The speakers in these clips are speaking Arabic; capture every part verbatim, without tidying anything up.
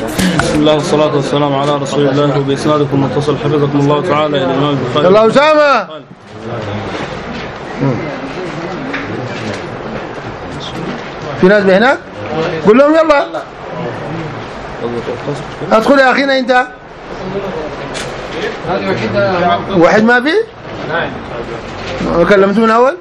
بسم الله والصلاة والسلام على رسول الله وبإسنادكم متصل حفظكم الله تعالى إلى الإمام البخاري. الله أسامة في ناس هناك قول لهم يلا ادخل يا أخينا أنت واحد ما في كلمته من أول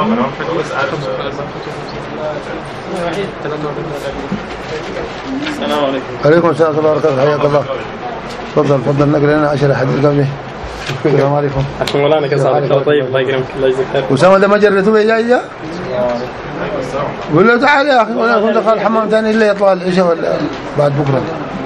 السلام عليكم. عليكم السلام ورحمة الله وبركاته. حياك الله. تفضل تفضل نقل لنا عشرة حديث قبله. السلام عليكم. أخي مولانا كيف حالك؟ طيب الله يكرمك الله يجزيك خير. وسام ده ما جريته بيه جاي جا؟ ولا تعال يا أخي ولا كنت دخل الحمام ثاني إلا يطلع العشاء ولا بعد بكرة.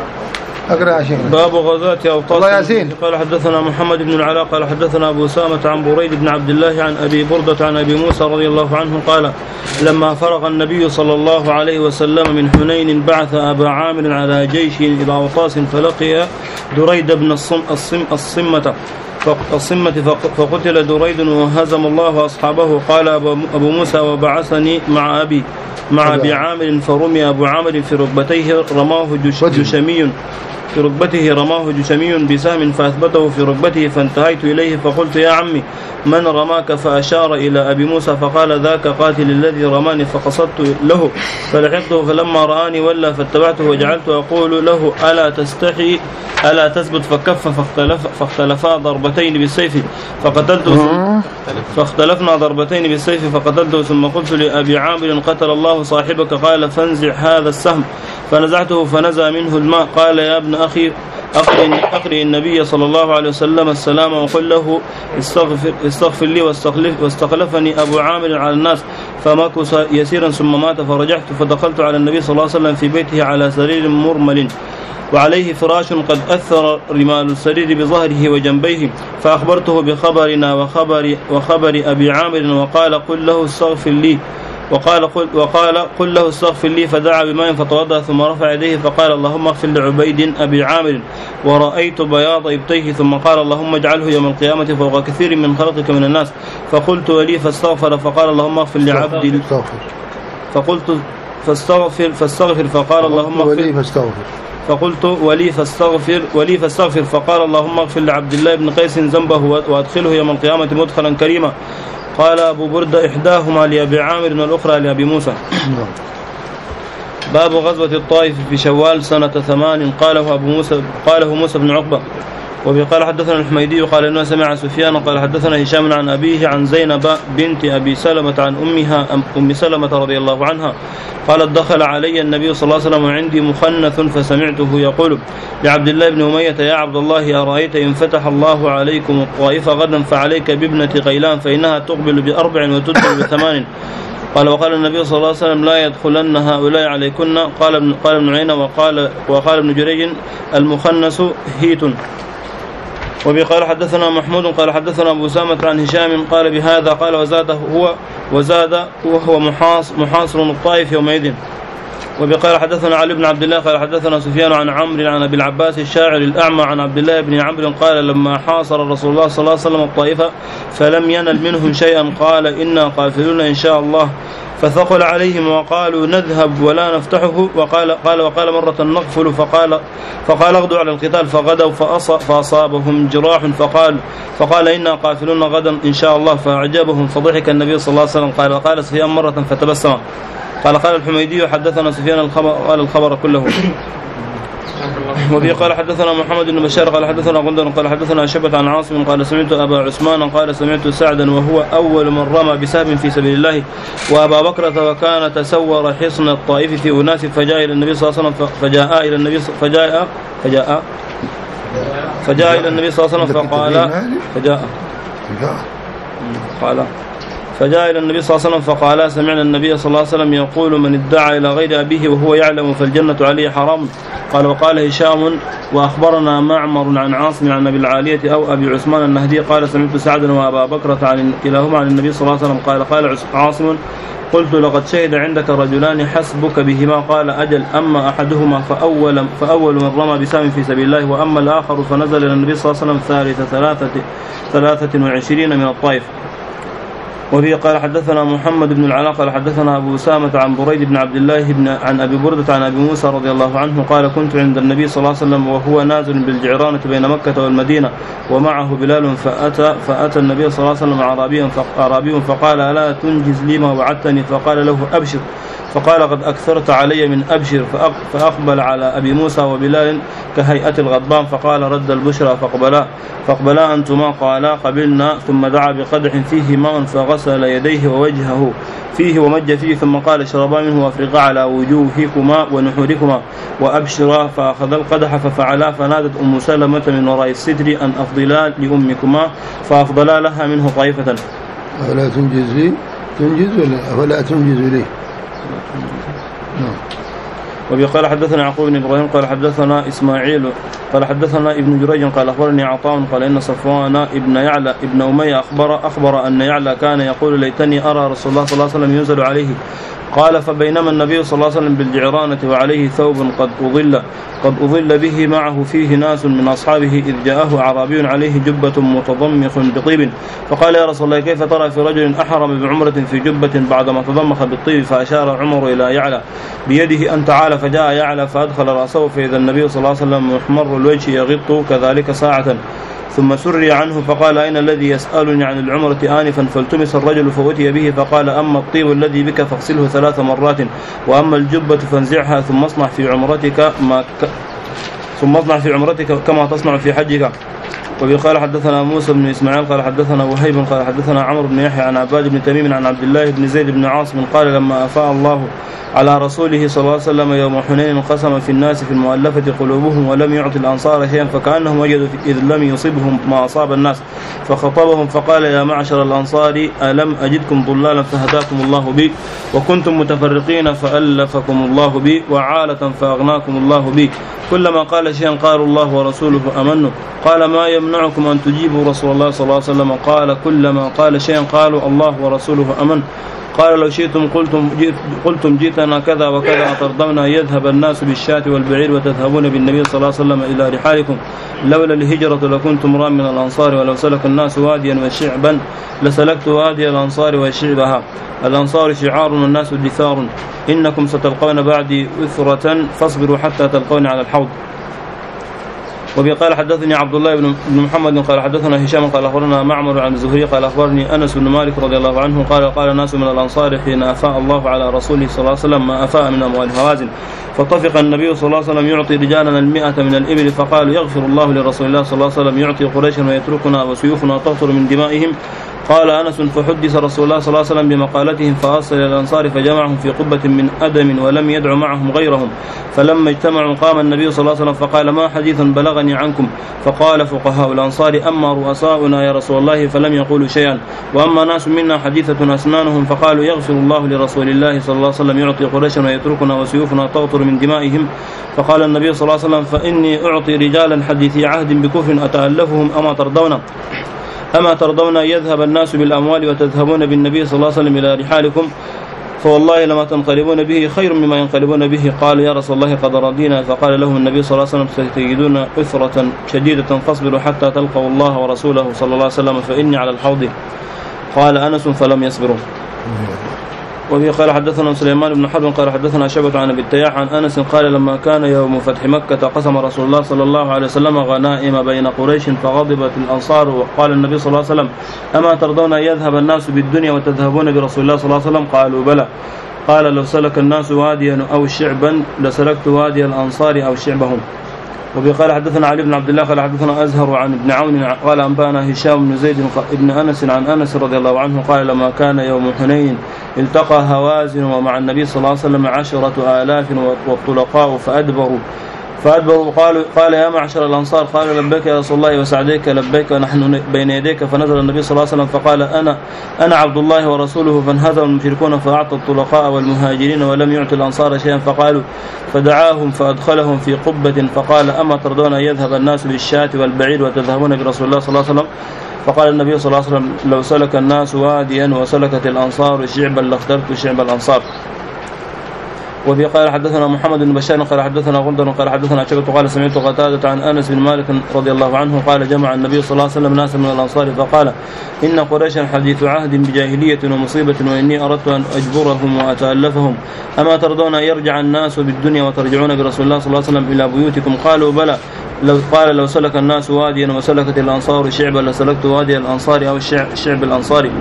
أقرأ يا شيخ. باب غزاة أوطاس. الله ياسين. قال حدثنا محمد بن العلاء قال حدثنا أبو أسامة عن بريد بن عبد الله عن أبي بردة عن أبي موسى رضي الله عنه قال لما فرغ النبي صلى الله عليه وسلم من حنين بعث أبا عامر على جيش إلى أوطاس فلقي دريد بن الصم الصم الصمة الصمة فقتل دريد وهزم الله أصحابه. قال أبو موسى وبعثني مع أبي مع أبي عامر فرمي أبو عامر في ركبتيه رماه جشمي في ركبته رماه جشمي بسهم فأثبته في ركبته فانتهيت إليه فقلت يا عمي من رماك؟ فأشار إلى أبي موسى فقال ذاك قاتل الذي رماني فقصدت له فلحقته فلما رآني ولا فاتبعته وجعلت أقول له ألا تستحي ألا تثبت فكف فاختلف فاختلفا ضربتين بالسيف فقتلته فاختلفنا ضربتين بالسيف فقتلته ثم قلت لأبي عامر قتل الله صاحبك قال فانزع هذا السهم فنزعته فنزع منه الماء. قال يا ابن أخي أقرئ النبي صلى الله عليه وسلم السلام وقل له استغفر, استغفر لي واستخلفني أبو عامر على الناس فمكث يسيرا ثم مات فرجعت فدخلت على النبي صلى الله عليه وسلم في بيته على سرير مرمل وعليه فراش قد أثر رمال السرير بظهره وجنبيه فأخبرته بخبرنا وخبر, وخبر أبي عامر وقال قل له استغفر لي وقال قل, وقال قل له استغفر لي فدعا بماء فتوضأ ثم رفع يديه فقال اللهم اغفر لعبيد أبي عامر ورأيت بياض إبطيه ثم قال اللهم اجعله يوم القيامة فوق كثير من خلقك من الناس فقلت ولي فاستغفر فقال اللهم اغفر لعبد فقلت فاستغفر فاستغفر فقال اللهم اغفر فاستغفر فقلت ولي فاستغفر ولي فاستغفر فقال اللهم اغفر لعبد الله بن قيس ذنبه وادخله يوم القيامة مدخلا كريما. قال أبو بردة إحداهما لأبي عامر والأخرى لأبي موسى. باب غزوة الطائف في شوال سنة ثمان قاله أبو موسى قاله موسى بن عقبة. وبه قال حدثنا الحميدي قال إنه سمع سفيان قال حدثنا هشام عن أبيه عن زينب بنت أبي سلمة عن أمها أم سلمة رضي الله عنها قالت دخل علي النبي صلى الله عليه وسلم وعندي مخنث فسمعته يقول لعبد الله بن أمية يا عبد الله أرأيت إن فتح الله عليكم الطائف غدا فعليك بابنة غيلان فإنها تقبل بأربع وتدبر بثمان. قال وقال النبي صلى الله عليه وسلم لا يدخلن هؤلاء عليكن. قال ابن قال ابن عيينة وقال وقال ابن جريج المخنث هيت. وبه قال حدثنا محمود قال حدثنا أبو أسامة عن هشام قال بهذا قال وزاد هو وزاد وهو محاصر الطائف يومئذ. وبه قال حدثنا علي بن عبد الله قال حدثنا سفيان عن عمرو عن أبي العباس الشاعر الأعمى عن عبد الله بن عمرو قال لما حاصر رسول الله صلى الله عليه وسلم الطائفة فلم ينل منهم شيئا قال إنا قافلون إن شاء الله فثقل عليهم وقالوا نذهب ولا نفتحه. وقال قال وقال مرة نغفل فقال فقال اغدوا على القتال فغدوا فأصابهم جراح فقال فقال إنا قافلون غدا إن شاء الله فأعجبهم فضحك النبي صلى الله عليه وسلم. قال قال سفيان مرة فتبسم. قال قال الحميدي حدثنا سفيان الخبر قال الخبر كله. وبه قال حدثنا محمد بن بشار قال حدثنا غندر قال حدثنا شعبة عن عاصم قال سمعت أبا عثمان قال سمعت سعدا وهو أول من رمى بسهم في سبيل الله وأبا بكرة وكان تسور حصن الطائف في أناس فجاء إلى النبي صلى الله عليه وسلم فجاء إلى النبي فجاء فجاء فجاء إلى النبي صلى الله عليه وسلم فقال فجاء قال فجاء إلى النبي صلى الله عليه وسلم فقال سمعنا النبي صلى الله عليه وسلم يقول من ادعى إلى غير أبيه وهو يعلم فالجنة عليه حرام. قال وقال هشام وأخبرنا معمر عن عاصم عن أبي العالية أو أبي عثمان النهدي قال سمعت سعدا وأبا بكرة عن كلاهما عن النبي صلى الله عليه وسلم قال قال عاصم قلت لقد شهد عندك رجلان حسبك بهما قال أجل أما أحدهما فأول, فأول من رمى بسهم في سبيل الله وأما الآخر فنزل إلى النبي صلى الله عليه وسلم ثالث ثلاثة, ثلاثة وعشرين من الطائف. وفيه قال حدثنا محمد بن العلاء قال حدثنا أبو أسامة عن بريد بن عبد الله بن عن أبي بردة عن أبي موسى رضي الله عنه قال كنت عند النبي صلى الله عليه وسلم وهو نازل بالجعرانة بين مكة والمدينة ومعه بلال فأتى, فأتى النبي صلى الله عليه وسلم أعرابي فقال ألا تنجز لي ما وعدتني؟ فقال له أبشر. فقال قد أكثرت علي من أبشر. فأقبل على أبي موسى وبلال كهيئة الغضبان فقال رد البشرى فاقبلا فاقبلا أنتما؟ قالا قبلنا. ثم دعا بقدح فيه ماء فغسل يديه ووجهه فيه ومج فيه ثم قال اشربا منه وافرقا على وجوهكما ونحوركما وأبشرا. فأخذ القدح ففعلا. فنادت أم سلمة من وراء الستر أن أفضلا لأمكما فأفضلا لها منه طائفة. ولا تنجز لي تنجز ولا, ولا تنجز لي. نعم. وقال حدثنا يعقوب بن إبراهيم قال حدثنا إسماعيل قال حدثنا ابن جريج قال أخبرني عطاء قال إن صفوان ابن يعلى ابن أمية أخبر, أخبر أن يعلى كان يقول ليتني أرى رسول الله صلى الله عليه وسلم ينزل عليه. قال فبينما النبي صلى الله عليه وسلم بالجعرانة وعليه ثوب قد أضل قد أضل به معه فيه ناس من أصحابه إذ جاءه أعرابي عليه جبة متضمخ بطيب فقال يا رسول الله كيف ترى في رجل أحرم بعمرة في جبة بعدما تضمخ بالطيب؟ فأشار عمر إلى يعلى بيده أن تعالى فجاء يعلى فأدخل رأسه فإذا النبي صلى الله عليه وسلم محمر الوجه يغط كذلك ساعة ثم سري عنه فقال أين الذي يسألني عن العمرة آنفا؟ فالتمس الرجل فأتي به فقال أما الطيب الذي بك فاغسله ثلاث مرات وأما الجبة فانزعها ثم اصنع في عمرتك ما ك... ثم اصنع في عمرتك كما تصنع في حجك. وقال حدثنا موسى بن إسماعيل قال حدثنا وهيب قال حدثنا عمرو بن يحيى عن عباد بن تميم عن عبد الله بن زيد بن عاصم قال لما أفاء الله على رسوله صلى الله عليه وسلم يوم حنين قسم في الناس في المؤلفة قلوبهم ولم يعطي الأنصار شيئا فكأنهم وجدوا إذ لم يصبهم ما أصاب الناس فخطبهم فقال يا معشر الأنصار ألم أجدكم ضلالا فهداكم الله بي وكنتم متفرقين فألفكم الله بي وعالة فأغناكم الله بي كلما قال شيئا قالوا الله ورسوله أمنوا. قال ما يمنعكم أن تجيبوا رسول الله صلى الله عليه وسلم؟ قال كلما قال شيئا قالوا الله ورسوله أمن. قال لو شئتم قلتم, جيت قلتم جئتنا كذا وكذا أترضون أن يذهب الناس بالشاة والبعير وتذهبون بالنبي صلى الله عليه وسلم إلى رحالكم؟ لولا الهجرة لكنتم امرأ من الأنصار ولو سلك الناس واديا وشعبا لسلكت وادي الأنصار وشعبها. الأنصار شعار والناس دثار إنكم ستلقون بعدي أثرة فاصبروا حتى تلقوني على الحوض. وقال حدثني عبد الله بن محمد قال حدثنا هشام قال أخبرنا معمر عن الزهري قال أخبرني أنس بن مالك رضي الله عنه قال قال ناس من الأنصار حين أفاء الله على رسوله صلى الله عليه وسلم ما أفاء من أموال هوازن فطفق النبي صلى الله عليه وسلم يعطي رجالنا المئة من الإبل فقالوا يغفر الله لرسول الله صلى الله عليه وسلم يعطي قريشا ويتركنا وسيوفنا تقطر من دمائهم. قال أنس فحدث رسول الله صلى الله عليه وسلم بمقالتهم فأرسل إلى الأنصار فجمعهم في قبة من أدم ولم يدع معهم غيرهم فلما اجتمعوا قام النبي صلى الله عليه وسلم فقال ما حديث بلغني عنكم؟ فقال فقهاء الأنصار أما رؤساؤنا يا رسول الله فلم يقولوا شيئا وأما ناس منا حديثة أسنانهم فقالوا يغفر الله لرسول الله صلى الله عليه وسلم يعطي قريشا ويتركنا وسيوفنا تقطر من دمائهم. فقال النبي صلى الله عليه وسلم فإني أعطي رجالا حديثي عهد بكفر أتألفهم أما ترضون أما ترضون يذهب الناس بالأموال وتذهبون بالنبي صلى الله عليه وسلم إلى رحالكم فوالله لما تنقلبون به خير مما ينقلبون به. قال يا رسول الله قد رضينا. فقال لهم النبي صلى الله عليه وسلم ستجدون أثرة شديدة فاصبروا حتى تلقوا الله ورسوله صلى الله عليه وسلم فإني على الحوض. قال أنس فلم يصبروا. وفي قال حدثنا سليمان بن حرب قال حدثنا شعبة عن أبي التياح عن أنس قال لما كان يوم فتح مكة قسم رسول الله صلى الله عليه وسلم غنائم بين قريش فغضبت الأنصار وقال النبي صلى الله عليه وسلم أما ترضون أن يذهب الناس بالدنيا وتذهبون برسول الله صلى الله عليه وسلم؟ قالوا بلى. قال لو سلك الناس واديا أو شعبا لسلكت وادي الأنصار أو شعبهم. وفي قال حدثنا علي بن عبد الله قال حدثنا أزهر عن ابن عون قال أنبانا هشام بن زيد ابن أنس عن أنس رضي الله عنه قال لما كان يوم حنين التقى هوازن ومع النبي صلى الله عليه وسلم عشرة آلاف والطلقاء فأدبروا فأدبروا قالوا قال يا معشر الأنصار قالوا لبيك يا رسول الله وسعديك لبيك ونحن بين يديك. فنزل النبي صلى الله عليه وسلم فقال أنا أنا عبد الله ورسوله فانهزم المشركون فأعطى الطلقاء والمهاجرين ولم يعطي الأنصار شيئا فقالوا فدعاهم فأدخلهم في قبة فقال أما ترضون أن يذهب الناس بالشاة والبعير وتذهبون برسول الله صلى الله عليه وسلم؟ فقال النبي صلى الله عليه وسلم لو سلك الناس واديا وسلكت الأنصار شعبا لاخترت شعب الأنصار. وفي قال حدثنا محمد بن بشار قال حدثنا غندر قال حدثنا شعبة قال سمعت قتادة عن أنس بن مالك رضي الله عنه قال جمع النبي صلى الله عليه وسلم ناسا من الأنصار فقال إن قريشا حديث عهد بجاهلية ومصيبة وإني أردت أن أجبرهم وأتألفهم أما ترضون أن يرجع الناس بالدنيا وترجعون برسول الله صلى الله عليه وسلم إلى بيوتكم؟ قالوا بلى. لو قال لو سلك الناس واديا وسلكت الأنصار شعبا لسلكت وادي الأنصار أو الشعب الأنصاري.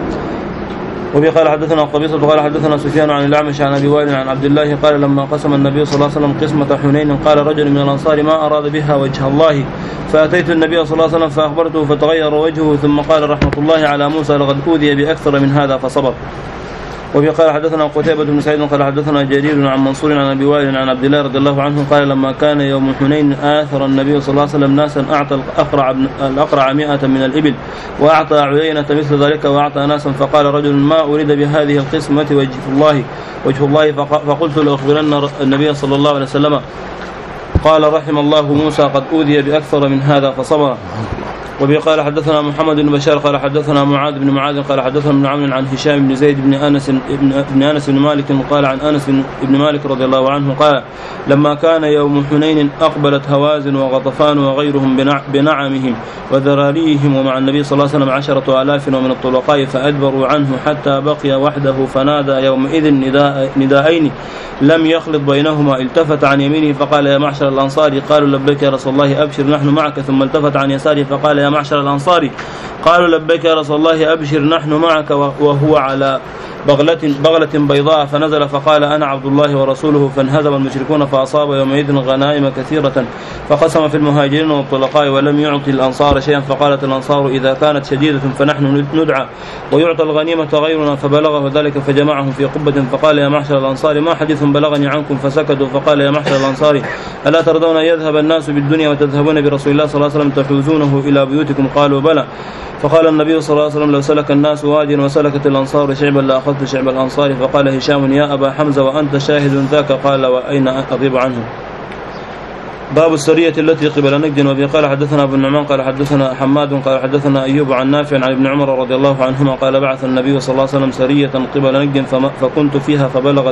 وبي قال حدثنا قبيصة قال حدثنا سفيان عن الأعمش عن أبي وائل عن عبد الله قال لما قسم النبي صلى الله عليه وسلم قسمة حنين قال رجل من الأنصار ما أراد بها وجه الله فأتيت النبي صلى الله عليه وسلم فأخبرته فتغير وجهه ثم قال رحمة الله على موسى لقد أوذي بأكثر من هذا فصبر. وفي قال حدثنا قتيبة بن سعيد قال حدثنا جرير عن منصور عن أبي وائل عن عبد الله رضي الله عنه قال لما كان يوم حنين آثر النبي صلى الله عليه وسلم ناسا أعطى الأقرع, الأقرع مئة من الإبل وأعطى عيينة مثل ذلك وأعطى ناسا فقال رجل ما أريد بهذه القسمة وجه الله وجه الله فقلت لأخبرن النبي صلى الله عليه وسلم قال رحم الله موسى قد أوذي بأكثر من هذا فصبر. وبي قال حدثنا محمد بن بشار قال حدثنا معاذ بن معاذ قال حدثنا ابن عمرو عن هشام بن زيد بن أنس بن أنس بن مالك قال عن أنس بن مالك رضي الله عنه قال لما كان يوم حنين أقبلت هوازن وغطفان وغيرهم بنعمهم وذراريهم ومع النبي صلى الله عليه وسلم عشرة آلاف ومن الطلقاء فأدبروا عنه حتى بقي وحده فنادى يومئذ نداء نداءين لم يخلط بينهما التفت عن يمينه فقال يا معشر الأنصار قالوا لبيك يا رسول الله أبشر نحن معك ثم التفت عن يساره فقال يا معشر الأنصار قالوا لبيك يا رسول الله أبشر نحن معك وهو على بغلة, بغلة بيضاء فنزل فقال أنا عبد الله ورسوله فانهزم المشركون فأصاب يومئذ غنائم كثيرة فقسم في المهاجرين والطلقاء ولم يعطي الأنصار شيئا فقالت الأنصار إذا كانت شديدة فنحن ندعى ويعطى الغنيمة غيرنا فبلغه ذلك فجمعهم في قبة فقال يا معشر الأنصار ما حديث بلغني عنكم فسكتوا فقال يا معشر الأنصار ألا ترضون أن يذهب الناس بالدنيا وتذهبون برسول الله صلى الله عليه وسلم تحوزونه إلى بيوتكم؟ قالوا بلى. فقال النبي صلى الله عليه وسلم لو سلك الناس واديا وسلكت الأنصار شعبا لأخذت شعب الأنصار. فقال هشام يا أبا حمزة وأنت شاهد ذاك؟ قال وأين أغيب عنه؟ باب السرية التي قبل نجد. وبي قال حدثنا ابن النعمان قال حدثنا حماد قال حدثنا أيوب عن نافع عن ابن عمر رضي الله عنهما قال بعث النبي صلى الله عليه وسلم سرية قبل نجد فكنت فيها فبلغت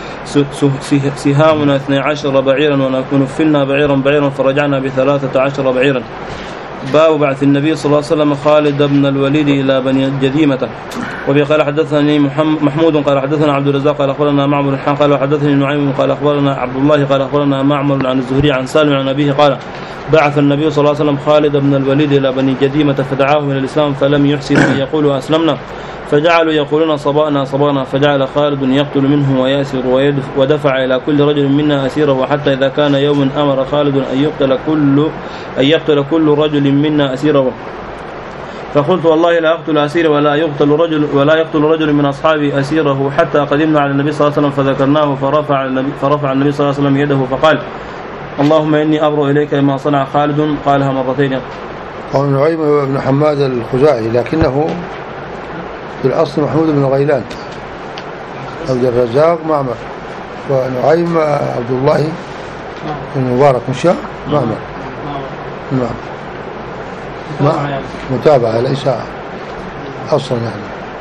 سهامنا اثني عشر بعيرا ونفلنا بعيرا بعيرا فرجعنا بثلاثة عشر بعيرا. باب بعث النبي صلى الله عليه وسلم خالد بن الوليد إلى بني جذيمة. وبي قال حدثني محمود قال حدثنا عبد الرزاق قال أخبرنا معمر الحان قال حدثني نعيم قال أخبرنا عبد الله قال أخبرنا معمر عن الزهري عن سالم عن أبيه قال بعث النبي صلى الله عليه وسلم خالد بن الوليد إلى بني جذيمة فدعاهم إلى الإسلام فلم يحسن أن يقولوا أسلمنا فجعلوا يقولون صبانا صبانا فجعل خالد يقتل منهم وياسر ودفع إلى كل رجل منا أسيره حتى إذا كان يوم أمر خالد أن يقتل كل أن يقتل كل رجل منا أسيره فقلت والله لا أقتل أسير ولا يقتل رجل ولا يقتل رجل من أصحابي أسيره حتى قدمنا على النبي صلى الله عليه وسلم فذكرناه فرفع النبي, فرفع النبي صلى الله عليه وسلم يده فقال اللهم إني أبرأ إليك ما صنع خالد. قالها مرتين. قال نعيم بن حماد الخزاعي لكنه في الأصل محمود بن غيلان. عبد الرزاق معمر ونعيم عبد الله بن مبارك مشاء معمر نعم ما متابعة ليس أصلا يعني.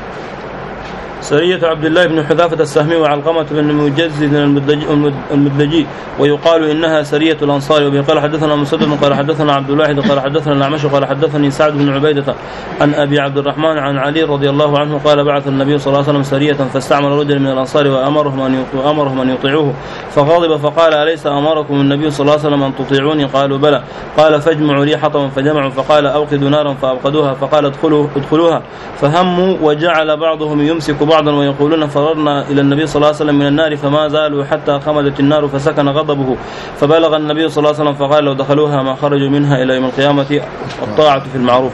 سرية عبد الله بن حذافة السهمي وعلقمة بن مجزد المدلجي ويقال إنها سرية الأنصار. وبه قال حدثنا مسدد قال حدثنا عبد الله قال حدثنا الأعمش قال حدثني سعد بن عبيدة عن أبي عبد الرحمن عن علي رضي الله عنه قال بعث النبي صلى الله عليه وسلم سرية فاستعمل رجل من الأنصار وأمرهم أن وأمرهم أن يطيعوه فغضب فقال أليس أمركم النبي صلى الله عليه وسلم أن تطيعوني؟ قالوا بلى. قال فاجمعوا لي حطبا فجمعوا فقال أوقدوا نارا فأوقدوها فقال ادخلوا ادخلوها فهموا وجعل بعضهم يمسك بعضا ويقولون فررنا إلى النبي صلى الله عليه وسلم من النار فما زالوا حتى خمدت النار فسكن غضبه فبلغ النبي صلى الله عليه وسلم فقال لو دخلوها ما خرجوا منها إلى يوم القيامة الطاعة في المعروف.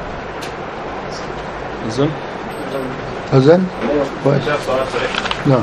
أزن أزن نعم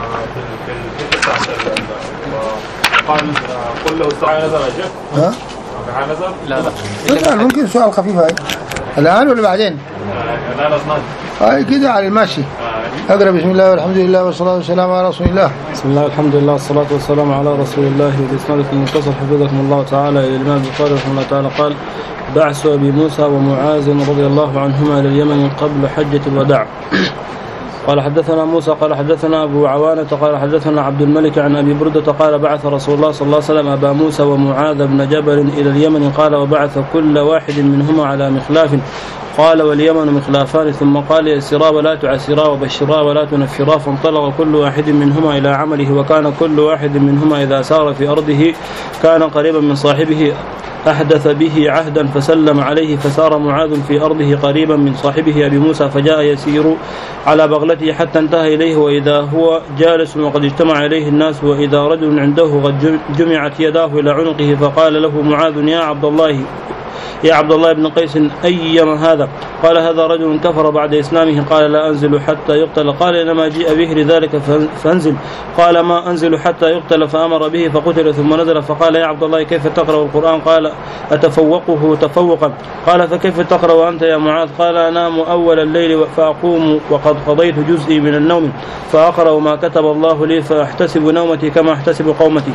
قال قل له استعان نظر أجل ها لا لا ممكن سؤال خفيف هاي الآن ولا بعدين؟ الآن أصنع هاي كده على الماشي. أقرأ بسم الله والحمد لله والصلاة والسلام على رسول الله. بسم الله الحمد لله والصلاة والسلام على رسول الله. وبإسناد المنتصر حفظكم الله تعالى إلى الإمام البخاري رحمه الله تعالى قال بعث أبي موسى ومعاذ رضي الله عنهما إلى اليمن قبل حجة الوداع. قال حدثنا موسى قال حدثنا أبو عوانة قال حدثنا عبد الملك عن أبي بردة قال بعث رسول الله صلى الله عليه وسلم أبا موسى ومعاذ بن جبل إلى اليمن قال وبعث كل واحد منهما على مخلاف قال واليمن مخلافان ثم قال يسرا ولا تعسرا وبشرا ولا تنفرا فانطلق كل واحد منهما إلى عمله وكان كل واحد منهما إذا سار في أرضه كان قريبا من صاحبه أحدث به عهدا فسلم عليه فسار معاذ في أرضه قريبا من صاحبه أبي موسى فجاء يسير على بغلته حتى انتهى إليه وإذا هو جالس وقد اجتمع إليه الناس وإذا رجل عنده قد جمعت يداه إلى عنقه فقال له معاذ يا عبد الله يا عبد الله بن قيس أيما هذا؟ قال هذا رجل كفر بعد إسلامه. قال لا أنزل حتى يقتل. قال إنما جيء به لذلك فانزل. قال ما أنزل حتى يقتل فأمر به فقتل ثم نزل فقال يا عبد الله كيف تقرأ القرآن؟ قال أتفوقه تفوقا. قال فكيف تقرأ أنت يا معاذ؟ قال أنام أول الليل فأقوم وقد قضيت جزئي من النوم فأقرأ ما كتب الله لي فأحتسب نومتي كما أحتسب قومتي.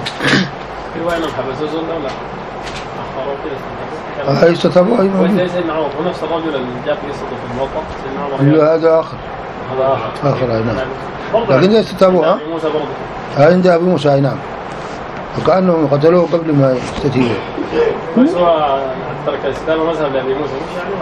هاي ستبوه ونفس الرجل اللي جاء في قصته في الموقع إلا هذا آخر هذا آخر آخر أي نعم لكن ليس ستبوه هاي عند أبي موسى أي نعم وكأنهم قتلوه قبل ما يستتيبوا بس هو ترك الاستتابة مذهب لأبي موسى مش يعني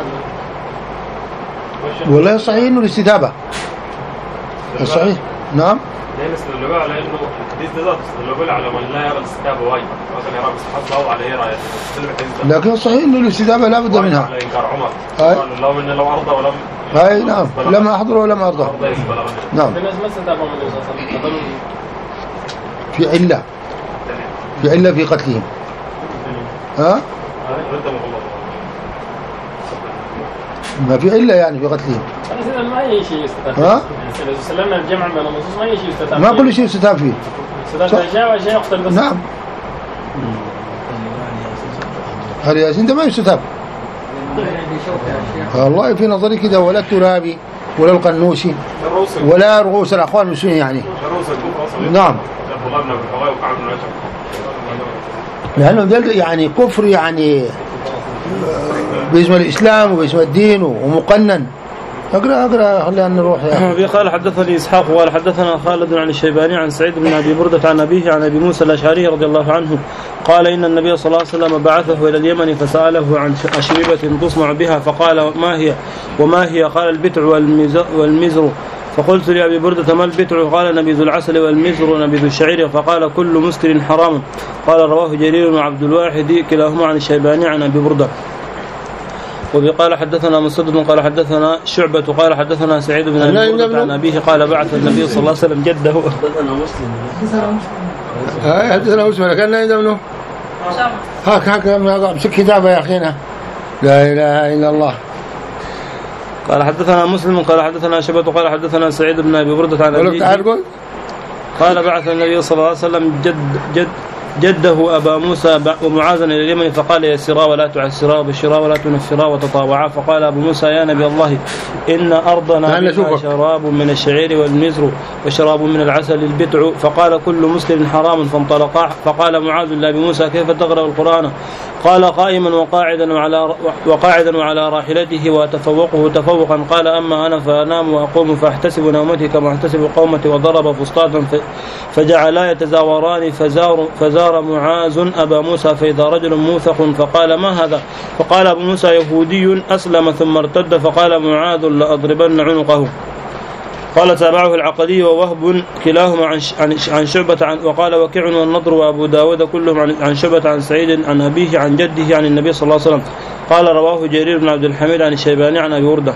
ولا والله صحيح إنه الاستتابة صحيح نعم لأن استدلوا على إنه الحديث ده استدلوا على من لا يرى الاستتابة واجب مثلا يرى بصحته أو على إيه رأيه لكن صحيح إنه الاستتابة لا بد منها على إنكار عمر قال لو إن لو أرضى ولم هاي نعم لم أحضر ولم أرضى نعم الناس ما استتابوا من النبي في علة في علة في قتلهم ها ما في علة يعني في قتلهم ما أي شيء يستتاب ها سلمنا الجمع من النصوص ما أي شيء يستتاب ما كل شيء يستتاب فيه استتاب شيء وشيء يقتل بس نعم هل ياسين ده ما يستتاب والله في نظري كده ولا الترابي ولا القنوشي ولا رؤوس الأخوان المسلمين يعني نعم لأنه ده يعني كفر يعني باسم الإسلام وباسم الدين ومقنن اقرأ اقرأ خلينا نروح يا قال حدثني إسحاق وقال حدثنا خالد عن الشيباني عن سعيد بن أبي بردة عن أبيه عن أبي موسى الأشعري رضي الله عنه قال إن النبي صلى الله عليه وسلم بعثه إلى اليمن فسأله عن أشربة تصنع بها فقال ما هي وما هي؟ قال البتع والمزر. فقلت لأبي بردة ما البتع؟ قال نبيذ العسل والمزر نبيذ الشعير. فقال كل مسكر حرام. قال رواه جرير وعبد الواحد كلاهما عن الشيباني عن أبي بردة. وقال حدثنا مسدد قال حدثنا شعبة قال حدثنا سعيد بن أبي بردة عن أبيه قال بعث النبي صلى الله عليه وسلم جده حدثنا مسلم حدثنا مسلم لكن لا يدمنه هاك هاك امسك كتابه يا أخينا لا إله إلا الله. قال حدثنا مسلم قال حدثنا شعبة قال حدثنا سعيد بن أبي بردة عن أبيه قال بعث النبي صلى الله عليه وسلم جد جد جده أبا موسى ومعاذا إلى اليمن فقال يسرا ولا تعسرا وبشرا ولا تنفرا وتطاوعا. فقال أبو موسى يا نبي الله إن أرضنا بها شراب من الشعير والمزر وشراب من العسل البتع. فقال كل مسكر حرام. فانطلقا. فقال معاذ لأبي موسى كيف تقرأ القرآن؟ قال قائما وقاعدا وعلى وقاعدا وعلى راحلته وتفوقه تفوقا. قال أما أنا فأنام وأقوم فأحتسب نومتي كما أحتسب قومتي. وضرب فسطاطا فجعلا يتزاوران فزار فزار معاذ أبا موسى فإذا رجل موثق فقال ما هذا؟ فقال أبو موسى يهودي أسلم ثم ارتد. فقال معاذ لأضربن عنقه. قال تابعه العقدي ووهب كلاهما عن عن شعبة عن وقال وكيع والنضر وأبو داود كلهم عن عن شعبة عن سعيد عن أبيه عن جده عن النبي صلى الله عليه وسلم. قال رواه جرير بن عبد الحميد عن الشيباني عن أبي وردة.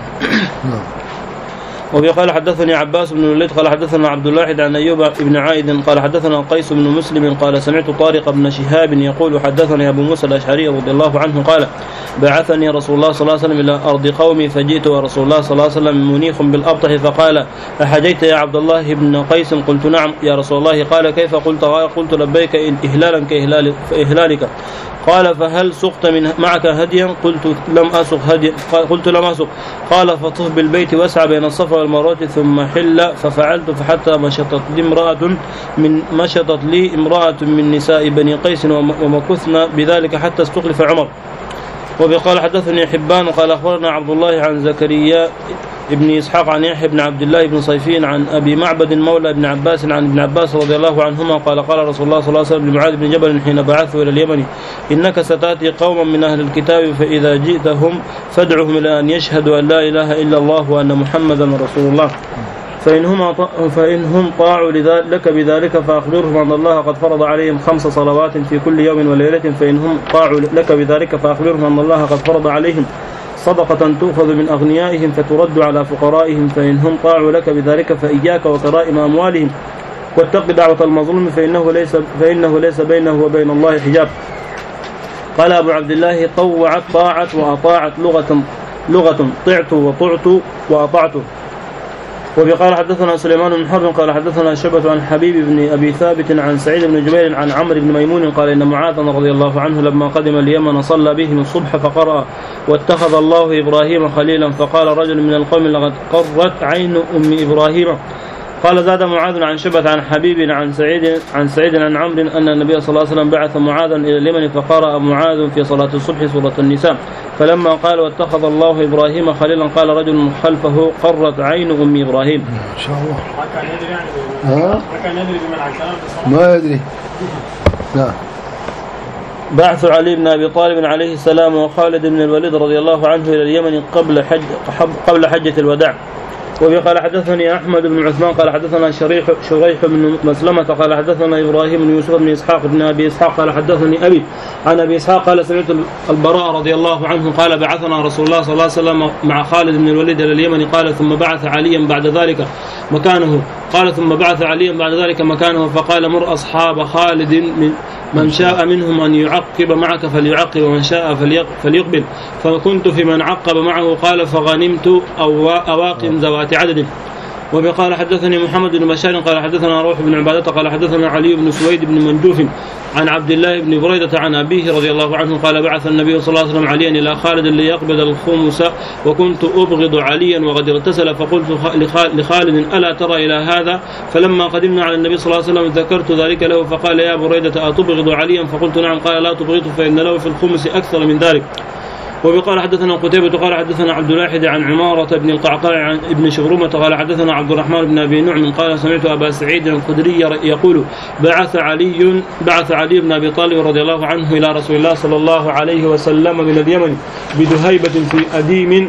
وفي قال حدثني عباس بن الوليد قال حدثنا عبد الله عن أيوب بن عائد قال حدثنا قيس بن مسلم قال سمعت طارق بن شهاب يقول حدثني أبو موسى الأشعري رضي الله عنه قال بعثني رسول الله صلى الله عليه وسلم إلى أرض قومي فجئت ورسول الله صلى الله عليه وسلم منيخ بالأبطح فقال أحجيت يا عبد الله بن قيس؟ قلت نعم يا رسول الله. قال كيف؟ قلت قلت لبيك إهلالا كإهلال إهلالك. قال فهل سقت من معك هديا؟ قلت لم أسق هديا. قلت لم أسق. قال فطف بالبيت واسعى بين الصفا والمروة ثم حل. ففعلت فحتى مشطت لي امرأة من مشطت لي امرأة من نساء بني قيس ومكثنا بذلك حتى استخلف عمر. وبقال حدثني حبان قال أخبرنا عبد الله عن زكريا ابن إسحاق عن يحيى بن عبد الله بن صيفين عن أبي معبد مولى ابن عباس عن ابن عباس رضي الله عنهما قال قال رسول الله صلى الله عليه وسلم لمعاذ بن جبل حين بعثه إلى اليمن إنك ستأتي قوما من أهل الكتاب فإذا جئتهم فادعهم إلى أن يشهدوا أن لا إله إلا الله وأن محمدا رسول الله فإنهم فإنهم طاعوا لك بذلك فأخبرهم أن الله قد فرض عليهم خمس صلوات في كل يوم وليلة فإنهم طاعوا لك بذلك فأخبرهم أن الله قد فرض عليهم صدقة تؤخذ من أغنيائهم فترد على فقرائهم فإنهم طاعوا لك بذلك فإياك وكرائم أموالهم واتق دعوة المظلوم فإنه ليس فإنه ليس بينه وبين الله حجاب. قال أبو عبد الله طوعت طاعت وأطاعت لغة لغة طعت وطعت وأطعت. وبقال حدثنا سليمان بن حرب قال حدثنا شعبة عن حبيب بن أبي ثابت عن سعيد بن جبير عن عمرو بن ميمون قال إن معاذ رضي الله عنه لما قدم اليمن صلى بهم الصبح فقرأ واتخذ الله إبراهيم خليلا فقال رجل من القوم لقد قرت عين أم إبراهيم. قال زاد معاذ عن شعبة عن حبيب عن سعيد عن سعيد عن عمرو أن النبي صلى الله عليه وسلم بعث معاذا إلى اليمن فقرأ معاذ في صلاة الصبح سورة النساء فلما قال واتخذ الله إبراهيم خليلا قال رجل خلفه قرت عين أم إبراهيم. إن شاء الله. ما كان يدري يعني ها؟ ما كان يدري بمن عن كلام ما يدري. نعم. بعث علي بن أبي طالب عليه السلام وخالد بن الوليد رضي الله عنه إلى اليمن قبل حج قبل حجة الوداع. وقال حدثني أحمد بن عثمان قال حدثنا شريح شريح بن مسلمة قال حدثنا إبراهيم بن يوسف بن إسحاق بن أبي إسحاق قال حدثني أبي عن أبي إسحاق قال سمعت البراء رضي الله عنه قال بعثنا رسول الله صلى الله عليه وسلم مع خالد بن الوليد إلى اليمن قال ثم بعث عليا بعد ذلك مكانه قال ثم بعث عليا بعد ذلك مكانه فقال مر أصحاب خالد من من شاء منهم أن يعقب معك فليعقب ومن شاء فليقبل فكنت في من عقب معه قال فغنمت أواقم ذوات عدد. وقال حدثني محمد بن بشار قال حدثنا روح بن عبادة قال حدثنا علي بن سويد بن منجوف عن عبد الله بن بريدة عن أبيه رضي الله عنه قال بعث النبي صلى الله عليه وسلم عليا إلى خالد ليقبض الخمس وكنت أبغض عليا وقد اغتسل فقلت لخالد ألا ترى إلى هذا فلما قدمنا على النبي صلى الله عليه وسلم ذكرت ذلك له فقال يا بريدة أتبغض عليا فقلت نعم قال لا تبغضه فإن له في الخمس أكثر من ذلك. وبقال حدثنا قتيبة قال حدثنا عبد الواحد عن عمارة بن القعقاع عن ابن شبرمة قال حدثنا عبد الرحمن بن أبي نعم قال سمعت أبا سعيد الخدري يقول بعث علي بعث علي بن أبي طالب رضي الله عنه إلى رسول الله صلى الله عليه وسلم من اليمن بدهيبة في أديم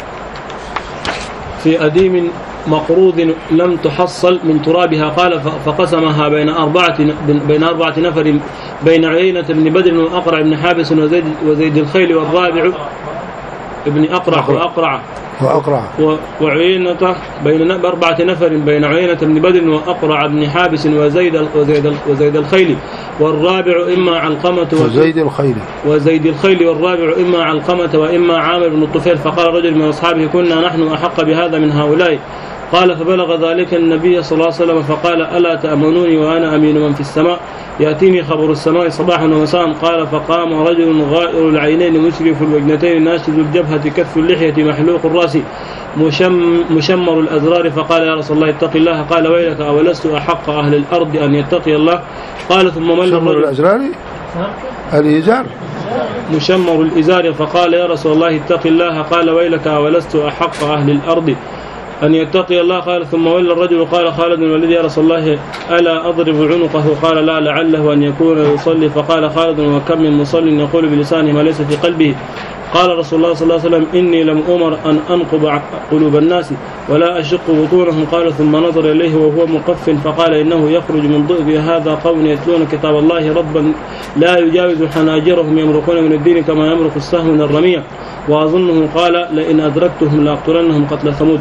في أديم مقروض لم تحصل من ترابها قال فقسمها بين أربعة بين أربعة نفر بين عيينة بن بدر وأقرع بن حابس وزيد وزيد الخيل والرابع ابن أقرع وأقرع وأقرع وعيينة بين أربعة نفر بين عيينة بن بدر وأقرع بن حابس وزيد وزيد وزيد الخيل والرابع إما علقمة وزيد الخيل وزيد الخيل والرابع إما علقمة وإما عامر بن الطفيل فقال رجل من أصحابه كنا نحن أحق بهذا من هؤلاء قال فبلغ ذلك النبي صلى الله عليه وسلم فقال ألا تأمنوني وأنا أمين من في السماء يأتيني خبر السماء صباحا ومساء قال فقام رجل غائر العينين مشرف الوجنتين ناشز الجبهة كف اللحية محلوق الرأس مشم مشمر الأزرار فقال يا رسول الله اتق الله قال ويلك أولست أحق أهل الأرض أن يتقي الله قال ثم مل مشمر الأزرار الإزار مشمر الإزار فقال يا رسول الله اتق الله قال ويلك أولست أحق أهل الأرض أن يتقي الله قال ثم ولى الرجل قال خالد بن الوليد يا رسول الله ألا أضرب عنقه قال لا لعله أن يكون يصلي فقال خالد وكم من مصل يقول بلسانه ما ليس في قلبه قال رسول الله صلى الله عليه وسلم إني لم أمر أن أنقب قلوب الناس ولا أشق بطونهم قال ثم نظر إليه وهو مقف فقال إنه يخرج من ضئب هذا قوم يتلون كتاب الله ربا لا يجاوز حناجرهم يمرقون من الدين كما يمرق السهم من الرمية وأظنه قال لئن أدركتهم لأقتلنهم قتل ثمود.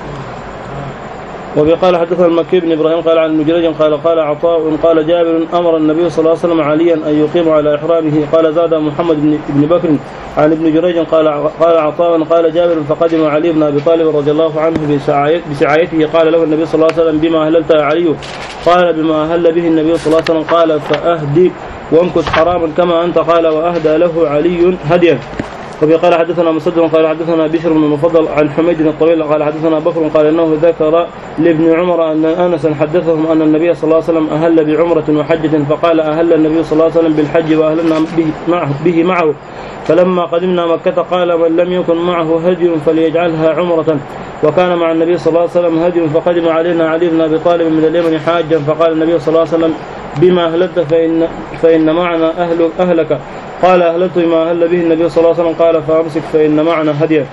وقال حدثنا المكي بن إبراهيم قال عن مجرج قال قال عطاء قال جابر أمر النبي صلى الله عليه وسلم عليا أن يقيم على إحرامه قال زاد محمد بن بكر عن ابن جريج قال قال عطاء قال جابر فقدم علي بن أبي طالب رضي الله عنه بسعايته قال له النبي صلى الله عليه وسلم بما أهللت يا علي قال بما أهل به النبي صلى الله عليه وسلم قال فأهدي وامكث حراما كما أنت قال وأهدى له علي هديا. وفي قال حدثنا مسدد قال حدثنا بشر بن المفضل عن حميد الطويل قال حدثنا بكر قال انه ذكر لابن عمر ان انسا حدثهم ان النبي صلى الله عليه وسلم اهل بعمره وحجه فقال اهل النبي صلى الله عليه وسلم بالحج واهلنا به معه, به معه فلما قدمنا مكة قال من لم يكن معه هدي فليجعلها عمرة وكان مع النبي صلى الله عليه وسلم هدي فقدم علينا علي بن ابي طالب من اليمن حاجا فقال النبي صلى الله عليه وسلم بما أهلت فإن, فإن معنا أهل أهلك قال أهلت ما أهل به النبي صلى الله عليه وسلم قال فأمسك فإن معنا هديا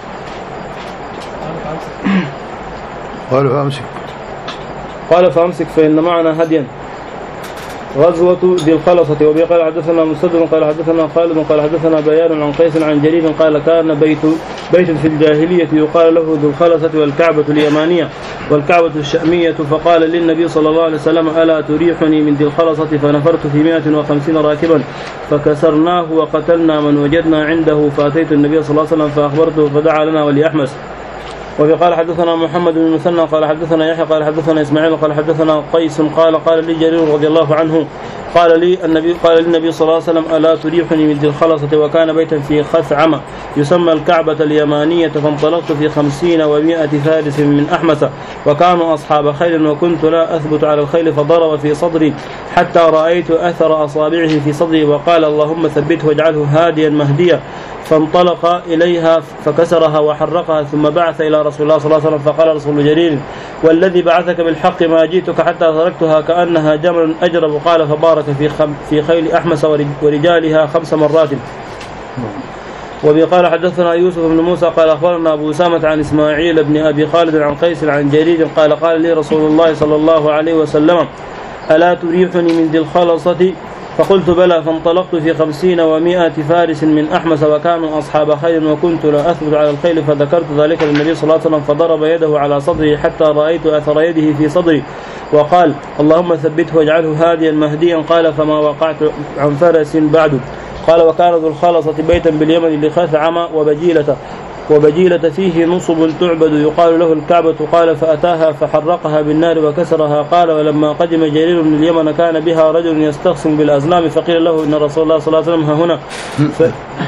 قال فأمسك قال فأمسك فإن معنا هديا. غزوة ذي الخلصة. وبه قال حدثنا مسدد قال حدثنا خالد قال حدثنا بيان عن قيس عن جرير قال كان بيت بيت في الجاهلية يقال له ذو الخلصة والكعبة اليمانية والكعبة الشأمية فقال للنبي صلى الله عليه وسلم ألا تريحني من ذي الخلصة فنفرت في مائة وخمسين راكبا فكسرناه وقتلنا من وجدنا عنده فأتيت النبي صلى الله عليه وسلم فأخبرته فدعا لنا وليحمس. وفي قال حدثنا محمد بن المثنى قال حدثنا يحيى قال حدثنا إسماعيل قال حدثنا قيس قال قال لي جرير رضي الله عنه قال لي النبي قال للنبي صلى الله عليه وسلم ألا تريحني من ذي الخلصة وكان بيتا في خثعم يسمى الكعبة اليمانية فانطلقت في خمسين ومائة فارس من أحمس وكانوا أصحاب خيل وكنت لا أثبت على الخيل فضرب في صدري حتى رأيت أثر أصابعه في صدري وقال اللهم ثبته واجعله هاديا مهديا فانطلق إليها فكسرها وحرقها ثم بعث إلى رسول الله صلى الله عليه وسلم فقال رسول جرير والذي بعثك بالحق ما جئتك حتى تركتها كأنها جمل أجرب قال فبارك في في خيل أحمس ورجالها خمس مرات. وبقال حدثنا يوسف بن موسى قال أخبرنا أبو أسامة عن إسماعيل بن أبي خالد عن قيس عن جرير قال قال لي رسول الله صلى الله عليه وسلم ألا تريحني من ذي الخلصة فقلت بلى فانطلقت في خمسين ومائة فارس من أحمس وكانوا أصحاب خيل وكنت لا أثبت على الخيل فذكرت ذلك للنبي صلى الله عليه وسلم فضرب يده على صدري حتى رأيت أثر يده في صدري وقال اللهم ثبته واجعله هاديا مهديا قال فما وقعت عن فرس بعد. قال وكان ذو الخلصة بيتا باليمن لخثعم وبجيلة وبجيلة فيه نصب تعبد يقال له الكعبة قال فأتاها فحرقها بالنار وكسرها قال ولما قدم جرير من اليمن كان بها رجل يستخصم بالأزلام فقيل له إن رسول الله صلى الله عليه وسلم ها هنا ف...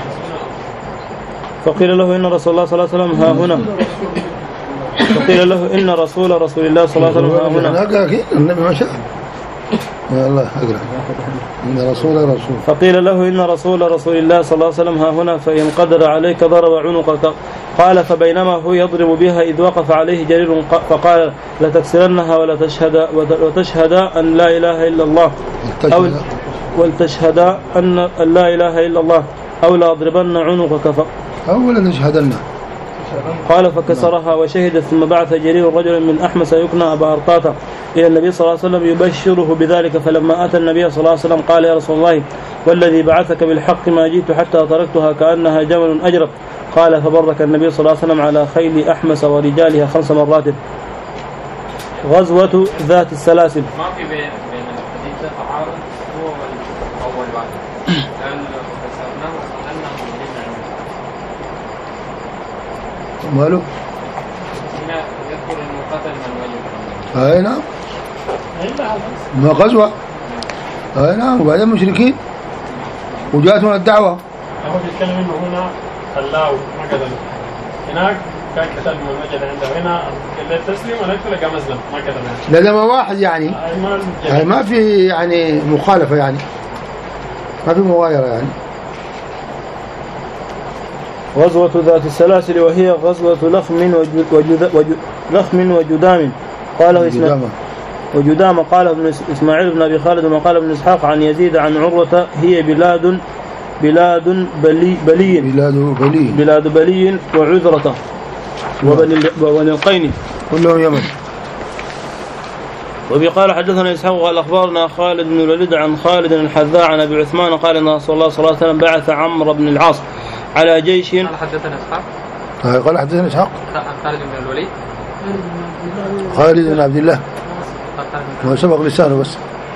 فقيل له إن رسول الله صلى الله عليه وسلم ها هنا فقيل له إن رسول رسول الله صلى الله عليه وسلم ها هنا النبي ما شاء الله أقرأ إن رسول رسول فقيل له إن رسول رسول الله صلى الله عليه وسلم ها هنا فإن قدر عليك ضرب عنقك قال فبينما هو يضرب بها إذ وقف عليه جرير فقال لتكسرنها ولا تشهد وتشهد أن لا إله إلا الله أو ولتشهد أن لا إله إلا الله أو لأضربن عنقك أولا تشهدن قال فكسرها وشهد ثم بعث جرير رجلا من أحمس يكنى أبا أرطاة إلى النبي صلى الله عليه وسلم يبشره بذلك فلما أتى النبي صلى الله عليه وسلم قال يا رسول الله والذي بعثك بالحق ما جئت حتى تركتها كأنها جمل أجرب قال فبرك النبي صلى الله عليه وسلم على خيل أحمس ورجالها خمس مرات. غزوة ذات السلاسل. ما في بين بين الحديث تعارض هو أول واحد قال فكسرناه وقتلنا من ماله هنا يذكر أنه قتل من وجد أي نعم ما غزوة أي نعم وبعدين مشركين وجاءتهم الدعوة هو بيتكلم إنه هنا خلاه ما قتل هناك كان قتل من وجد عنده هنا قال تسلم ونقتل كما أسلم ما قتل لا ده ما واحد يعني يعني ما في يعني مخالفة يعني ما في مغايرة يعني. غزوة ذات السلاسل وهي غزوة لخم وجد وجد لخم وجدام قاله إسماعيل وجدام قال ابن إسماعيل بن أبي خالد وما قال ابن إسحاق عن يزيد عن عروة هي بلاد بلاد بلي بلي بلاد بلي بلاد بلي وعذرة وبني القين كلهم يمن. وبقال حدثنا إسحاق قال أخبرنا خالد بن الوليد عن خالد الحذاء عن أبي عثمان قال أن رسول الله صلى الله عليه وسلم بعث عمرو بن العاص على جيش. قال حدثنا إسحاق قال حدثنا إسحاق خالد بن الوليد خالد بن عبد الله ما سبق لسانه بس.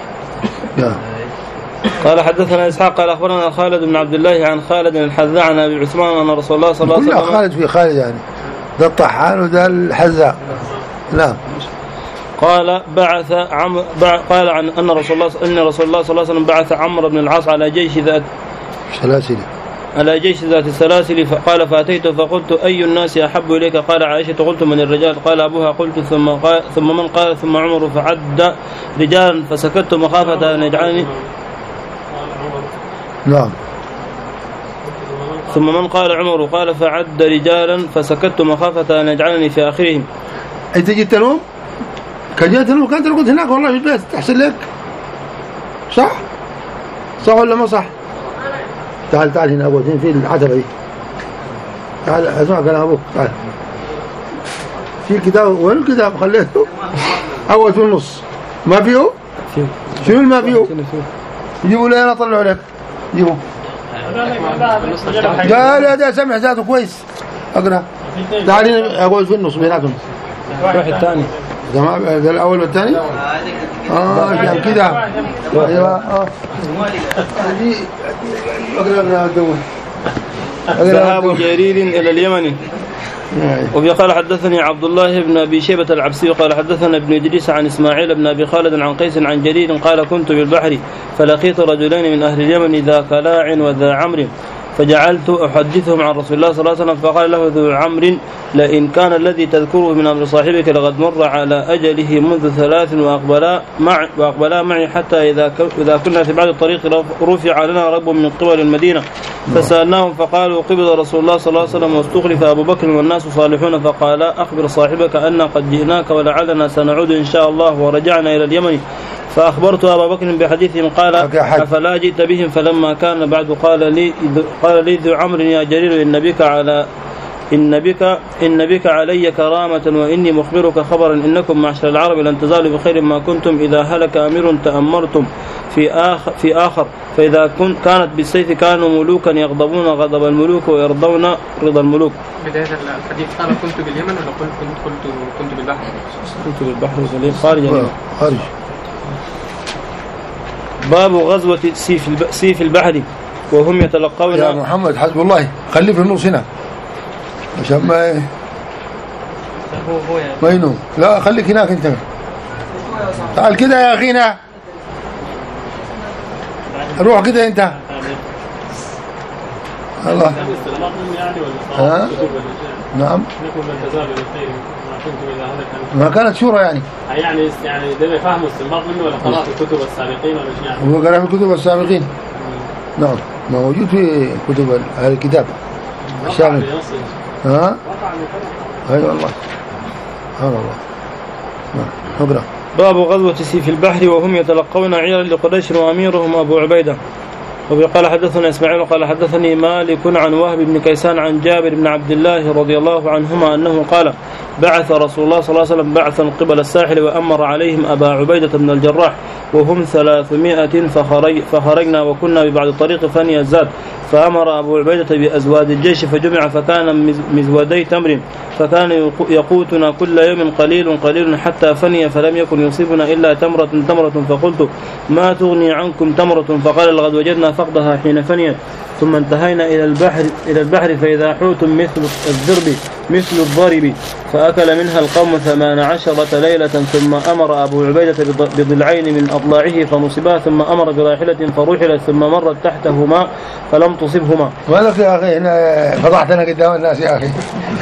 قال حدثنا إسحاق قال أخبرنا خالد بن عبد الله عن خالد الحذاء عن أبي عثمان أن رسول الله صلى الله عليه وسلم خالد في خالد يعني ده الطحان وده الحذاء. نعم. قال بعث عم قال عن أن رسول الله أن رسول الله صلى الله عليه وسلم بعث عمرو بن العاص على جيش ذات سلاسل على جيش ذات السلاسل فقال فأتيته فقلت أي الناس أحب إليك؟ قال عائشة. قلت من الرجال؟ قال أبوها. قلت ثم قال ثم من؟ قال ثم عمر. فعد رجالا فسكت مخافة أن يجعلني. نعم. ثم من؟ قال عمر. قال فعد رجالا فسكت مخافة أن يجعلني في آخرهم. أنت جيت اليوم؟ كان جيت اليوم كانت قلت هناك والله في البيت تحسن لك صح؟ صح ولا ما صح؟ تعال تعال هنا أبوك في العتبة دي. تعال أسمع كلام أبوك. تعال. في كتاب وين الكتاب خليته؟ أول في النص ما فيه؟ شنو ما فيه؟ جيبوا لي أنا أطلعوا لك. جيبوا. لا لا ده سمع ذاته كويس. أقرأ. تعال هنا أقول في النص بيناتهم. واحد ثاني. تمام ده الأول والثاني. آه عشان كده. أيوة آه. أقرأ الدول. ذهاب جرير إلى اليمن. وفي قال حدثني عبد الله بن أبي شيبة العبسي قال حدثنا ابن إدريس عن إسماعيل بن أبي خالد عن قيس عن جرير قال كنت بالبحر فلقيت رجلين من أهل اليمن ذا كلاع وذا عمرو فجعلت أحدثهم عن رسول الله صلى الله عليه وسلم فقال له ذو عمرو لئن كان الذي تذكره من أمر صاحبك لقد مر على أجله منذ ثلاث وأقبلا مع وأقبلا معي حتى إذا إذا كنا في بعد الطريق رفع لنا رب من قبل المدينة فسألناهم فقالوا قبض رسول الله صلى الله عليه وسلم واستخلف أبو بكر والناس صالحون فقال أخبر صاحبك أن قد جئناك ولعلنا سنعود إن شاء الله ورجعنا إلى اليمن فأخبرت أبا بكر بحديثهم قال أفلا جئت بهم فلما كان بعد قال لي قال لي ذو عمرو يا جرير إن بك على إن بك إن بك علي كرامة وإني مخبرك خبرا إنكم معشر العرب لن تزالوا بخير ما كنتم إذا هلك أمير تأمرتم في آخر في آخر فإذا كنت كانت بالسيف كانوا ملوكا يغضبون غضب الملوك ويرضون رضا الملوك. بداية الحديث قال كنت باليمن ولا قلت كنت كنت كنت بالبحر؟ كنت بالبحر خارج خارج. باب غزوة سيف سيف البحر وهم يتلقون. يا محمد حسب الله خليه في النص هنا عشان ما ما ينوم. لا خليك هناك انت. تعال كده يا اخينا روح كده انت. الله. ها؟ نعم. ما كانت شورى يعني. يعني يعني ده بيفهموا استنباط منه ولا قراءة الكتب السابقين ولا شيء يعني؟ هو قرأ في الكتب السابقين. نعم موجود في كتب أهل الكتاب الشامل. ها؟ أي والله. سبحان الله. نعم اقرأ. باب غزوة سيف البحر وهم يتلقون عيرا لقريش وأميرهم أبو عبيدة. وقال حدثنا إسماعيل قال حدثني مالك عن وهب بن كيسان عن جابر بن عبد الله رضي الله عنهما أنه قال بعث رسول الله صلى الله عليه وسلم بعثا قبل الساحل وأمر عليهم أبا عبيدة بن الجراح وهم ثلاثمائة فخرج فخرجنا وكنا ببعض الطريق فني الزاد فأمر أبو عبيدة بأزواد الجيش فجمع فكان مزودي تمر فكان يقوتنا كل يوم قليل قليل حتى فني فلم يكن يصيبنا إلا تمرة تمرة فقلت ما تغني عنكم تمرة فقال لقد وجدنا فقدها حين فنيت ثم انتهينا إلى البحر إلى البحر فإذا حوت مثل الذرب مثل الضرب فأكل منها القوم ثمان عشرة ليلة ثم أمر أبو عبيدة بضلعين من أضلاعه فنصبا ثم أمر براحلة فرحلت ثم مرت تحتهما فلم تصبهما. مالك يا أخي هنا فضحتنا قدام الناس يا أخي.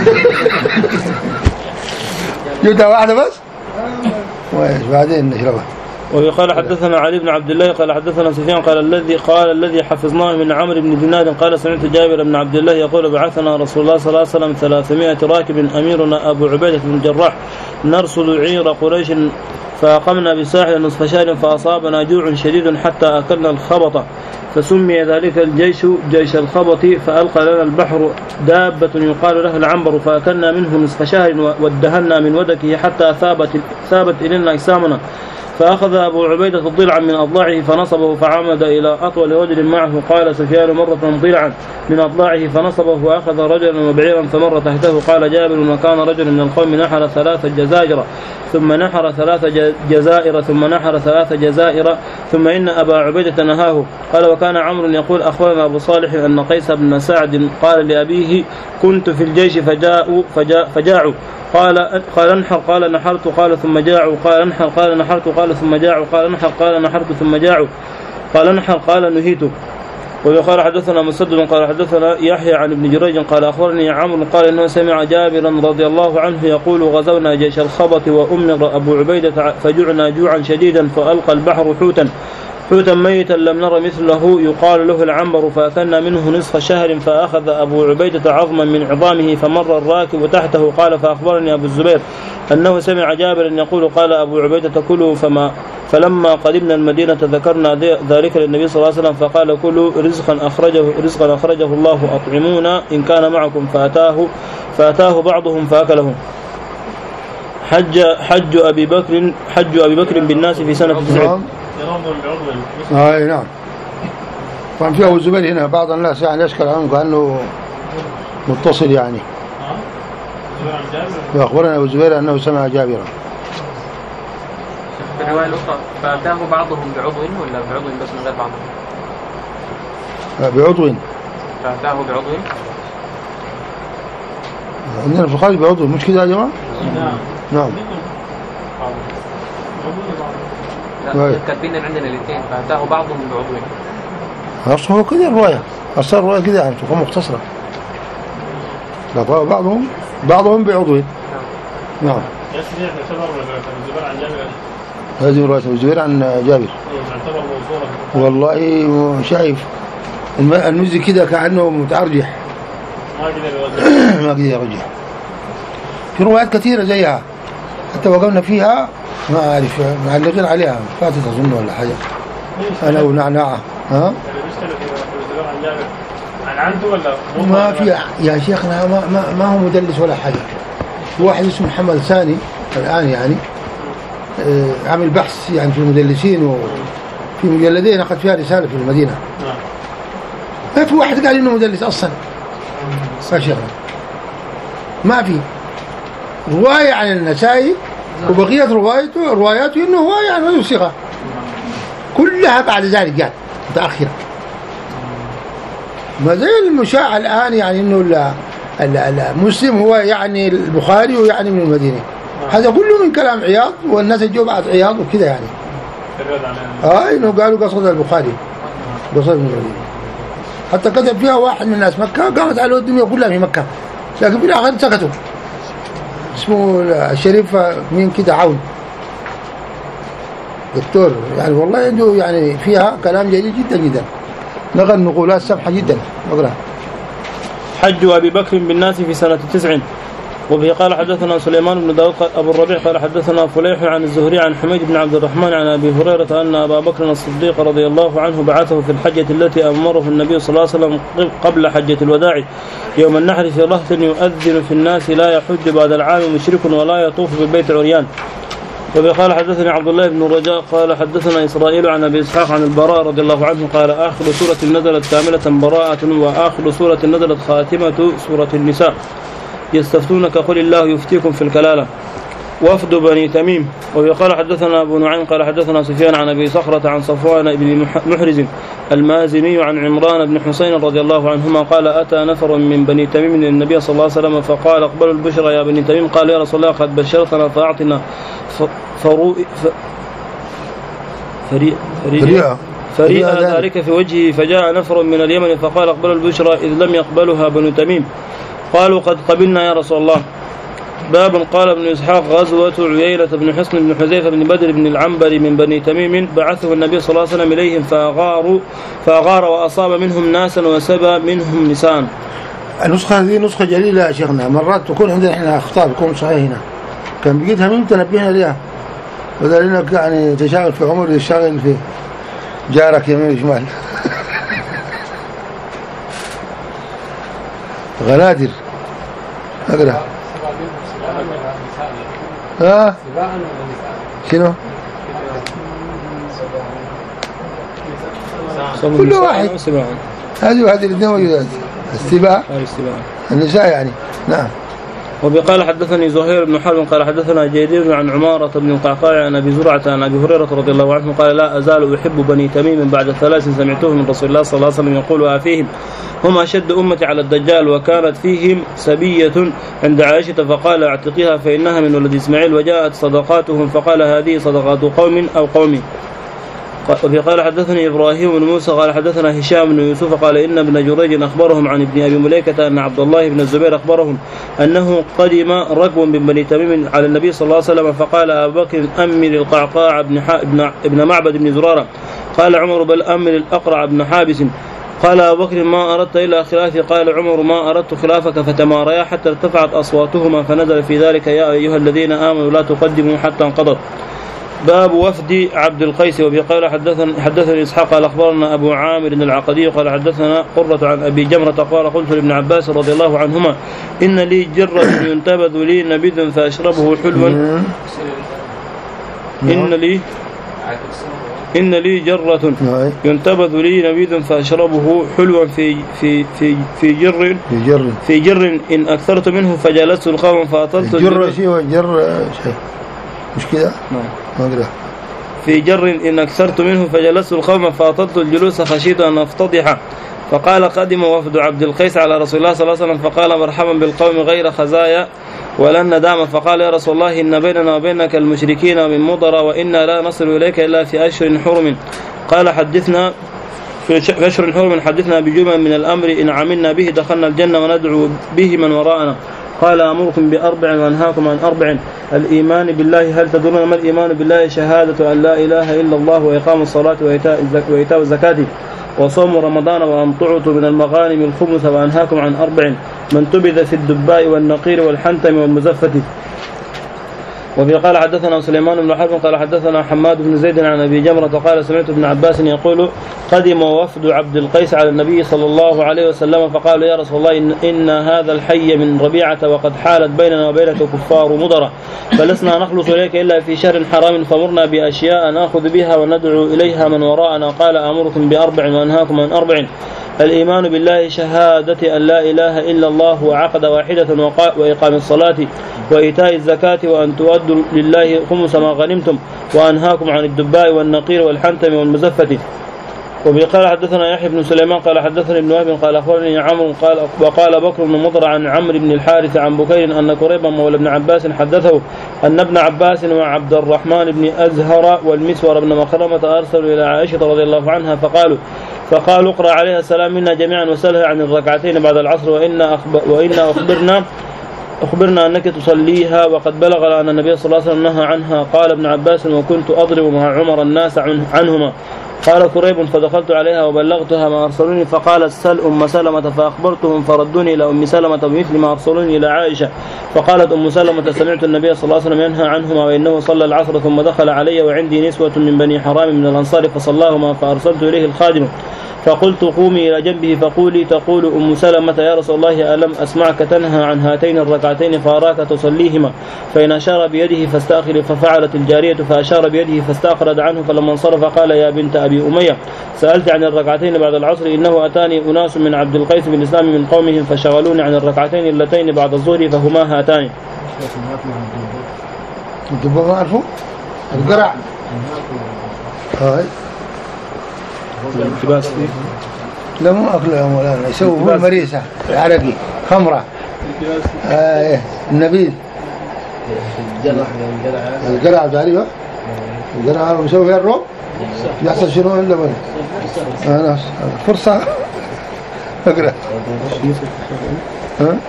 جبتها واحدة بس وإيش بعدين نشربها. وقال حدثنا علي بن عبد الله قال حدثنا سفيان قال الذي قال الذي حفظناه من عمرو بن دينار قال سمعت جابر بن عبد الله يقول بعثنا رسول الله صلى الله عليه وسلم ثلاثمائة راكب أميرنا أبو عبيدة بن الجراح نرصد عير قريش فأقمنا بساحل نصف شهر فأصابنا جوع شديد حتى أكلنا الخبط فسمي ذلك الجيش جيش الخبط فألقى لنا البحر دابة يقال لها العنبر فأكلنا منه نصف شهر وادهنا من ودكه حتى ثابت ثابت إلينا أجسامنا فأخذ أبو عبيدة ضلعا من أضلاعه فنصبه فعمد إلى أطول رجل معه قال سفيان مرة ضلعا من أضلاعه فنصبه وأخذ رجلا وبعيرا فمر تحته قال جابر وكان رجل من القوم نحر ثلاث جزائر ثم نحر ثلاث جزائر ثم نحر ثلاث جزائر ثم إن أبا عبيدة نهاه قال وكان عمرو يقول أخبرنا أبو صالح أن قيس بن سعد قال لأبيه كنت في الجيش فجاءوا فجاء فجاعوا قال قال انحر قال نحرت قال ثم جاعوا قال انحر قال نحرت قال ثم جاعوا قال انحر قال نحرت ثم جاعوا قال انحر قال نهيت وقال حدثنا مسدد قال حدثنا يحيى عن ابن جريج قال أخبرني عمرو قال إنه سمع جابرا رضي الله عنه يقول غزونا جيش الخبط وأمر أبو عبيدة فجعنا جوعا شديدا فألقى البحر حوتا حوتا ميتا لم نر مثله يقال له العنبر فأكلنا منه نصف شهر فأخذ أبو عبيدة عظما من عظامه فمر الراكب تحته قال فأخبرني أبو الزبير أنه سمع جابرا يقول قال أبو عبيدة كلوا فما فلما قدمنا المدينة ذكرنا ذلك للنبي صلى الله عليه وسلم فقال كلوا رزقا أخرجه رزقا أخرجه الله أطعمونا إن كان معكم فأتاه فأتاه بعضهم فأكله. حج حج أبي بكر حج أبي بكر بالناس في سنة تسع. آه نعم. كان في أبو الزبير هنا بعض الناس يعني يشكل عنه كأنه متصل يعني. وأخبرنا أبو الزبير أنه سمع جابرا. في الرواية الأخرى فأتاه بعضهم بعضو ولا بعضو بس من غير بعضهم؟ بعضو. فأتاه بعضو. عندنا في الخارج بعضو مش كده يا جماعة؟ نعم. نعم. لا كاتبين عندنا الاثنين فأتاه بعضهم بعضو. أصله هو كده الرواية أصل الرواية كده يعني تكون مختصرة. لا بعضهم بعضهم بعضو. نعم. يسمع يعتبر الزبير عن جابر. هذه رواية الزبير عن جابر. يعتبر موصولة. والله شايف المزي كده كأنه متعرجح. ما قدر يرجع. ما قدر يرجع. في روايات كثيرة زيها حتى وقفنا فيها ما أعرف معلقين عليها فاتت أظن ولا حاجة. أنا ونعناعة. ها؟ عن جابر عن عنده ولا ما في يا شيخنا ما ما, ما هو مدلس ولا حاجة. واحد اسمه محمد ثاني الآن يعني عمل بحث يعني في المدلسين وفي مجلدين أخذ فيها رسالة في المدينة. ما في واحد قال إنه مدلس أصلا. يا شيخنا ما في رواية عن النسائي وبقية روايته رواياته إنه هو يعني ما يصيغها كلها بعد ذلك جاءت متأخرة. ما زي المشاع الآن يعني إنه لا المسلم هو يعني البخاري ويعني من المدينة. هذا كله من كلام عياض والناس يجوا بعد عياض وكذا يعني. آه إنه قالوا قصد البخاري قصد من المدينة. حتى كتب فيها واحد من الناس مكة قامت على الدنيا كلها في مكة لكن في الآخر سكتوا. اسمه الشريف مين كده عون دكتور يعني والله عنده يعني فيها كلام جيد جدا جدا نقل نقولات سمحة جدا. نقرأ. حج أبي بكر بالناس في سنة تسع. وبه قال حدثنا سليمان بن داود أبو الربيع قال حدثنا فليح عن الزهري عن حميد بن عبد الرحمن عن أبي هريرة أن أبا بكر الصديق رضي الله عنه بعثه في الحجة التي أمره النبي صلى الله عليه وسلم قبل حجة الوداع يوم النحر في رهط يؤذن في الناس لا يحج بعد العام مشرك ولا يطوف بالبيت عريان. وبه قال حدثني عبد الله بن الرجاء قال حدثنا إسرائيل عن أبي إسحاق عن البراء رضي الله عنه قال آخر سورة نزلت كاملة براءة وآخر سورة نزلت خاتمة سورة النساء يستفتونك قل الله يفتيكم في الكلالة. وفد بني تميم. وقال حدثنا أبو نعيم قال حدثنا سفيان عن أبي صخرة عن صفوان بن محرز المازني عن عمران بن حسين رضي الله عنهما قال أتى نفر من بني تميم النبي صلى الله عليه وسلم فقال اقبلوا البشرى يا بني تميم قال يا رسول الله قد بشرتنا فأعطنا فريئة فريئة فريئة ذلك في وجهه فجاء نفر من اليمن فقال اقبلوا البشرى إذ لم يقبلها بنو تميم قالوا قد قبلنا يا رسول الله. باب قال ابن إسحاق غزوة عيينة بن حصن بن حذيفة بن بدر بن العنبر من بني تميم بعثه النبي صلى الله عليه وسلم إليهم فأغاروا فأغار وأصاب منهم ناسا وسبى منهم نسان. النسخة هذه نسخة جليلة يا شيخنا مرات تكون عندنا احنا أخطاء تكون صحيح هنا كان بقيتها مين تنبهنا ليها وذلك يعني تشاغل في عمر يشتغل في جارك يمين وشمال. غنادر أقرأ. ها شنو كل واحد هذه وهذه الاثنين موجودات السباع النساء يعني. نعم. وبقال حدثني زهير بن حرب قال حدثنا جرير عن عمارة بن القعقاع عن أبي زرعة عن أبي هريرة رضي الله عنه قال لا أزال أحب بني تميم بعد ثلاث سمعته من رسول الله صلى الله عليه وسلم يقول فيهم هم أشد أمتي على الدجال وكانت فيهم سبية عند عائشة فقال اعتقيها فإنها من ولد إسماعيل وجاءت صدقاتهم فقال هذه صدقات قوم أو قومي. وفي قال حدثني إبراهيم بن موسى قال حدثنا هشام بن يوسف قال إن ابن جريج أخبرهم عن ابن أبي مليكة أن عبد الله بن الزبير أخبرهم أنه قدم ركب من بني تميم على النبي صلى الله عليه وسلم فقال أبو بكر أمر القعقاع بن, ابن, ابن معبد بن زرارة قال عمر بل أمر الأقرع بن حابس قال أبو بكر ما أردت إلا خلافي قال عمر ما أردت خلافك فتماريا حتى ارتفعت أصواتهما فنزل في ذلك يا أيها الذين آمنوا لا تقدموا حتى انقضت. باب وفد عبد القيس. وفي قال حدثني حدثني إسحاق قال أخبرنا أبو عامر العقدي قال حدثنا قرة عن أبي جمرة قال قلت لابن عباس رضي الله عنهما إن لي جرة ينتبذ لي نبذ فأشربه حلوا إن لي إن لي جرة ينتبذ لي نبيذ فأشربه حلوا في في في في جر في جر في جر إن أكثرت منه فجلست القوم فأطلت جر شيء وجر شيء مش كده؟ ما أدري. في جر إن أكثرت منه فجلست القوم فأطلت الجلوس خشيت أن أفتضح. فقال قدم وفد عبد القيس على رسول الله صلى الله عليه وسلم فقال مرحبا بالقوم غير خزايا ولن ندام. فقال يا رسول الله إن بيننا وبينك المشركين من مضر وإنا لا نصل إليك إلا في أشهر حرم. قال حدثنا في أشهر حرم حدثنا بجمل من الأمر إن عملنا به دخلنا الجنة وندعو به من وراءنا. قال أمركم بأربع وأنهاكم عن أربع الإيمان بالله. هل تدرون ما الإيمان بالله؟ شهادة أن لا إله إلا الله وإقام الصلاة وإيتاء الزكاة وصوم رمضان وأن تعطوا من المغانم الخمس. وأنهاكم عن أربع من تبذ في الدباء والنقير والحنتم والمزفة. وفي قال حدثنا سليمان بن حرب قال حدثنا حماد بن زيد عن أبي جمرة قال سمعت ابن عباس يقول قدم وفد عبد القيس على النبي صلى الله عليه وسلم فقال يا رسول الله إن, إن هذا الحي من ربيعة وقد حالت بيننا وبينك كفار مضرة فلسنا نخلص إليك إلا في شهر حرام فمرنا بأشياء نأخذ بها وندعو إليها من وراءنا. قال أمركم بأربع وأنهاكم عن أربع الإيمان بالله شهادة أن لا إله إلا الله وعقد واحدة وإقام الصلاة وإيتاء الزكاة وأن تؤدوا لله خمس ما غنمتم. وأنهاكم عن الدباء والنقير والحنتم والمزفة. وقال حدثنا يحيى بن سليمان قال حدثني ابن وهب قال أخبرني عمرو قال وقال بكر بن مضر عن عمرو بن الحارث عن بكير أن كريبا مولى ابن عباس حدثه أن ابن عباس وعبد الرحمن بن أزهر والمسور بن مخرمة أرسلوا إلى عائشة رضي الله عنها فقالوا فقالوا اقرأ عليها السلام منا جميعا وسلها عن الركعتين بعد العصر وإن أخبر وإن أخبرنا أخبرنا أنك تصليها وقد بلغ أن النبي صلى الله عليه وسلم نهى عنها. قال ابن عباس وكنت أضرب مع عمر الناس عنهما. قال كريب فدخلت عليها وبلغتها ما أرسلوني فقالت سل أم سلمة فأخبرتهم فردوني إلى أم سلمة بمثل ما أرسلوني إلى عائشة. فقالت أم سلمة سمعت النبي صلى الله عليه وسلم ينهى عنهما وإنه صلى العصر ثم دخل علي وعندي نسوة من بني حرام من الأنصار فصلاهما فأرسلت إليه الخادم فقلت قومي إلى جنبه فقولي تقول أم سلمة يا رسول الله ألم أسمعك تنهى عن هاتين الركعتين فأراك تصليهما فإن أشار بيده فاستأخر. ففعلت الجارية فأشار بيده فاستأخرت عنه فلما انصرف قال يا بنت أبي أمية سألت عن الركعتين بعد العصر إنه أتاني أناس من عبد القيس بن الإسلام من قومهم فشغلوني عن الركعتين اللتين بعد الظهر فهما هاتان. أنتم ما عارفوا القرع هاي لا مو أكلهم ولا يسووا هو المريسة العرقي خمرة آه النبيذ القرع تعرفه القرع يسوي فيها الروب يحصل شنو إلا بني آه فرصة أقرأ ها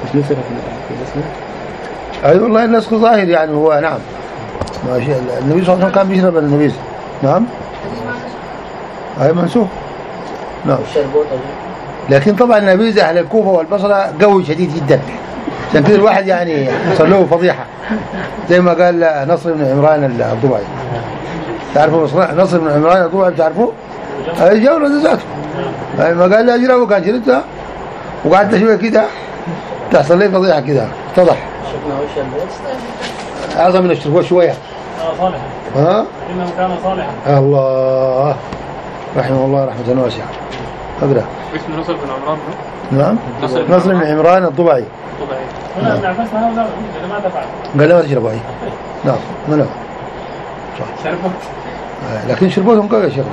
أي والله الناس ظاهر يعني هو نعم ما شاء الله النبي صلى الله عليه وسلم كان بيشرب النبيذ نعم هاي منسوخ نعم. لكن طبعا النبيذ أهل الكوفة والبصرة قوي شديد جدا عشان كده الواحد يعني صار له فضيحة زي ما قال نصر بن عمران الضبعي. تعرفوا نصر بن عمران الضبعي تعرفوا؟ هاي جولة ذاته هاي ما قال لي أجرى وكان شريتها وقعدت شوية كده تحصل لي فضيحة كده اتضح أعظم من الشركوة شوية صالحا ها؟ إنه كان صالحا الله رحمه الله رحمة واسعة. أقرأ اسمه نصر بن عمران نعم نصر بن عمران الضبعي الضبعي. هنا ابن عباس هؤلاء ما تفعل قال لا ما تشربوا أي نعم ما لا شربوا لكن شربوتهم قوي يا شيخ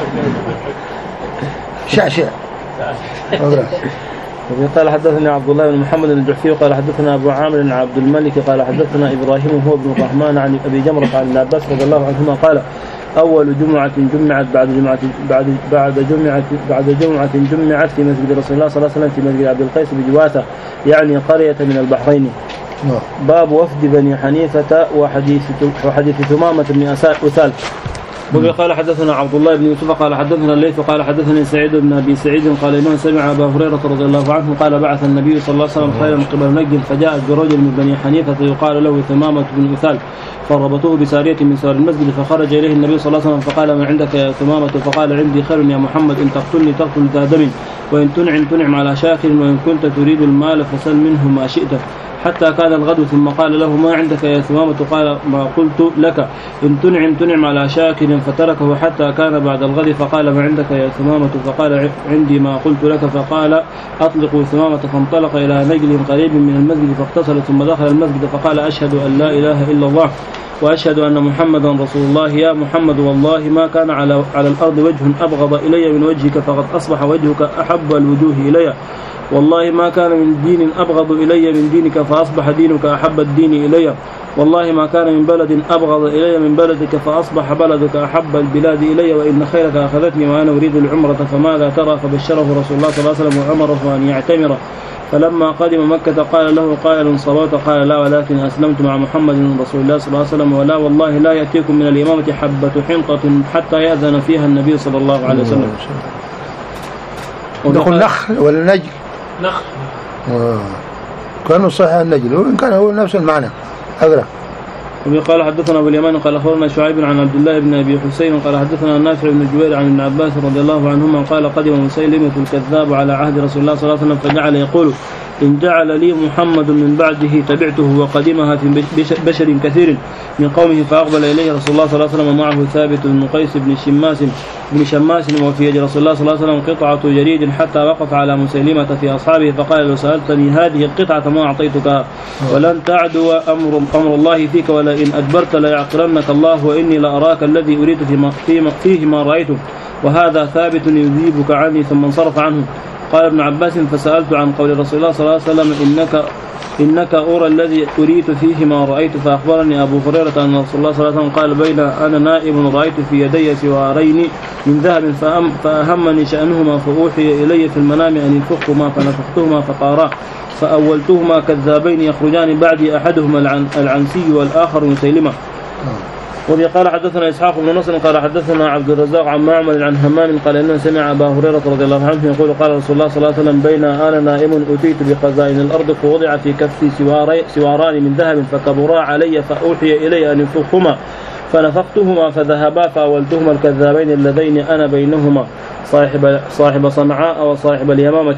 شعشع. أقرأ قال حدثني عبد الله بن محمد الجحفي قال حدثنا أبو عامر عبد الملك قال حدثنا إبراهيم هو ابن الرحمن عن أبي جمرة عن ابن عباس رضي الله عنهما قال أول جمعة جمعت بعد جمعة بعد بعد جمعة بعد جمعة جمعت في مسجد رسول الله صلى الله عليه وسلم في مسجد عبد القيس بجواثة يعني قرية من البحرين. باب وفد بني حنيفة وحديث وحديث ثمامة بن أسال. وقال حدثنا عبد الله بن يوسف قال حدثنا الليث قال حدثني سعيد بن أبي سعيد قال إنه سمع أبا هريرة رضي الله عنه قال بعث النبي صلى الله عليه وسلم خيرا من قبل نجد فجاءت برجل من بني حنيفة يقال له ثمامة بن أسال فربطوه بسارية من سار المسجد فخرج إليه النبي صلى الله عليه وسلم فقال ما عندك يا ثمامة فقال عندي خير يا محمد إن تقتلني تقتل ذا دم وإن تنعم تنعم على شاكر وإن كنت تريد المال فسل منه ما شئت حتى كان الغد ثم قال له ما عندك يا ثمامة قال ما قلت لك إن تنعم تنعم على شاكر فتركه حتى كان بعد الغد فقال ما عندك يا ثمامة فقال عندي ما قلت لك فقال أطلقوا ثمامة فانطلق إلى نجل قريب من المسجد فاغتسل ثم دخل المسجد فقال أشهد أن لا إله إلا الله وأشهد أن محمدا رسول الله يا محمد والله ما كان على على الأرض وجه أبغض إلي من وجهك فقد أصبح وجهك أحب الوجوه إلي والله ما كان من دين أبغض إلي من دينك فأصبح دينك أحب الدين إلي والله ما كان من بلد أبغض إلي من بلدك فأصبح بلدك أحب البلاد إلي وإن خيرك أخذتني وأنا أريد العمرة فماذا ترى فبشره رسول الله صلى الله عليه وسلم وأمره أن يعتمر فلما قدم مكة قال له قائل صلوات قال لا ولكن أسلمت مع محمد رسول الله صلى الله عليه وسلم ولا والله لا يأتيكم من الإمامة حبة حنطة حتى يأذن فيها النبي صلى الله عليه وسلم. نقول نخل ولا نجل؟ نخل. آه. كانوا صحيح النجل وإن كان هو نفس المعنى أقرأ. وقال حدثنا أبو اليمان قال أخبرنا شعيب عن عبد الله بن أبي حسين قال حدثنا نافع بن جبير عن ابن عباس رضي الله عنهما قال قدم مسيلمة الكذاب على عهد رسول الله صلى الله عليه وسلم فجعل يقول إن جعل لي محمد من بعده تبعته وقدمها في بشر كثير من قومه فأقبل إليه رسول الله صلى الله عليه وسلم معه ثابت بن قيس بن شماس بن شماس وفي يد رسول الله صلى الله عليه وسلم قطعة جريد حتى وقف على مسيلمة في أصحابه فقال لو سألتني هذه القطعة ما أعطيتك ولن تعدو أمر, أمر الله فيك ولئن أدبرت ليعقرنك الله وإني لأراك الذي أريد فيه ما رأيته وهذا ثابت يذيبك عني ثم انصرف عنه. قال ابن عباس فسألت عن قول رسول الله صلى الله عليه وسلم إنك إنك أرى الذي أريد فيه ما رأيت فأخبرني أبو هريرة أن رسول الله صلى الله عليه وسلم قال بين أنا نائم رأيت في يدي سوارين من ذهب فأهمني شأنهما فأوحي إلي في المنام أن ينفخهما فنفختهما فطارا فأولتهما كذابين يخرجان بعدي أحدهما العنسي والآخر مسيلمة. وفي قال حدثنا إسحاق بن نصر قال حدثنا عبد الرزاق عن معمر عن همام قال إنه سمع أبا هريرة رضي الله عنه يقول قال رسول الله صلى الله عليه وسلم بين أنا نائم أتيت بخزائن الأرض فوضع في كفي سواران من ذهب فكبرا علي فأوحي إلي أن ينفخهما فنفختهما فذهبا فأولتهما الكذابين اللذين أنا بينهما صاحب صاحب صنعاء وصاحب اليمامة.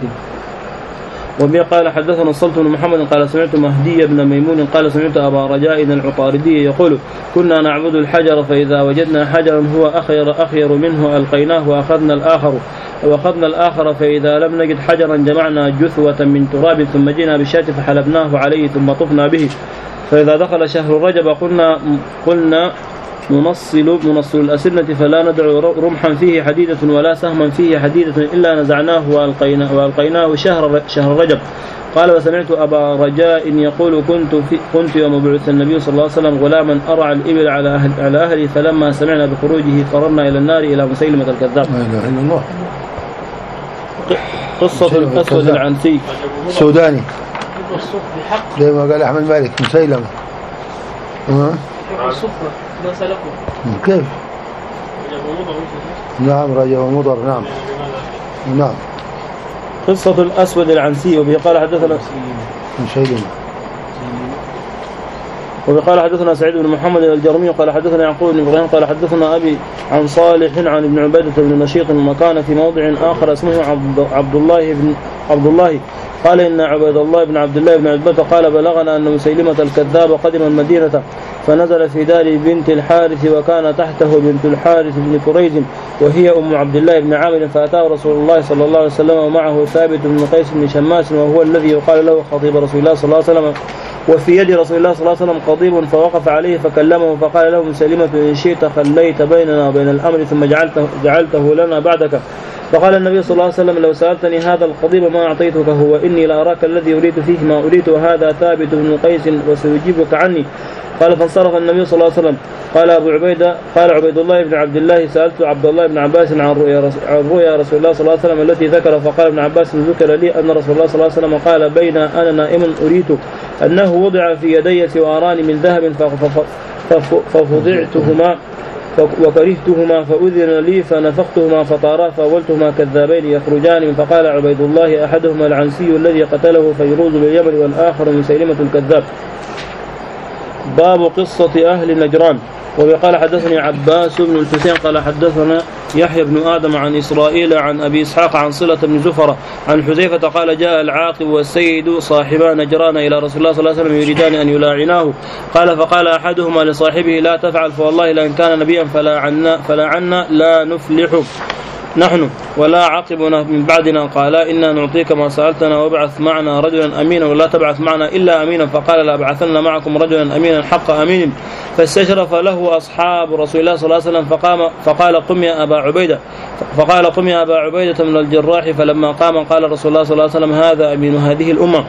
وبي قال حدثنا الصلت بن محمد قال سمعت مهدي بن ميمون قال سمعت أبا رجاء العطاردي يقول كنا نعبد الحجر فإذا وجدنا حجرا هو أخير أخير منه ألقيناه وأخذنا الآخر وأخذنا الآخر فإذا لم نجد حجرا جمعنا جثوة من تراب ثم جئنا بالشاة فحلبناه عليه ثم طفنا به فإذا دخل شهر رجب قلنا قلنا منصل منصل الأسنة فلا ندعو رمحا فيه حديدة ولا سهما فيه حديدة إلا نزعناه وألقيناه, وألقيناه شهر شهر رجب. قال وسمعت أبا رجاء يقول كنت في كنت يوم بعث النبي صلى الله عليه وسلم غلاما أرعى الإبل على أهل على أهلي فلما سمعنا بخروجه فررنا إلى النار إلى مسيلمة الكذاب. لا إله إلا الله. قصة الأسود العنسي السوداني زي ما قال أحمد مالك مسيلمة. ها الصفر ما سلكوا كيف؟ نعم رجع ومضر نعم نعم. قصة الأسود العنسي وبه قال حدثنا مسيلمة وقال حدثنا سعيد بن محمد الجرمي قال حدثنا يعقوب بن إبراهيم قال حدثنا أبي عن صالح عن ابن عبادة بن نشيط وكان في موضع آخر اسمه عبد, عبد الله بن عبد الله قال إن عبد الله بن عبد الله بن عتبة قال بلغنا أن مسيلمة الكذاب قدم المدينة فنزل في دار بنت الحارث وكان تحته بنت الحارث بن كريز وهي أم عبد الله بن عامر فأتاه رسول الله صلى الله عليه وسلم ومعه ثابت بن قيس بن شماس وهو الذي يقال له خطيب رسول الله صلى الله عليه وسلم وفي يد رسول الله صلى الله عليه وسلم قضيب فوقف عليه فكلمه فقال له مسلمة إن شئت خليت بيننا وبين الأمر ثم جعلته, جعلته لنا بعدك. فقال النبي صلى الله عليه وسلم لو سألتني هذا القضيب ما أعطيتك هو إني لأراك الذي أريد فيه ما أريد وهذا ثابت بن قيس وسيجيبك عني. قال فانصرف النبي صلى الله عليه وسلم. قال أبو عبيدة قال عبيد الله بن عبد الله سألت عبد الله بن عباس عن رؤيا عن رؤيا رسول الله صلى الله عليه وسلم التي ذكر فقال ابن عباس ذكر لي أن رسول الله صلى الله عليه وسلم قال بين أنا نائم أريد أنه وضع في يدي سواران من ذهب ففضعتهما وكرهتهما فأذن لي فنفختهما فطارا فأولتهما كذابين يخرجان. فقال عبيد الله أحدهما العنسي الذي قتله فيروز باليمن والآخر مسيلمة الكذاب. باب قصة أهل نجران. وقال حدثني عباس بن الحسين قال حدثنا يحيى بن آدم عن إسرائيل عن أبي إسحاق عن صلة بن زفرة عن حذيفة قال جاء العاقب والسيد صاحبا نجران إلى رسول الله صلى الله عليه وسلم يريدان أن يلاعناه. قال فقال أحدهما لصاحبه لا تفعل فوالله لأن كان نبيا فلا عنا, فلا عنا لا نفلح نحن ولا عقبنا من بعدنا. قال إنا نعطيك ما سألتنا وابعث معنا رجلا أمينا ولا تبعث معنا إلا أمينا. فقال لا بعثنا معكم رجلا أمينا حق أمين. فاستشرف له أصحاب رسول الله صلى الله عليه وسلم فقام فقال قم يا أبا عبيدة فقال قم يا أبا عبيدة من الجراح. فلما قام قال رسول الله صلى الله عليه وسلم هذا أمين هذه الأمة.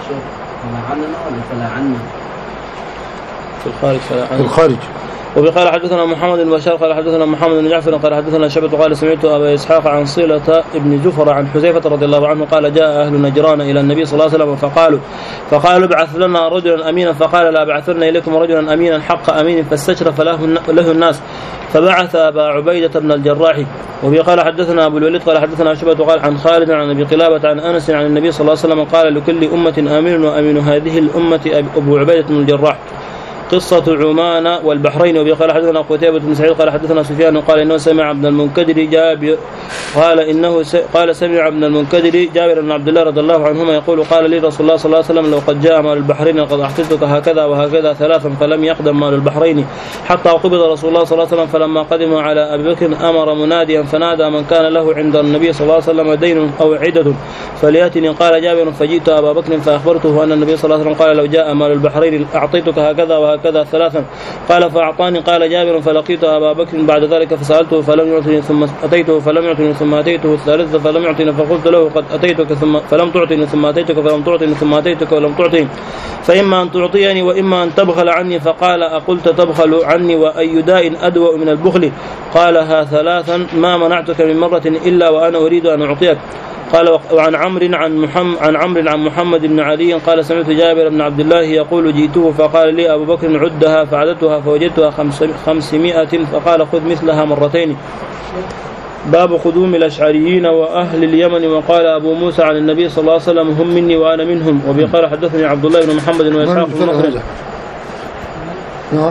في الخارج فلا في الخارج. وبقال حدثنا محمد بن بشار قال حدثنا محمد بن جعفر قال حدثنا شعبة قال سمعت أبا إسحاق عن صلة ابن زفر عن حذيفة رضي الله عنه قال جاء أهل نجران إلى النبي صلى الله عليه وسلم فقالوا فقالوا ابعث لنا رجلا أمينا. فقال لا بعثن إليكم رجلا أمينا حق أمين. فاستشرف له, له الناس فبعث أبا عبيدة بن الجراح. وبقال حدثنا أبو الوليد قال حدثنا شعبة قال عن خالد عن أبي قلابة عن أنس عن النبي صلى الله عليه وسلم قال لكل أمة أمين وأمين هذه الأمة أبو عبيدة بن الجراح. قصة عمان والبحرين. وبقال حدثنا قتيبة بن سعيد قال حدثنا سفيان قال إنه سمع ابن المنكدر جابر قال إنه س... قال سمع ابن المنكدر جابر بن عبد الله رضي الله عنهما يقول قال لي رسول الله صلى الله عليه وسلم لو قد جاء مال البحرين لقد أحسدتك هكذا وهكذا ثلاثا فلم يقدم مال البحرين حتى قبض رسول الله صلى الله عليه وسلم. فلما قدم على أبي بكر أمر مناديا فنادى من كان له عند النبي صلى الله عليه وسلم دين أو عدة فليأتني. قال جابر فجئت أبا بكر فأخبرته أن النبي صلى الله عليه وسلم قال لو جاء مال البحرين أعطيتك هكذا وهكذا ثلاثا. قال فأعطاني. قال جابر فلقيت أبا بكر بعد ذلك فسألته فلم يعطني ثم أتيته فلم يعطني ثم أتيته الثالثة فلم يعطني فقلت له قد أتيتك ثم فلم تعطني ثم أتيتك فلم تعطني ثم أتيتك ولم تعطني فإما أن تعطيني وإما أن تبخل عني. فقال أقلت تبخل عني وأي داء أدوأ من البخل؟ قالها ثلاثا ما منعتك من مرة إلا وأنا أريد أن أعطيك. قال وعن عمرو عن محمد عن عمرو عن محمد بن علي قال سمعت جابر بن عبد الله يقول جئته فقال لي أبو بكر عدها فعدتها فوجدتها خمسمائة فقال خذ مثلها مرتين. باب قدوم الأشعريين وأهل اليمن. وقال أبو موسى عن النبي صلى الله عليه وسلم هم مني وأنا منهم. وبقال حدثني عبد الله بن محمد وإسحاق بن نصر. نعم.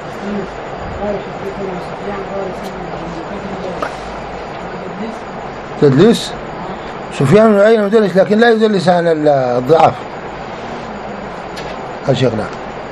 تدليس سفيان بن عيينة يدلس لكن لا يدلس عن الضعاف. أشيخنا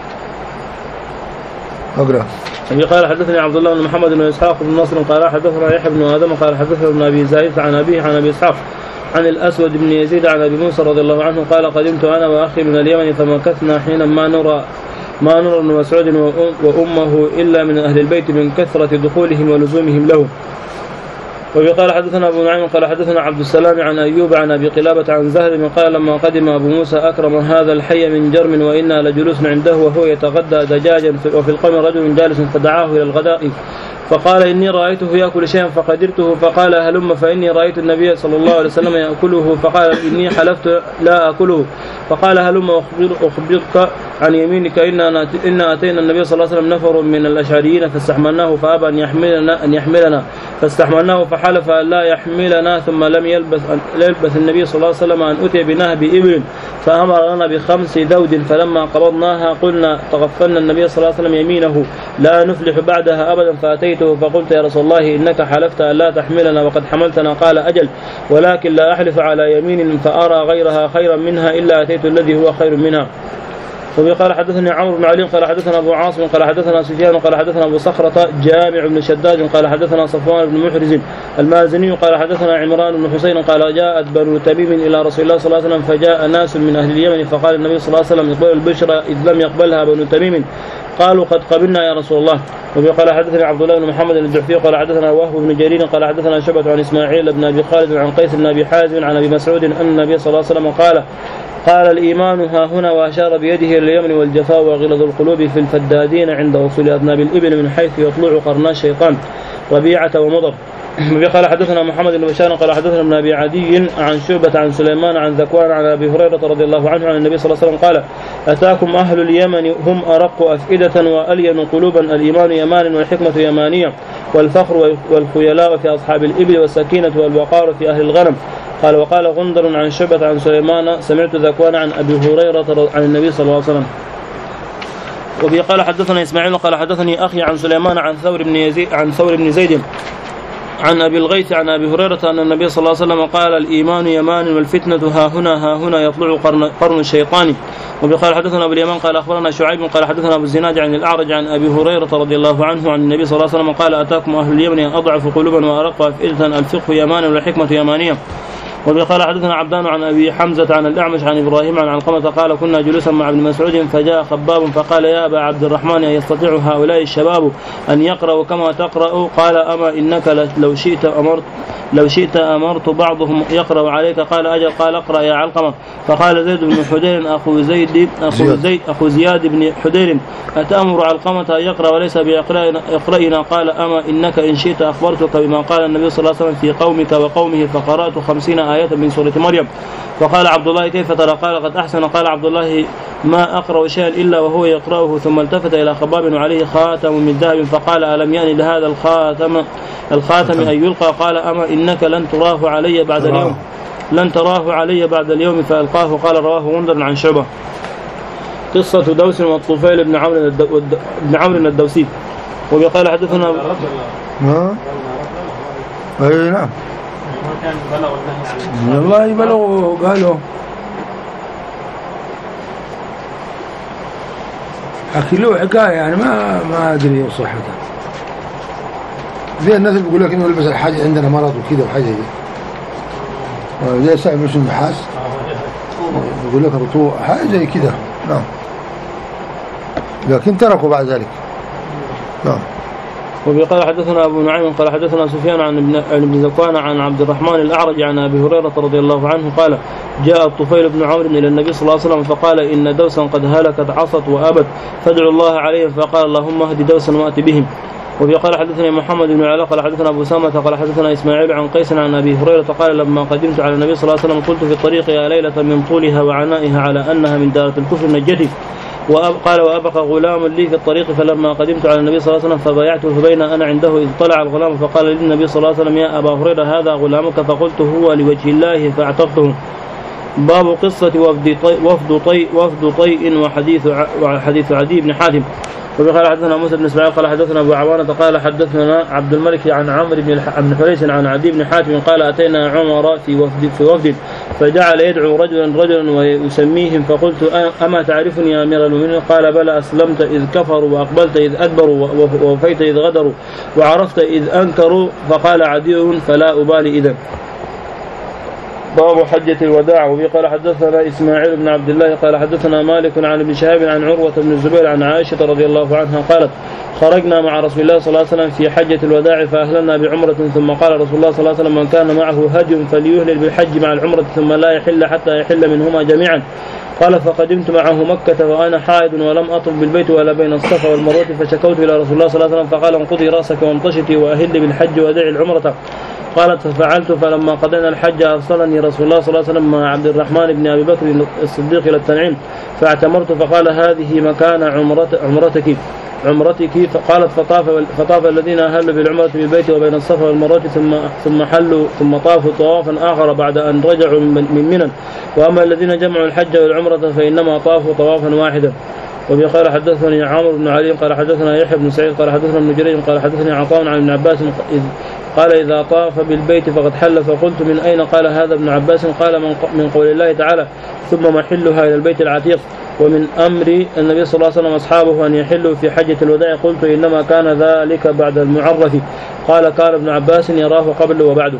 أقرأ. قال حدثني عبد الله بن محمد بن إسحاق بن نصر قال حدثنا يحيى بن آدم قال حدثنا ابن أبي زايد عن أبيه عن أبي إسحاق عن الأسود بن يزيد عن أبي موسى رضي الله عنه قال قدمت أنا وأخي من اليمن فمكثنا حين ما نرى ما نرى ابن مسعود وأمه إلا من أهل البيت من كثرة دخولهم ولزومهم له. وقال حدثنا أبو نعيم قال حدثنا عبد السلام عن أيوب عن أبي قلابة عن زهر قال لما قدم أبو موسى أكرم هذا الحي من جرم وإنا لجلوس عنده وهو يتغدى دجاجا وفي القوم رجل جالس فدعاه إلى الغداء فقال إني رأيته يأكل شيئا فقدرته فقال هلم فإني رأيت النبي صلى الله عليه وسلم يأكله فقال إني حلفت لا أكله فقال هلم أخبرك عن يمينك إن إن أتينا النبي صلى الله عليه وسلم نفر من الأشعريين فاستحملناه فأبى أن يحملنا أن يحملنا فاستحملناه فحلف أن لا يحملنا ثم لم يلبث يلبث النبي صلى الله عليه وسلم أن أتي بنهب إبل فأمر لنا بخمس ذود فلما قبضناها قلنا تغفلنا النبي صلى الله عليه وسلم يمينه لا نفلح بعدها أبدا فأتيته فقلت يا رسول الله إنك حلفت أن لا تحملنا وقد حملتنا قال أجل ولكن لا أحلف على يمين فأرى غيرها خيرا منها إلا أتيت الذي هو خير منها. وبه قال حدثني عمرو بن علي قال حدثنا أبو عاصم قال حدثنا سفيان قال حدثنا أبو صخرة جامع بن شداد قال حدثنا صفوان بن محرز المازني قال حدثنا عمران بن حسين قال جاءت بنو تميم إلى رسول الله صلى الله عليه وسلم فجاء ناس من أهل اليمن فقال النبي صلى الله عليه وسلم يقبل البشرى إذ لم يقبلها بنو تميم قالوا قد قبلنا يا رسول الله. وبه قال حدثني عبد الله بن محمد الجعفي قال حدثنا وهب بن جرير قال حدثنا شعبة عن إسماعيل بن أبي خالد عن قيس بن أبي حازم عن أبي مسعود أن النبي صلى الله عليه وسلم قال قال الإيمان ها هنا وأشار بيده إلى اليمن والجفاء وغلظ القلوب في الفدادين عند وصول أذناب الإبل من حيث يطلع قرنا الشيطان ربيعة ومضر. قال حدثنا محمد بن بشار قال حدثنا ابن أبي عدي عن شعبة عن سليمان عن ذكوان عن أبي هريرة رضي الله عنه عن النبي صلى الله عليه وسلم قال أتاكم أهل اليمن هم أرق أفئدة وألين قلوبا الإيمان يمان والحكمة يمانية والفخر والخيلاء في أصحاب الإبل والسكينة والوقار في أهل الغنم. قال وقال غندر عن شعبة عن سليمان سمعت ذكوان عن أبي هريرة عن النبي صلى الله عليه وسلم. وبه قال حدثنا إسماعيل قال حدثني أخي عن سليمان عن ثور بن يزيد عن ثور بن زيد عن أبي الغيث عن أبي هريرة أن النبي صلى الله عليه وسلم قال الإيمان يمان والفتنة ها هنا ها هنا يطلع قرن, قرن الشيطان. وبقال حدثنا أبو اليمان قال أخبرنا شعيب قال حدثنا أبو الزناد عن الأعرج عن أبي هريرة رضي الله عنه عن النبي صلى الله عليه وسلم قال أتاكم أهل اليمن أضعف قلوبا وأرق أفئدة الفقه يمان والحكمة يمانية. وقال حدثنا عبدان عن أبي حمزة عن الأعمش عن إبراهيم عن علقمة قال كنا جلوسا مع ابن مسعود فجاء خباب فقال يا أبا عبد الرحمن يستطيع هؤلاء الشباب أن يقرأوا كما تقرأ؟ قال أما إنك لو شئت أمرت لو شئت أمرت بعضهم يقرأ عليك. قال أجل. قال اقرأ يا علقمة. فقال زيد بن حدير أخو زيد أخو زيد أخو زياد بن حدير أتأمر علقمة أن يقرأ وليس بيقرأنا؟ قال أما إنك إن شئت أخبرتك بما قال النبي صلى الله عليه وسلم في قومك وقومه فقرأت خمسين آية من سورة مريم. فقال عبد الله كيف ترى؟ قال قد أحسن. قال عبد الله ما أقرأ شيئا إلا وهو يقرأه. ثم التفت إلى خباب وعليه خاتم من ذهب فقال ألم يأن لهذا الخاتم الخاتم أن يلقى؟ قال أما إنك لن تراه علي بعد اليوم لن تراه علي بعد اليوم فألقاه. قال رواه غندر عن شعبة. قصة دوس والطفيل بن عمرو بن عمرو الدوسي. وقال حدثنا ها اي نعم والله بلغوا قالوا حكي له حكايه يعني ما ما ادري صحتها. زي الناس بيقول لك انه يلبس الحاجه عندنا مرض وكذا وحاجه زي زي سعد بن النحاس يقول لك رطوبه حاجه زي كذا. نعم لكن تركوا بعد ذلك. نعم. وقال حدثنا أبو نعيم قال حدثنا سفيان عن ابن, عن ابن ذكوان عن عبد الرحمن الأعرج عن أبي هريرة رضي الله عنه قال جاء الطفيل بن عمرو إلى النبي صلى الله عليه وسلم فقال إن دوسا قد هلكت عصت وأبت فادعوا الله عليهم. فقال اللهم اهد دوسا وأت بهم. وقال حدثنا محمد بن علاء قال حدثنا أبو سامة قال حدثنا إسماعيل عن قيس عن أبي هريرة قال لما قدمت على النبي صلى الله عليه وسلم قلت في الطريق يا ليلة من طولها وعنائها على أنها من دارة الكفر نجتي. وقال وأبقى غلام لي في الطريق فلما قدمت على النبي صلى الله عليه وسلم فبايعته فبين أنا عنده إذ طلع الغلام فقال للنبي صلى الله عليه وسلم يا أبا هريرة هذا غلامك؟ فقلت هو لوجه الله فاعتقته. باب قصة وفد طي وفد طي وفد طيء وحديث وحديث عدي بن حاتم. وقال حدثنا موسى بن اسماعيل قال حدثنا ابو عوانة قال حدثنا عبد الملك عن عمرو بن بن حريث عن عدي بن حاتم قال اتينا عمر في وفد في وفد فجعل يدعو رجلا رجلا ويسميهم فقلت اما تعرفني يا امير المؤمنين؟ قال بلى اسلمت اذ كفروا واقبلت اذ ادبروا ووفيت اذ غدروا وعرفت اذ انكروا. فقال عدي فلا ابالي اذا. باب حجة الوداع. وقال حدثنا إسماعيل بن عبد الله قال حدثنا مالك عن ابن شهاب عن عروة بن الزبير عن عائشة رضي الله عنها قالت خرجنا مع رسول الله صلى الله عليه وسلم في حجة الوداع فأهلنا بعمرة ثم قال رسول الله صلى الله عليه وسلم من كان معه هدي فليهلل بالحج مع العمرة ثم لا يحل حتى يحل منهما جميعا. قال فقدمت معه مكة وأنا حائض ولم أطف بالبيت ولا بين الصفا والمروة فشكوت إلى رسول الله صلى الله عليه وسلم فقال انقضي رأسك وانتشتي وأهل بالحج ودعي العمرة. قالت ففعلت فلما قضينا الحج أرسلني رسول الله صلى الله عليه وسلم مع عبد الرحمن بن أبي بكر الصديق إلى التنعيم فاعتمرت فقال هذه مكان عمرت عمرتك عمرتك. فقالت فطاف فطاف الذين أهلوا بالعمرة بالبيت وبين الصفا والمروة ثم ثم حلوا ثم طافوا طوافا آخر بعد أن رجعوا من منى. وأما الذين جمعوا الحج والعمرة فإنما طافوا طوافا واحدا. وقال حدثني عمرو بن علي قال حدثنا يحيى بن سعيد قال حدثنا ابن جرير قال حدثني عطاء عن ابن عباس قال إذا طاف بالبيت فقد حل. فقلت من أين؟ قال هذا ابن عباس. قال من قول الله تعالى ثم محلها إلى البيت العتيق ومن أمر النبي صلى الله عليه وسلم أصحابه أن يحلوا في حجة الوداع. قلت إنما كان ذلك بعد المعرف. قال كان ابن عباس يراه قبل وبعده.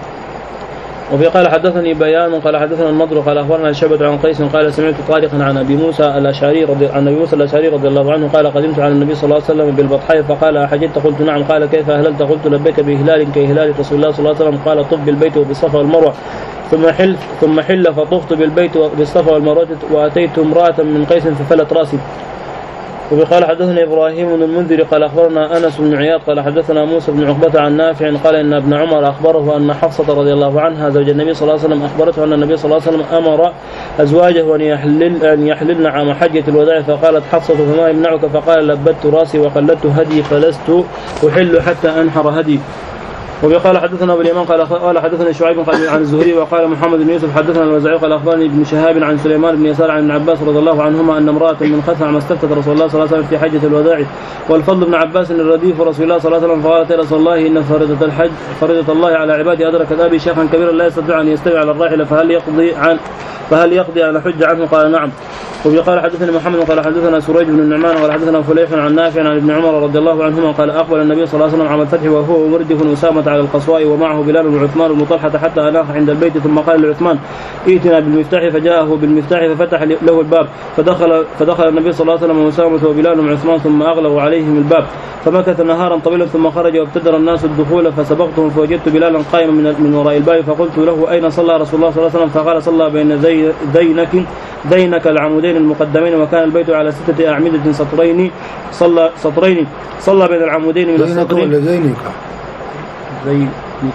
وفي قال حدثني بيان قال حدثنا النضر قال أخبرنا شعبة عن قيس قال سمعت طارقا عن أبي موسى الأشعري رضي عن أبي موسى الأشعري رضي الله عنه قال قدمت على النبي صلى الله عليه وسلم بالبطحاء فقال أحججت؟ قلت نعم. قال كيف أهللت؟ قلت لبيك بإهلال كإهلال رسول الله صلى الله عليه وسلم. قال طف بالبيت وبالصفا والمروة ثم حل ثم حل فطفت بالبيت وبالصفا والمروة وأتيت امرأة من قيس ففلت رأسي. وقال حدثنا إبراهيم بن المنذر قال أخبرنا أنس بن عياض قال حدثنا موسى بن عقبة عن نافع قال إن ابن عمر أخبره أن حفصة رضي الله عنها زوج النبي صلى الله عليه وسلم أخبرته أن النبي صلى الله عليه وسلم أمر أزواجه أن يحلل أن يحللن عام حجة الوداع. فقالت حفصة فما يمنعك؟ فقال لبت راسي وقلدت هدي فلست أحل حتى أنحر هدي. وقال حدثنا ابو اليمان قال قال حدثنا شعيب قال عن الزهري وقال محمد بن يوسف حدثنا الوزاعي قال اخبرني ابن شهاب عن سليمان بن يسار عن ابن عباس رضي الله عنهما ان امراه من خثعم استفتت رسول الله صلى الله عليه وسلم في حجه الوداع والفضل بن عباس الرديف رسول الله صلى الله عليه وسلم فقالت يا رسول الله ان فريضه الحج فريضه الله على عباده ادركت ابي شيخا كبيرا لا يستطيع ان يستوي على الراحله فهل يقضي عن فهل يقضي ان حج عنه؟ قال نعم. وقال حدثنا محمد قال حدثنا سريج بن النعمان قال حدثنا فليح عن نافع عن ابن عمر رضي الله عنهما قال اقبل النبي صلى الله عليه وسلم عام الفتح وهو مردف اسامه على القصواء ومعه بلال بن عثمان بن طلحه حتى اناخ عند البيت ثم قال لعثمان ائتنا بالمفتاح فجاءه بالمفتاح ففتح له الباب فدخل فدخل النبي صلى الله عليه وسلم واسامه وبلال بن عثمان ثم اغلقوا عليهم الباب فمكث نهارا طويلا ثم خرج وابتدر الناس الدخول فسبقتهم فوجدت بلالا قائما من, من وراء الباب فقلت له اين صلى رسول الله صلى الله عليه وسلم؟ فقال صلى بين زي ذينك ذينك العمودين المقدمين وكان البيت على ستة أعمدة سطرين صلى سطرين صلى بين العمودين من السطرين ذينك ذينك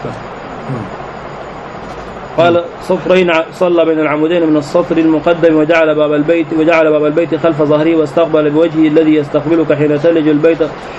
قال سطرين صلى بين العمودين من السطر المقدم وجعل باب البيت وجعل باب البيت خلف ظهره واستقبل بوجهه الذي يستقبلك حين تلج البيت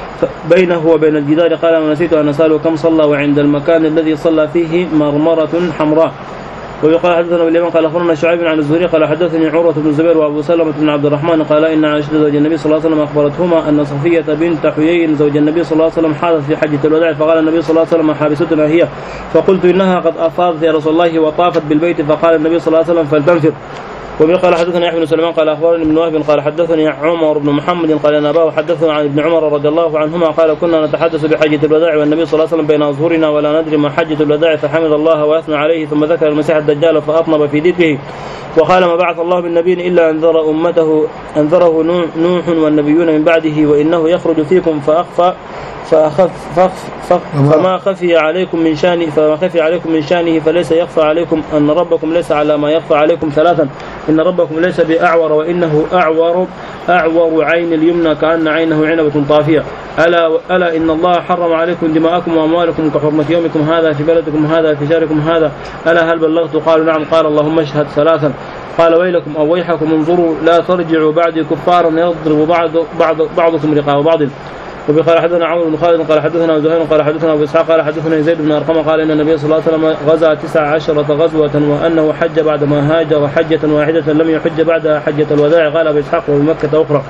بينه وبين الجدار. قال ما نسيت أن أسأله كم صلى وعند المكان الذي صلى فيه مرمرة حمراء. ويقال حدثنا باليمن قال اخبرنا شعيب عن الزهري قال حدثني عروة بن الزبير وابو سلمة بن عبد الرحمن قال ان عائشة زوج النبي صلى الله عليه وسلم اخبرتهما ان صفية بنت حيي زوج النبي صلى الله عليه وسلم حادث في حجة الوداع فقال النبي صلى الله عليه وسلم حابستنا هي فقلت انها قد افاضت يا رسول الله وطافت بالبيت فقال النبي صلى الله عليه وسلم فلتنفر. وقال حدثنا يحيى بن سليمان قال اخبرني ابن وهب قال حدثني عمر بن محمد قال ان اباه حدثنا عن ابن عمر رضي الله عنهما قال كنا نتحدث بحجة الوداع والنبي صلى الله عليه وسلم بين اظهرنا ولا ندري ما حجة الوداع فحمد الله واثنى عليه ثم ذكر المسيح الدجال فاطنب في ذكره وقال ما بعث الله من نبي الا انذر امته انذره نوح والنبيون من بعده وانه يخرج فيكم فاخفى فأخف فأخف فأخف فما خفي عليكم من شانه فما خفي عليكم من شانه فليس يخفى عليكم أن ربكم ليس على ما يخفى عليكم ثلاثا إن ربكم ليس بأعور وإنه أعور أعور عين اليمنى كأن عينه عنبة طافية ألا ألا إن الله حرم عليكم دماءكم وأموالكم كحرمة يومكم هذا في بلدكم هذا في شهركم هذا ألا هل بلغت؟ قالوا نعم. قال اللهم اشهد ثلاثا. قال ويلكم أو ويحكم انظروا لا ترجعوا بعدي كفارا يضرب بعض بعض بعضكم رقاب بعض. وقال حدثنا عمرو بن خالد قال حدثنا زهير قال حدثنا ابو اسحاق قال حدثنا زيد بن ارقم قال ان النبي صلى الله عليه وسلم غزا تسع عشرة غزوة وانه حج بعد ما هاجر حجة واحدة لم يحج بعدها حجة الوداع. قال ابو اسحاق وبمكة اخرى.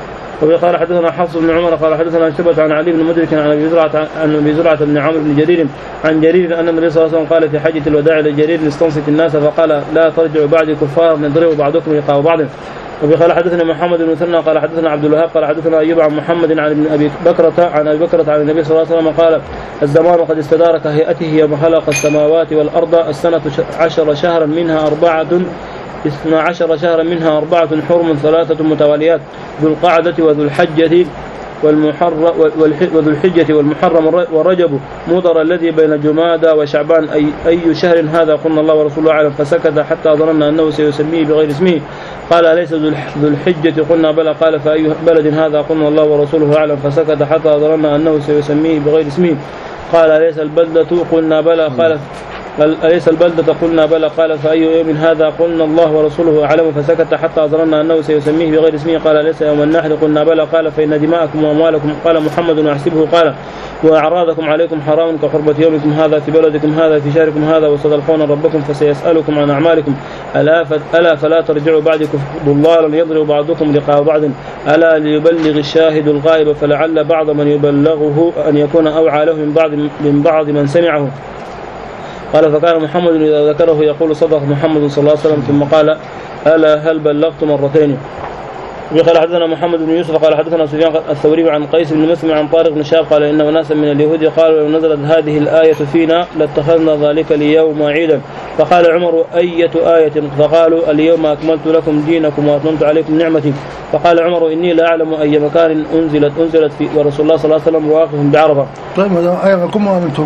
وقال حدثنا حفص بن عمر قال حدثنا شعبة عن علي بن مدرك عن ابي زرعة عن ابي زرعة بن عمرو بن جرير عن جرير ان النبي صلى الله عليه وسلم قال في حجة الوداع لجرير استنصت الناس فقال لا ترجعوا بعدي كفار نضرب بعضكم رقاب بعض. وقال حدثنا محمد بن مثنى قال حدثنا عبد الوهاب قال حدثنا ايوب عن محمد عن ابن ابي بكرة عن ابي بكرة عن النبي صلى الله عليه وسلم قال الزمان قد استدار كهيئته يوم خلق السماوات والارض السنة عشر شهرا منها اربعة اثنا عشر شهرا منها أربعة حرم ثلاثة متواليات ذو القعدة وذو الحجة والمحرم وذو الحجة والمحرم والرجب مضر الذي بين جمادى وشعبان أي أي شهر هذا؟ قلنا الله ورسوله أعلم فسكت حتى ظننا أنه سيسميه بغير اسمه. قال أليس ذو الحجة؟ قلنا بلى. قال فأي بلد هذا؟ قلنا الله ورسوله أعلم فسكت حتى ظننا أنه سيسميه بغير اسمه. قال أليس البلدة؟ قلنا بلى. قال قال أليس البلدة؟ قلنا بلى. قال فأي يوم هذا؟ قلنا الله ورسوله أعلم. فسكت حتى ظننا أنه سيسميه بغير اسمه. قال أليس يوم النحر؟ قلنا بلى. قال فإن دماءكم وأموالكم قال محمد وأحسبه قال وأعراضكم عليكم حرام كحرمة يومكم هذا في بلدكم هذا في شهركم هذا وستلقون ربكم فسيسألكم عن أعمالكم ألا, ألا فلا ترجعوا بعد ضلالا يضرب بعضكم لقاء بعض ألا ليبلغ الشاهد الغائب فلعل بعض من يبلغه أن يكون أوعى له من بعض من بعض من سمعه. قال فكان محمد إذا ذكره يقول صدق محمد صلى الله عليه وسلم ثم قال ألا هل بلغت مرتين. قال حدثنا محمد بن يوسف قال حدثنا سفيان الثوري عن قيس بن مسلم عن طارق بن شهاب قال إن ناسا من اليهود قالوا لو نزلت هذه الآية فينا لاتخذنا ذلك اليوم عيدا. فقال عمر أية آية؟ فقالوا اليوم أكملت لكم دينكم وأتممت عليكم نعمتي. فقال عمر إني لا أعلم أي مكان أنزلت أنزلت في ورسول الله صلى الله عليه وسلم واقف بعرفة. طيب هذا آية كم آمنتم؟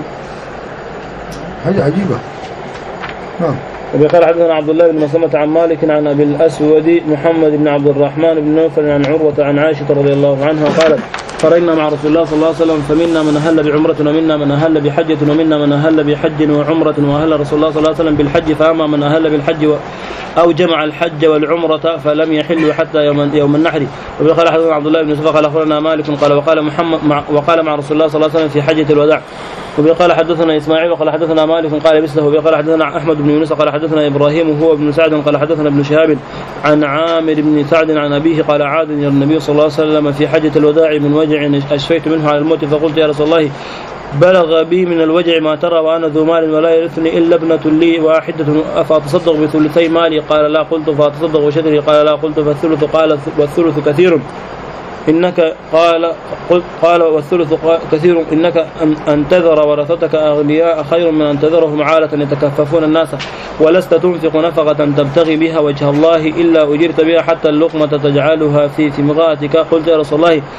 حاجة عجيبة. نعم. وقال حدثنا عبد الله بن مسلمة عن مالك عن أبي الأسود محمد بن عبد الرحمن بن نوفل عن عروة عن عائشة رضي الله عنها قالت خرجنا مع رسول الله صلى الله عليه وسلم فمنا من أهل بعمرة ومنا من أهل بحجة ومنا من أهل بحج وعمرة وأهل رسول الله صلى الله عليه وسلم بالحج فأما من أهل بالحج و أو جمع الحج والعمرة فلم يحلوا حتى يوم يوم النحر. وقال حدثنا عبد الله بن يوسف قال أخبرنا مالك قال وقال محمد مع وقال مع رسول الله صلى الله عليه وسلم في حجة الوداع. وقال حدثنا إسماعيل وقال حدثنا مالك قال مثله. وقال حدثنا أحمد بن يونس قال حدثنا إبراهيم وهو ابن سعد قال حدثنا ابن شهاب عن عامر بن سعد عن أبيه قال عاد النبي صلى الله عليه وسلم في حجة الوداع من وجع أشفيت منه على الموت فقلت يا رسول الله بلغ بي من الوجع ما ترى وأنا ذو مال ولا يرثني إلا ابنة لي واحدة أفأتصدق بثلثي مالي؟ قال لا. قلت فأتصدق بشطره؟ قال لا. قلت فالثلث؟ قال والثلث كثير إنك قال قال والثلث كثير إنك أن تذر ورثتك أغنياء خير من أن تذرهم عالة يتكففون الناس ولست تنفق نفقة تبتغي بها وجه الله إلا أجرت بها حتى اللقمة تجعلها في ثمراتك. قلت يا رسول الله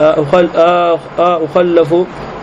أخلف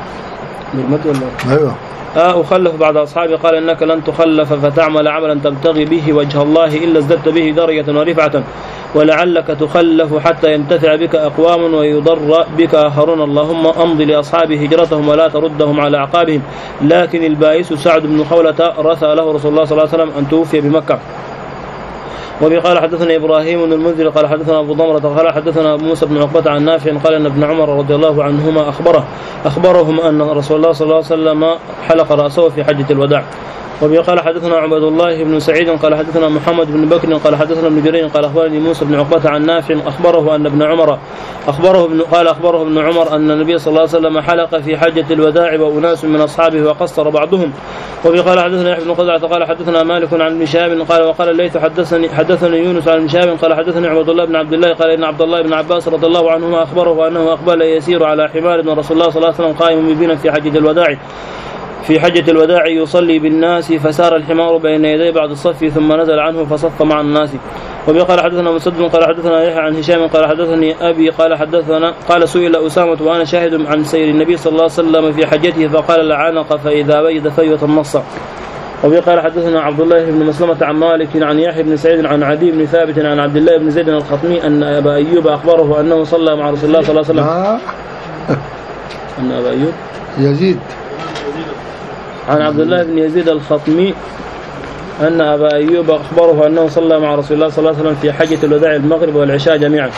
أيوه أخلف بعد أصحابي؟ قال إنك لن تخلف فتعمل عملا تبتغي به وجه الله إلا ازددت به درجة ورفعة ولعلك تخلف حتى ينتفع بك أقوام ويضر بك آخرون. اللهم أمضي لأصحابه هجرتهم ولا تردهم على أعقابهم. لكن البائس سعد بن خولة رثى له رسول الله صلى الله عليه وسلم أن توفي بمكة. وقال حدثنا إبراهيم بن المنذر قال حدثنا أبو ضمرة قال حدثنا أبو موسى بن عقبة عن نافع قال أن ابن عمر رضي الله عنهما أخبره أخبرهم أن رسول الله صلى الله عليه وسلم حلق رأسه في حجة الوداع. وقال حدثنا عبد الله بن سعيد قال حدثنا محمد بن بكر قال حدثنا ابن جرير قال أخبرني موسى بن عقبة عن نافع أخبره أن ابن عمر أخبره ابن قال أخبره ابن عمر أن النبي صلى الله عليه وسلم حلق في حجة الوداع وأناس من أصحابه وقصر بعضهم. وقال حدثنا يحيى بن قزعة قال حدثنا مالك عن ابن شهاب قال وقال الليث حدثني حدثني يونس عن ابن شهاب قال حدثني عبد الله بن عبد الله قال إن عبد الله بن عباس رضي الله عنهما أخبره أنه أقبل يسير على حمار من رسول الله صلى الله عليه وسلم قائم مبينا في حجة الوداع في حجة الوداع يصلي بالناس فسار الحمار بين يدي بعد الصف ثم نزل عنه فصف مع الناس. وقال حدثنا مسدد قال حدثنا يحيى عن هشام قال حدثني أبي قال حدثنا قال سئل أسامة وأنا شاهد عن سير النبي صلى الله عليه وسلم في حجته فقال لعنق فإذا وجد فيوة النص. وقال حدثنا عبد الله بن مسلمة عن مالك عن يحيى بن سعيد عن عدي بن ثابت عن عبد الله بن زيد الخطمي أن أبا أيوب أخبره أنه صلى مع رسول الله صلى الله عليه وسلم. أن أبا أيوب يزيد عن عبد الله بن يزيد الخطمي أن أبا أيوب أخبره أنه صلى مع رسول الله صلى الله عليه وسلم في حجة الوداع المغرب والعشاء جميعا.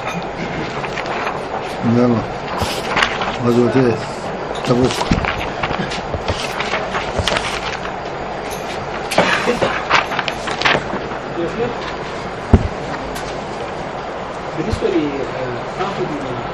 يلا غزوتين تبوك. بالنسبة لي آخذ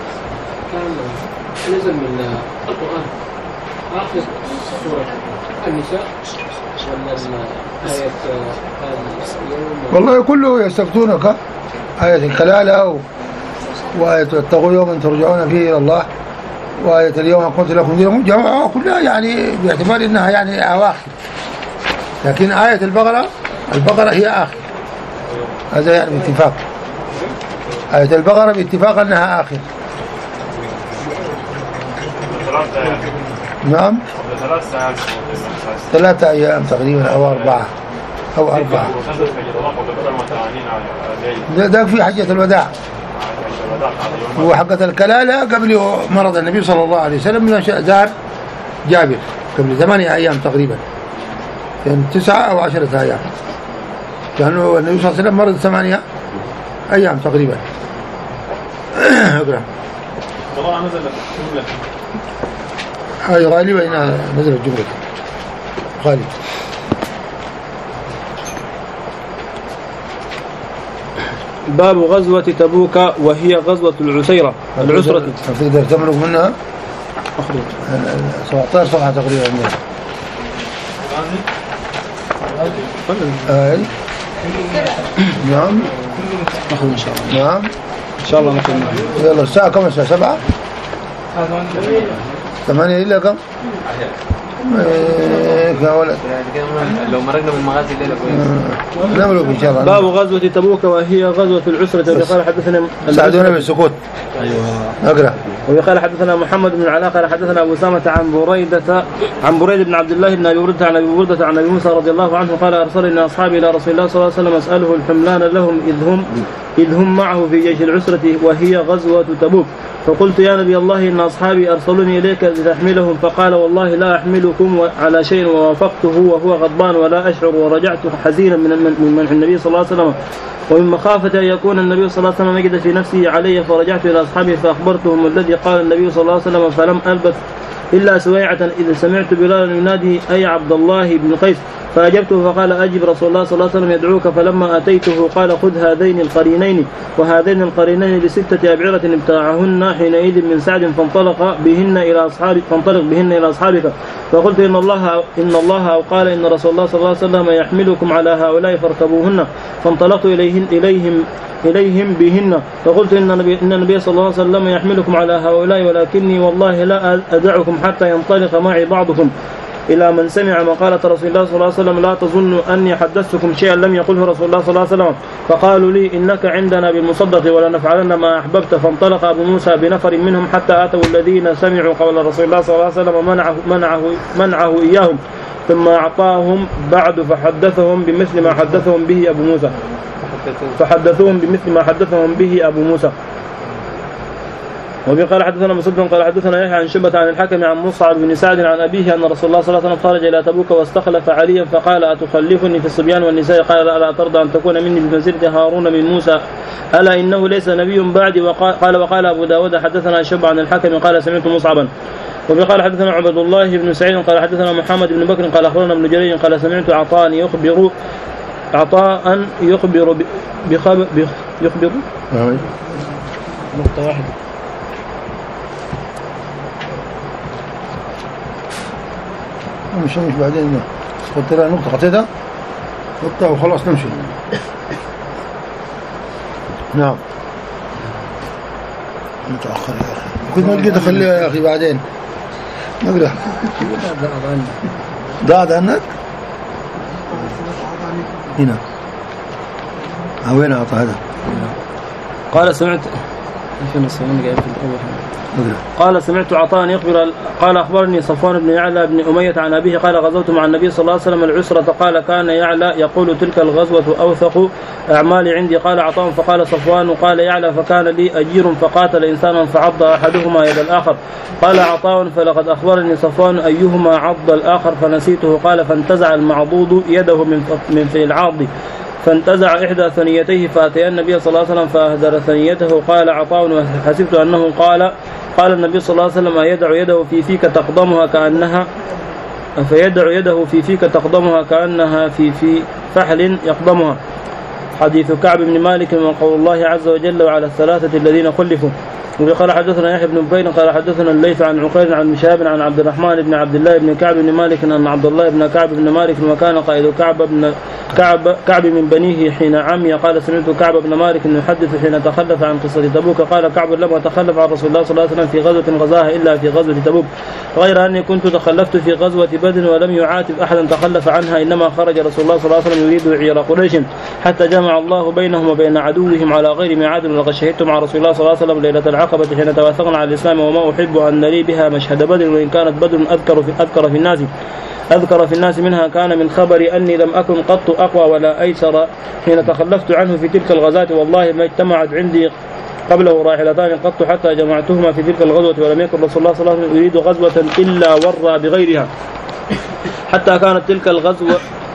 كان نزل من القرآن آخذ سورة النساء ولا آية اليوم؟ والله كله يستفتونك آية الكلالة وآية اتقوا يوما ترجعون فيه إلى الله وآية اليوم أكملت لكم دينكم جمعوها كلها يعني باعتبار إنها يعني أواخر. لكن آية البقرة البقرة هي آخر هذا يعني باتفاق. آية البقرة باتفاق أنها آخر. نعم ثلاثة أيام تقريبا أو أربعة أو أربعة. ده في حجة الوداع وحقة الكلالة قبل مرض النبي صلى الله عليه وسلم من زار جابر قبل ثمانية أيام تقريبا كان تسعة أو عشرة أيام، كانوا النبي صلى الله عليه وسلم مرض ثمانية أيام تقريبا. اقرأ. والله نزلت جملة. هاي غالبا إنها نزلت جملة غالب. باب غزوة تبوك وهي غزوة العسيرة العسرة. تقدر تملك منها سبعة عشر صفحة تقريبا. أي نعم نأخذ إن شاء الله. نعم إن شاء الله نأخذ. يلا الساعة كم؟ الساعة سبعة ثمانية إلا كم؟ يا ولد لو مرقنا بالمغازي الليلة نملك إن شاء الله. باب غزوة تبوك وهي غزوة العسرة. وقال حدثنا ساعدونا بالسكوت. أيوة أقرأ. وقال حدثنا محمد بن العلاء قال حدثنا أبو أسامة عن بريدة عن بريد بن عبد الله بن أبي بردة عن أبي بردة عن أبي موسى رضي الله عنه قال أرسلني أصحابي إلى رسول الله صلى الله عليه وسلم أسأله الحملان لهم إذ هم إذ هم معه في جيش العسرة وهي غزوة تبوك، فقلت يا نبي الله إن أصحابي أرسلوني إليك لتحملهم، فقال والله لا أحملكم على شيء، ووافقته وهو غضبان ولا أشعر، ورجعت حزينا من منع النبي صلى الله عليه وسلم ومن مخافة أن يكون النبي صلى الله عليه وسلم يجد في نفسه علي، فرجعت إلى أصحابي فأخبرتهم الذي قال النبي صلى الله عليه وسلم، فلم ألبث إلا سويعة إذا سمعت بلالا ينادي أي عبد الله بن قيس، فأجبته فقال أجب رسول الله صلى الله عليه وسلم يدعوك، فلما أتيته قال خذ هذين القرينين وهذين القرينين بستة أبعرة ابتاعهن حينئذ من سعد، فانطلق بهن إلى أصحابك فانطلق بهن إلى أصحابك، فقلت إن الله إن الله أو قال إن رسول الله صلى الله عليه وسلم يحملكم على هؤلاء فاركبوهن، فانطلقت إليهن إليهم إليهم بهن، فقلت إن النبي, إن النبي صلى الله عليه وسلم يحملكم على هؤلاء ولكني والله لا أدعكم حتى ينطلق معي بعضكم إلى من سمع مقالة رسول الله صلى الله عليه وسلم، لا تظنوا أني حدثتكم شيئا لم يقله رسول الله صلى الله عليه وسلم، فقالوا لي إنك عندنا بالمصدق ولنفعلن ما أحببت، فانطلق أبو موسى بنفر منهم حتى أتوا الذين سمعوا قول رسول الله صلى الله عليه وسلم ومنعه منعه منعه إياهم، ثم أعطاهم بعد فحدثهم بمثل ما حدثهم به أبو موسى فحدثوهم بمثل ما حدثهم به أبو موسى. وقال حدثنا مسدد قال حدثنا يحيى عن شعبة عن الحكم عن مصعب بن سعد عن أبيه أن رسول الله صلى الله عليه وسلم خرج إلى تبوك واستخلف عليا، فقال أتخلفني في الصبيان والنساء؟ قال ألا ترضى أن تكون مني بمنزلة هارون من موسى؟ ألا إنه ليس نبي بعدي. وقال وقال أبو داود حدثنا شعبة عن الحكم قال سمعت مصعبا. وقال حدثنا عبد الله بن سعيد قال حدثنا محمد بن بكر قال أخبرنا ابن جرير قال سمعت عطاء يخبر عطاء يخبر بخبر يخبر نقطة واحدة مش مش بعدين قلت لها نقطة خطيتها نقطة وخلاص نمشي. نعم متأخر يا أخي، كنت ما لقيت أخليها يا أخي بعدين نقرأ. ضاعت عنك هنا وين أعطى هذا؟ قال سمعت قال سمعت عطاء يخبر قال أخبرني صفوان بن يعلى بن أمية عن أبيه قال غزوت مع النبي صلى الله عليه وسلم العسرة، قال كان يعلى يقول تلك الغزوة أوثق أعمالي عندي. قال عطاء فقال صفوان قال يعلى فكان لي أجير فقاتل إنسانا فعض أحدهما يد الآخر. قال عطاء فلقد أخبرني صفوان أيهما عض الآخر فنسيته. قال فانتزع المعضوض يده من في العاض فانتزع إحدى ثنيتيه فأتي النبي صلى الله عليه وسلم فأهدر ثنيته. قال عطاء حسبت أنه قال قال النبي صلى الله عليه وسلم يدع يده في فيك تقضمها كأنها فيدع يده في فيك تقضمها كأنها في في فحل يقضمها. حديث كعب بن مالك وقول الله عز وجل وعلى الثلاثة الذين خلفوا. وقال حدثنا يحيى بن بكير قال حدثنا الليث عن عقيل عن مشاب عن عبد الرحمن بن عبد الله بن كعب بن مالك أن عبد الله بن كعب بن مالك وكان قائد كعب بن كعب كعب من بنيه حين عمي. قال سمعت كعب بن مالك يحدث حين تخلف عن قصة تبوك قال كعب لم أتخلف عن رسول الله صلى الله عليه وسلم في غزوة غزاها إلا في غزوة تبوك، غير أني كنت تخلفت في غزوة بدر ولم يعاتب أحدا تخلف عنها، إنما خرج رسول الله صلى الله عليه وسلم يريد عير قريش حتى جمع الله بينهم وبين عدوهم على غير ميعاد. ولقد شهدت مع رسول الله صلى الله عليه وسلم ليلة العقبة حين توافقنا على الإسلام وما أحب أن لي بها مشهد بدر، وإن كانت بدر أذكر في أذكر في الناس أذكر في الناس منها كان من خبر أني لم أكن قط أقوى ولا أيسر حين تخلفت عنه في تلك الغزاة، والله ما اجتمعت عندي قبله راحلتان قط حتى جمعتهما في تلك الغزوة، ولم يكن رسول الله صلى الله عليه وسلم يريد غزوة إلا ورى بغيرها حتى كانت تلك الغزوة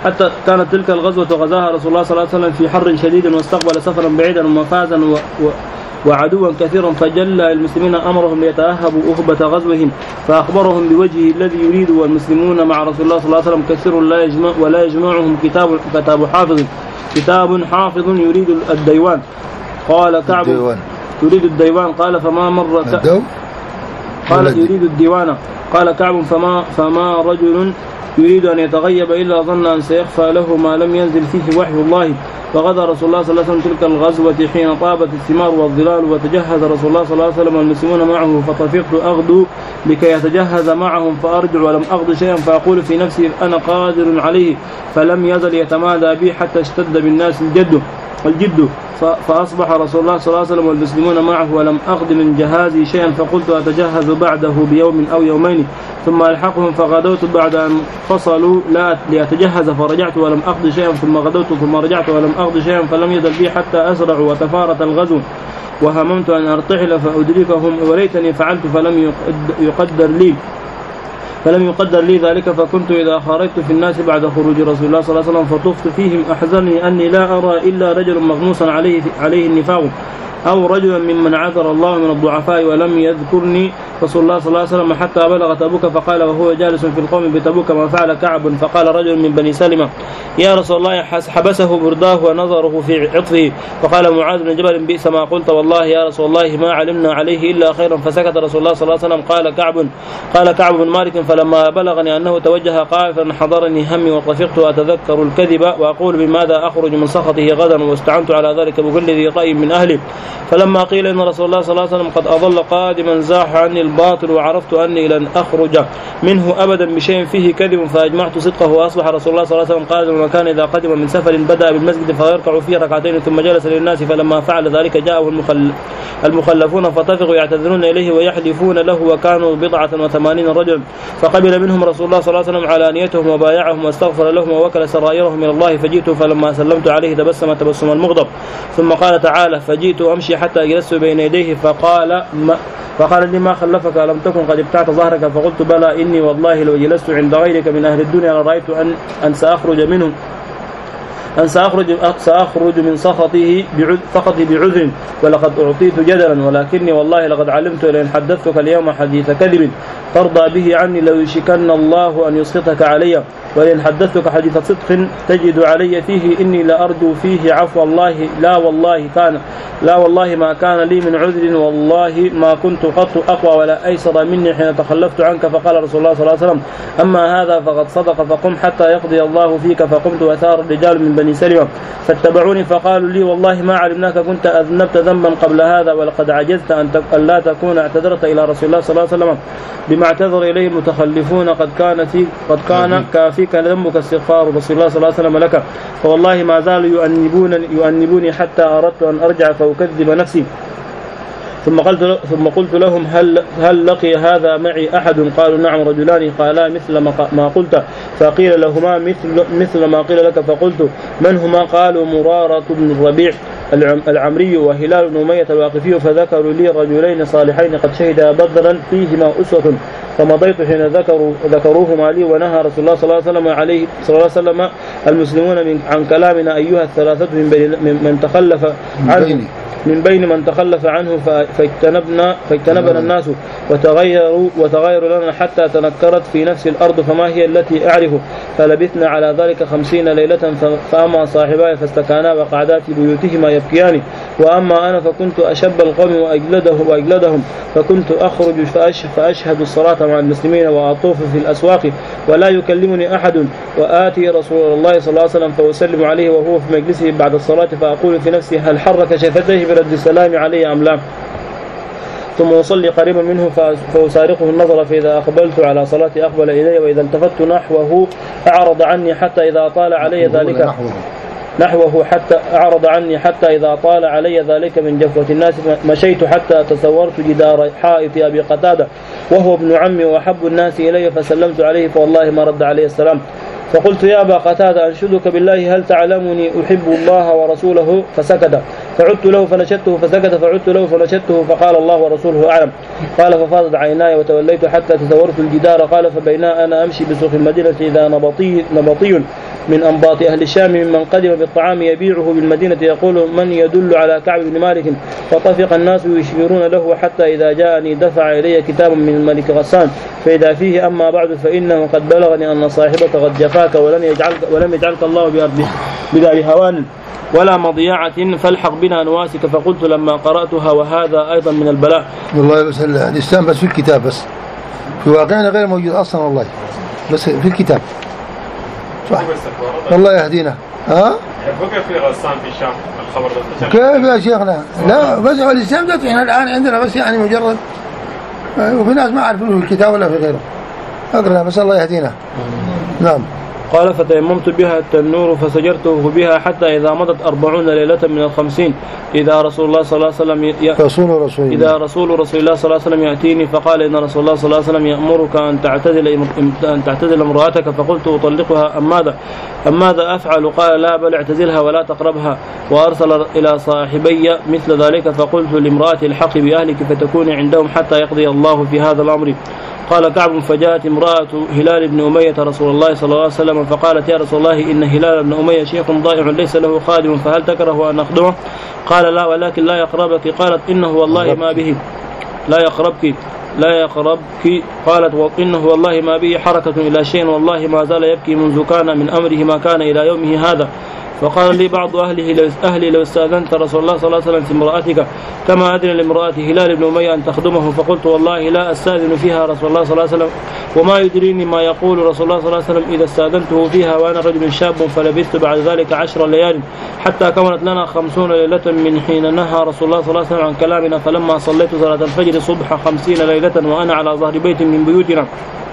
حتى كانت تلك الغزوة غزاها رسول الله صلى الله عليه وسلم في حر شديد واستقبل سفرا بعيدا ومفازا و... و... وعدوا كثيرا، فجلى المسلمين أمرهم ليتأهبوا أهبة غزوهم، فأخبرهم بوجهه الذي يريد، والمسلمون مع رسول الله صلى الله عليه وسلم كثير لا يجمع ولا يجمعهم كتاب كتاب حافظ كتاب حافظ يريد الديوان. قال كعب الديوان. يريد الديوان. قال فما مر ك... قال يريد الديوان. قال كعب فما فما رجل يريد أن يتغيب إلا ظن أن سيخفى له ما لم ينزل فيه وحي الله. فغدا رسول الله صلى الله عليه وسلم تلك الغزوة حين طابت الثمار والظلال، وتجهز رسول الله صلى الله عليه وسلم والمسلمون معه، فطفقت أغدو لكي يتجهز معهم فأرجع ولم أغد شيئا، فأقول في نفسي أنا قادر عليه، فلم يزل يتمادى بي حتى اشتد بالناس الجد الجد فأصبح رسول الله صلى الله عليه وسلم والمسلمون معه ولم أخذ من جهازي شيئا، فقلت أتجهز بعده بيوم أو يومين ثم ألحقهم، فغدوت بعد أن فصلوا لا لأتجهز فرجعت ولم أخذ شيئا، ثم غدوت ثم رجعت ولم أخذ شيئا، فلم يزل بي حتى أسرع وتفارت الغزو، وهممت أن أرتحل فأدركهم، وليتني فعلت فلم يقدر لي فلم يقدر لي ذلك، فكنت إذا خرجت في الناس بعد خروج رسول الله صلى الله عليه وسلم فطفت فيهم أحزنني أني لا أرى إلا رجل مغموسا عليه عليه النفاق، أو رجلا ممن عذر الله من الضعفاء، ولم يذكرني رسول الله صلى الله عليه وسلم حتى بلغ تبوك، فقال وهو جالس في القوم بتبوك ما فعل كعب. فقال رجل من بني سلمة يا رسول الله حبسه برداه ونظره في عطفه. فقال معاذ بن جبل بئس ما قلت والله يا رسول الله ما علمنا عليه إلا خيرا. فسكت رسول الله صلى الله عليه وسلم. قال كعب قال كعب بن مالك فلما بلغني أنه توجه قائفا حضرني همي وطفقت أتذكر الكذب وأقول بماذا أخرج من سخطه غدا، واستعنت على ذلك بكل ذي رأي من أهله. فلما قيل إن رسول الله صلى الله عليه وسلم قد أضل قادما زاح عني الباطل، وعرفت أني لن أخرج منه أبدا بشيء فيه كذب، فأجمعت صدقه. وأصبح رسول الله صلى الله عليه وسلم قادما، وكان إذا قدم من سفر بدأ بالمسجد فيركع فيه ركعتين ثم جلس للناس، فلما فعل ذلك جاءه المخلفون فطفقوا يعتذرون إليه ويحلفون له، وكانوا بضعة وثمانين رجلا، فقبل منهم رسول الله صلى الله عليه وسلم علانيتهم وبايعهم واستغفر لهم ووكل سرائرهم إلى الله. فجئت فلما سلمت عليه تبسم تبسم المغضب، ثم قال تعالى فجئت أمشي حتى جلست بين يديه، فقال ما فقال لي ما خلفك ألم تكن قد ابتعت ظهرك؟ فقلت بلى إني والله لو جلست عند غيرك من أهل الدنيا لرأيت أن أن سأخرج منهم أن سأخرج سأخرج من سخطه فقط بعذر، ولقد أعطيت جدلا، ولكني والله لقد علمت لئن حدثتك اليوم حديث كذب ترضى به عني لو يشكن الله أن يسخطك علي، ولئن حدثتك حديث صدق تجد علي فيه إني لأرجو فيه عفو الله. لا والله كان لا والله ما كان لي من عذر، والله ما كنت قط أقوى ولا أيسر مني حين تخلفت عنك. فقال رسول الله صلى الله عليه وسلم أما هذا فقد صدق، فقم حتى يقضي الله فيك. فقمت وثار الرجال من بني سلمة فاتبعوني فقالوا لي والله ما علمناك كنت أذنبت ذنبا قبل هذا، ولقد عجزت أن لا تكون اعتذرت إلى رسول الله صلى الله عليه وسلم بما اعتذر إليه المتخلفون، قد كان في قد كان كافيك ذنبك استغفار رسول الله صلى الله عليه وسلم لك، فوالله ما زالوا يؤنبونني يؤنبوني حتى أردت أن أرجع فأكذب نفسي. ثم قلت ثم قلت لهم هل هل لقي هذا معي أحد؟ قالوا نعم رجلان قالا مثل ما قلت. فقيل لهما مثل مثل ما قيل لك. فقلت من هما؟ قالوا مرارة بن الربيع العمري وهلال بن أمية الواقفي. فذكروا لي رجلين صالحين قد شهدا بدرا فيهما أسوة، فمضيت حين ذكروا ذكروهما لي. ونهى رسول الله صلى الله عليه وسلم عليه صلى الله عليه وسلم المسلمون من عن كلامنا أيها الثلاثة من بين من تخلف عنه من بين من تخلف عنه فاجتنبنا فاجتنبنا الناس وتغيروا وتغيروا لنا حتى تنكرت في نفس الأرض فما هي التي أعرف. فلبثنا على ذلك خمسين ليلة. فأما صاحباي فاستكانا وقعدا في بيوتهما يبكيان، وأما أنا فكنت أشب القوم وأجلدهم, وأجلدهم فكنت أخرج فأشهد الصلاة مع المسلمين وأطوف في الأسواق ولا يكلمني أحد، وآتي رسول الله صلى الله عليه وسلم فأسلم عليه وهو في مجلسه بعد الصلاة، فأقول في نفسي هل حرك شفتيه برد السلام علي أم لا؟ ثم أصلي قريبا منه فأسارقه النظر، فإذا أقبلت على صلاتي أقبل إلي، وإذا التفت نحوه أعرض عني حتى إذا طال علي ذلك نحوه حتى أعرض عني حتى إذا طال علي ذلك من جفوة الناس. مشيت حتى تصورت جدار حائط أبي قتادة وهو ابن عمي وأحب الناس إلي، فسلمت عليه فوالله ما رد عليه السلام. فقلت يا أبا قتادة أنشدك بالله هل تعلمني أحب الله ورسوله؟ فسكت. فعدت له فنشدته فسكت، فعدت له فنشدته فقال الله ورسوله أعلم. قال ففاضت عيناي وتوليت حتى تزورت الجدار. قال فبينا أنا أمشي بسوق المدينة إذا نبطي, نبطي من أنباط أهل الشام ممن قدم بالطعام يبيعه بالمدينة يقول من يدل على كعب بن مالك، فطفق الناس يشيرون له حتى إذا جاءني دفع إلي كتاب من الملك غسان فإذا فيه أما بعد فإنه قد بلغني أن صاحبك قد جفاك ولم يجعلك, ولم يجعلك الله بأرض بدار هوان ولا مضيعة فالحق بنا نواسك. فقلت لما قرأتها وهذا أيضا من البلاء. والله بس الإسلام بس في الكتاب، بس في واقعنا غير موجود أصلا، والله بس في الكتاب. صح والله يهدينا. ها بقى في غسان في الشام الخبر ده كيف يا شيخنا؟ لا بس هو الإسلام ده احنا الآن عندنا بس يعني مجرد، وفي ناس ما عارفين في الكتاب ولا في غيره. أقرأ بس الله يهدينا. نعم. قال فتيممت بها التنور فسجرته بها حتى إذا مضت أربعون ليلة من الخمسين إذا رسول الله صلى الله عليه وسلم ي... رسول رسول الله. إذا رسول رسول الله صلى الله عليه وسلم يأتيني فقال إن رسول الله صلى الله عليه وسلم يأمرك أن تعتزل أن تعتزل امرأتك، فقلت أطلقها أم ماذا أم ماذا أفعل؟ قال لا بل اعتزلها ولا تقربها، وأرسل إلى صاحبي مثل ذلك، فقلت لامرأتي الحقي بأهلك فتكوني عندهم حتى يقضي الله في هذا الأمر. قال كعب فجاءت امرأة هلال بن أمية رسول الله صلى الله عليه وسلم فقالت يا رسول الله إن هلال بن أمية شيخ ضائع ليس له خادم فهل تكره أن أخدمه؟ قال لا ولكن لا يقربك. قالت إنه والله ما به لا يقربك لا يقربك قالت وإنه والله ما به حركة إلى شيء والله ما زال يبكي منذ كان من أمره ما كان إلى يومه هذا. فقال لي بعض أهله أهلي لو استأذنت رسول الله صلى الله عليه وسلم في امرأتك كما أذن لامرأة هلال بن أمية أن تخدمه، فقلت والله لا أستأذن فيها رسول الله صلى الله عليه وسلم وما يدريني ما يقول رسول الله صلى الله عليه وسلم إذا استأذنته فيها وأنا رجل شاب. فلبثت بعد ذلك عشر ليال حتى كملت لنا خمسون ليلة من حين نهى رسول الله صلى الله عليه وسلم عن كلامنا، فلما صليت صلاة الفجر صبح خمسين ليلة وأنا على ظهر بيت من بيوتنا،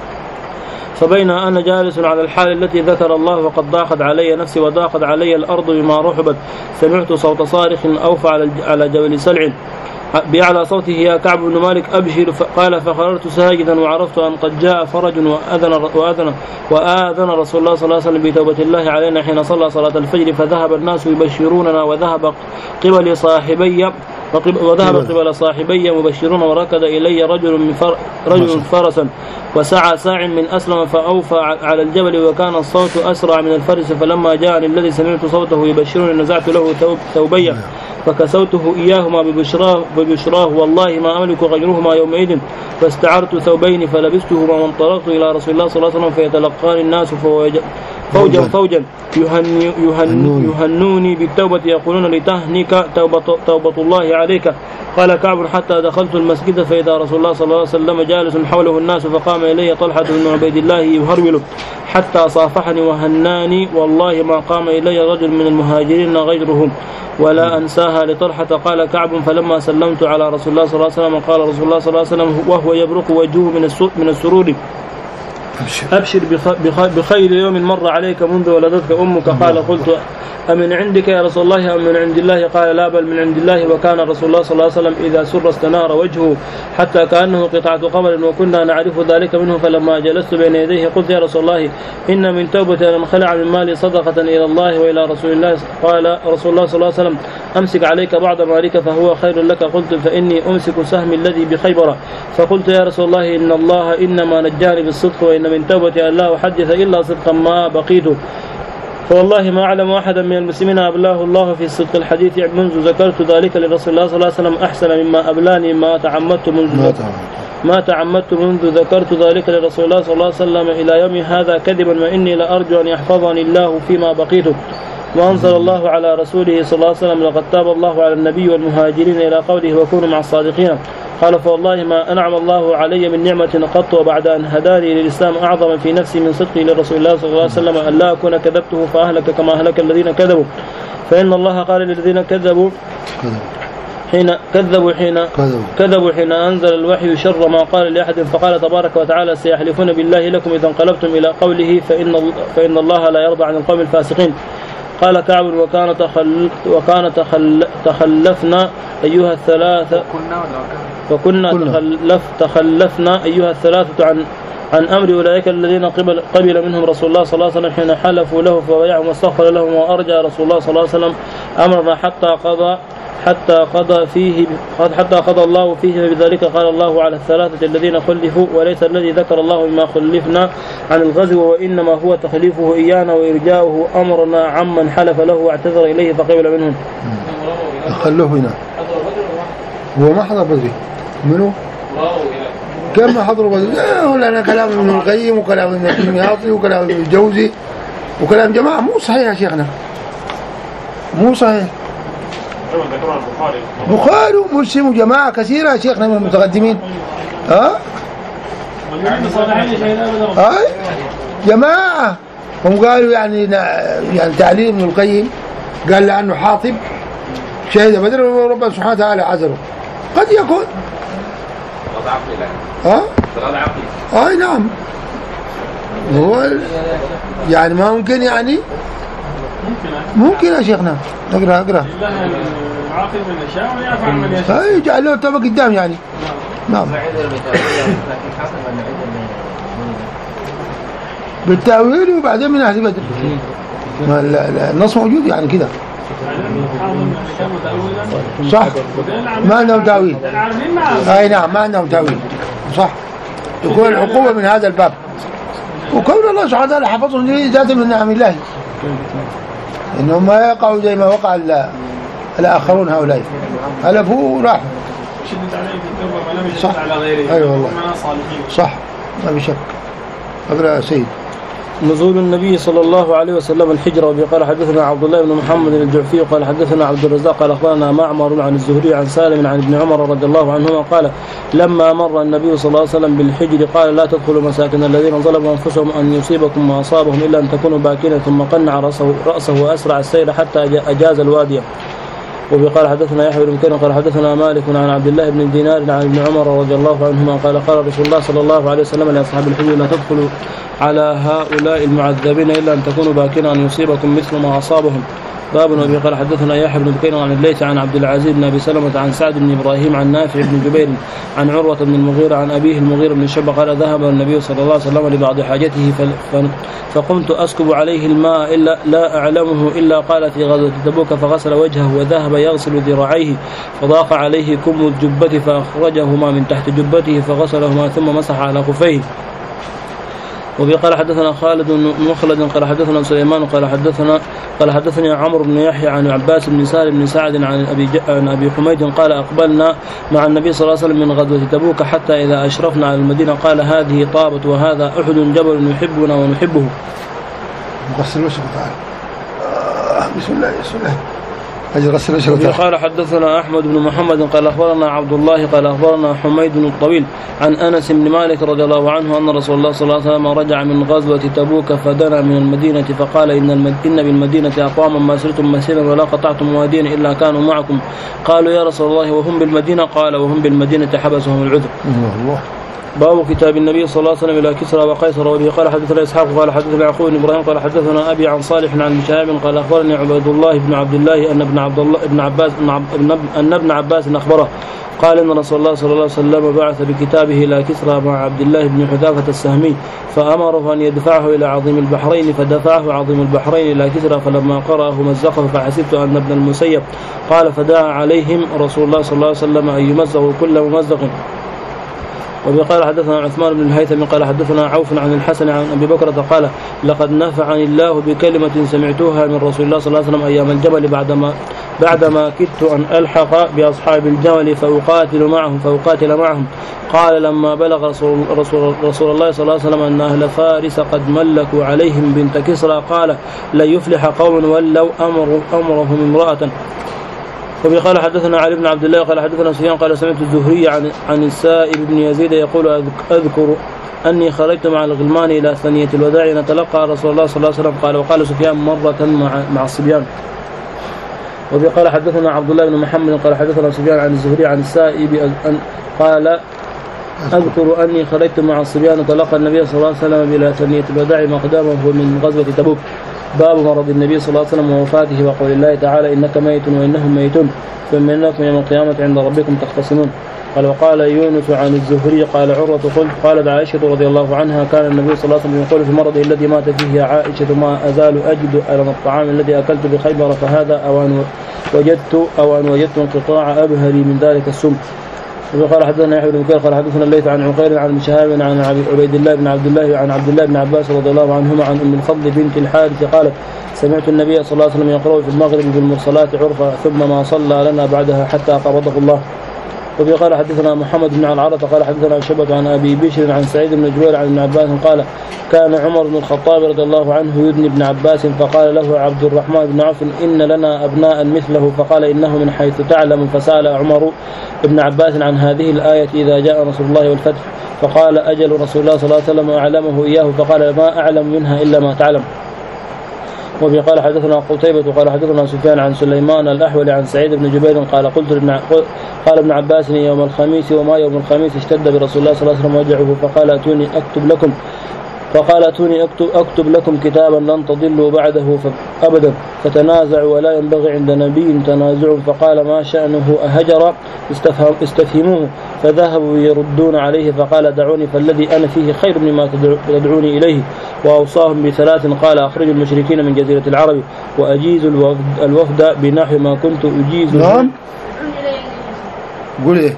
فبين أنا جالس على الحال التي ذكر الله وقد ضاقت علي نفسي وضاقت علي الأرض بما رحبت سمعت صوت صارخ أوفى على جبل سلع بأعلى صوته يا كعب بن مالك أبشر. قال فخررت ساجدا وعرفت أن قد جاء فرج وأذن, وأذن, وآذن رسول الله صلى الله عليه وسلم بتوبة الله علينا حين صلى صلاة الفجر، فذهب الناس يبشروننا وذهب قبل صاحبي وذهب قبل صاحبي مبشرون، وركض إلي رجل من فر رجل فرسا وسعى ساع من أسلم فأوفى على الجبل وكان الصوت أسرع من الفرس، فلما جاءني الذي سمعت صوته يبشرني نزعت له ثوبي فكسوته إياهما ببشراه, ببشراه والله ما أملك غيرهما يومئذ، فاستعرت ثوبين فلبستهما وانطلقت إلى رسول الله صلى الله عليه وسلم فيتلقاني الناس فوجا فوجا يهن يهن يهنوني بالتوبة يقولون لتهنك توبة, توبة الله عليك. قال كعب حتى دخلت المسجد فإذا رسول الله صلى الله عليه وسلم جالس حوله الناس، فقام إلي طلحة بن عبيد الله يهرول حتى صافحني وهناني، والله ما قام إلي رجل من المهاجرين غيرهم ولا أنساها لطلحة. قال كعب فلما سلمت على رسول الله صلى الله عليه وسلم قال رسول الله صلى الله عليه وسلم وهو يبرق وجهه من السرور أبشر بخير يوم مر عليك منذ ولدتك أمك. قال قلت أمن عندك يا رسول الله أم من عند الله؟ قال لا بل من عند الله. وكان رسول الله صلى الله عليه وسلم إذا سر استنار وجهه حتى كأنه قطعة قمر وكنا نعرف ذلك منه. فلما جلست بين يديه قلت يا رسول الله إن من توبة أن خلع من مالي صدقة إلى الله وإلى رسول الله. قال رسول الله صلى الله عليه وسلم أمسك عليك بعض مالك فهو خير لك. قلت فإني أمسك سهم الذي بخيبر. فقلت يا رسول الله إن الله إنما نجاني بالصدق وإن من توبة أن لا أحدث إلا صدقا ما بقيته، فوالله ما أعلم أحدا من المسلمين أبلاه الله في صدق الحديث منذ ذكرت ذلك لرسول الله صلى الله عليه وسلم أحسن مما أبلاني ما تعمدت منذ ما تعمدت منذ ذكرت ذلك لرسول الله صلى الله عليه وسلم إلى يوم هذا كذبا، وإني لأرجو أن يحفظني الله فيما بقيته. وأنزل الله على رسوله صلى الله عليه وسلم لقد تاب الله على النبي والمهاجرين إلى قوله وكونوا مع الصادقين. قال فوالله ما أنعم الله علي من نعمة قط وبعد أن هداني للإسلام أعظم في نفسي من صدقي لرسول الله صلى الله عليه وسلم أن لا أكون كذبته فأهلك كما أهلك الذين كذبوا. فإن الله قال للذين كذبوا حين كذبوا حين كذبوا حين أنزل الوحي شر ما قال لأحد، فقال تبارك وتعالى سيحلفون بالله لكم إذا انقلبتم إلى قوله فإن فإن الله لا يرضى عن القوم الفاسقين. قال كعب وكان تخل وكان تخل تخلفنا أيها الثلاثة وكنا تخلف تخلفنا أيها الثلاثة عن عن أمر أولئك الذين قبل قبل منهم رسول الله صلى الله عليه وسلم حين حلفوا له فبايعهم واستغفر لهم وأرجى رسول الله صلى الله عليه وسلم أمرنا حتى قضى حتى قضى فيه حتى قضى الله فيه بذلك. قال الله على الثلاثة الذين خلفوا وليس الذي ذكر الله مما خلفنا عن الغزو وإنما هو تخليفه إيانا وإرجاؤه أمرنا عمن حلف له واعتذر إليه فقبل منهم. خلوه هنا هو ما حضر بدري منه كم ما حضروا بدري ولا أنا كلام ابن القيم وكلام ابن المياطي وكلام ابن الجوزي وكلام جماعة مو صحيح يا شيخنا مو صحيح. بخاري ومسلم وجماعة كثيرة يا شيخنا من المتقدمين ها هاي جماعة هم قالوا يعني يعني تعليل ابن القيم قال لأنه حاطب شهد بدر وربنا سبحانه وتعالى عذره قد يكون ها اي نعم هو يعني ما ممكن يعني ممكن يا شيخنا اقرا اقرا عاقل من يشاء ويفعل من يشاء اي جعل له طبق قدام يعني نعم بالتأويل وبعدين من أهل بدر ما النص موجود يعني كده صح ما عندهم تأويل اي نعم ما عندهم تأويل صح يكون العقوبة من هذا الباب وكون الله سبحانه وتعالى حفظهم دي ذات من نعم الله انهم ما يقعوا زي ما وقع الآخرون هؤلاء هلفوا وراحوا صح ايوه والله صح ما في شك. اقرا يا سيد. نزول النبي صلى الله عليه وسلم الحجرة. وبه قال حدثنا عبد الله بن محمد الجعفي قال حدثنا عبد الرزاق قال أخبرنا معمر عن الزهري عن سالم عن ابن عمر رضي الله عنهما قال لما مر النبي صلى الله عليه وسلم بالحجر قال لا تدخلوا مساكن الذين ظلموا أنفسهم أن يصيبكم ما أصابهم إلا أن تكونوا باكين ثم قنع رأسه, رأسه وأسرع السير حتى أجاز الوادي. وبقال حدثنا يحيى بن بكير قال حدثنا مالك عن عبد الله بن دينار عن ابن عمر رضي الله عنهما قال قال رسول الله صلى الله عليه وسلم لأصحاب الحجر لا تدخلوا على هؤلاء المعذبين إلا أن تكونوا باكين أن يصيبكم مثل ما أصابهم. باب. وبه قال حدثنا يحيى بن بكير عن الليث عن عبد العزيز بن أبي سلمة عن سعد بن إبراهيم عن نافع بن جبير عن عروة بن المغيرة عن أبيه المغيرة بن شعبة قال ذهب النبي صلى الله عليه وسلم لبعض حاجته فقمت أسكب عليه الماء إلا لا أعلمه إلا قال في غزوة تبوك فغسل وجهه وذهب يغسل ذراعيه فضاق عليه كم الجبة فأخرجهما من تحت جبته فغسلهما ثم مسح على خفيه. وبه قال حدثنا خالد بن مخلد قال حدثنا سليمان قال حدثنا قال حدثني عمرو بن يحيى عن عباس بن سالم بن سعد عن ابي عن ابي حميد قال اقبلنا مع النبي صلى الله عليه وسلم من غزوه تبوك حتى اذا اشرفنا على المدينه قال هذه طابت وهذا احد جبل يحبنا ونحبه. غسل وجهه تعالى بسم الله بسم الله أجل غسل وجهه. قال حدثنا أحمد بن محمد قال أخبرنا عبد الله قال أخبرنا حميد الطويل عن أنس بن مالك رضي الله عنه أن رسول الله صلى الله عليه وسلم رجع من غزوة تبوك فدنا من المدينة فقال إن إن بالمدينة أقواما ما سرتم مسيرا ولا قطعتم واديا إلا كانوا معكم. قالوا يا رسول الله وهم بالمدينة؟ قال وهم بالمدينة حبسهم العذر. الله. باب كتاب النبي صلى الله عليه وسلم إلى كسرى وقيصر. وبه قال حدثنا إسحاق قال حدثنا يعقوب بن إبراهيم قال حدثنا أبي عن صالح عن شهاب قال أخبرني عبد الله بن عبد الله أن ابن عبد الله ابن عباس أن ابن عباس أخبره قال إن رسول الله صلى الله عليه وسلم بعث بكتابه إلى كسرى مع عبد الله بن حذافة السهمي فأمره أن يدفعه إلى عظيم البحرين فدفعه عظيم البحرين إلى كسرى فلما قرأه مزقه فحسبت أن ابن المسيب قال فدعا عليهم رسول الله صلى الله عليه وسلم أن يمزقوا كل ممزق. وبقال حدثنا عثمان بن الهيثم قال حدثنا عوف عن الحسن عن أبي بكرة قال لقد نفعني الله بكلمة سمعتها من رسول الله صلى الله عليه وسلم أيام الجمل بعدما بعدما كدت أن ألحق بأصحاب الجمل فأقاتل معهم فأقاتل معهم قال لما بلغ رسول, رسول, رسول الله صلى الله عليه وسلم أن أهل فارس قد ملكوا عليهم بنت كسرى قال لن يفلح قوم ولوا أمر أمرهم امرأة. وبقال حدثنا علي بن عبد الله قال حدثنا سفيان قال سمعت الزهري عن عن السائب بن يزيد يقول أذكر أني خرجت مع الغلمان إلى ثنية الوداع نتلقى رسول الله صلى الله عليه وسلم قال وقال سفيان مرة مع مع الصبيان. وبقال حدثنا عبد الله بن محمد قال حدثنا سفيان عن الزهري عن السائب أن قال أذكر أني خرجت مع الصبيان نتلقى النبي صلى الله عليه وسلم إلى ثنية الوداع مقدامه من غزوة تبوك. باب مرض النبي صلى الله عليه وسلم ووفاته وقول الله تعالى إنك ميت وإنهم ميتون ثم إنكم يوم القيامة عند ربكم تختصمون. قال وقال يونس عن الزهري قال عروة قلت قالت عائشة رضي الله عنها كان النبي صلى الله عليه وسلم يقول في مرضه الذي مات فيه يا عائشة ما أزال أجد ألم الطعام الذي أكلت بخيبر فهذا أو أن وجدت أو أن وجدت انقطاع أبهري من ذلك السم. وقال حدثنا يحيى بن بكير قال حدثنا الليث عن عقيل عن شهاب عن عبيد الله بن عبد الله عن عبد الله بن عباس رضي الله عنهما عن ام الفضل بنت الحارث قالت سمعت النبي صلى الله عليه وسلم يقرأ في المغرب بالمرسلات عرفا ثم ما صلى لنا بعدها حتى قبضه الله. وفي قال حدثنا محمد بن العرة قال حدثنا شعبة عن ابي بشر عن سعيد بن جبير عن ابن عباس قال كان عمر بن الخطاب رضي الله عنه يدني ابن عباس فقال له عبد الرحمن بن عوف إن لنا أبناء مثله فقال إنه من حيث تعلم فسأل عمر ابن عباس عن هذه الآية إذا جاء رسول الله والفتح فقال أجل رسول الله صلى الله عليه وسلم أعلمه إياه فقال ما أعلم منها إلا ما تعلم. وفي قال حدثنا قتيبة قال حدثنا سفيان عن سليمان الأحول عن سعيد بن جبير قال قلت ابن قال ابن عباس يوم الخميس وما يوم الخميس اشتد برسول الله صلى الله عليه وسلم وجعه فقال أتوني أكتب لكم فقال أتوني أكتب, أكتب لكم كتابا لن تضلوا بعده أبدا فتنازعوا ولا ينبغي عند نبي تنازع فقال ما شأنه أهجر استفهموه فذهبوا يردون عليه فقال دعوني فالذي أنا فيه خير مما تدعوني إليه. وأوصاهم بثلاث قال أخرجوا المشركين من جزيرة العرب وأجيز الوفد بنحو ما كنت أجيز. نعم قول إيه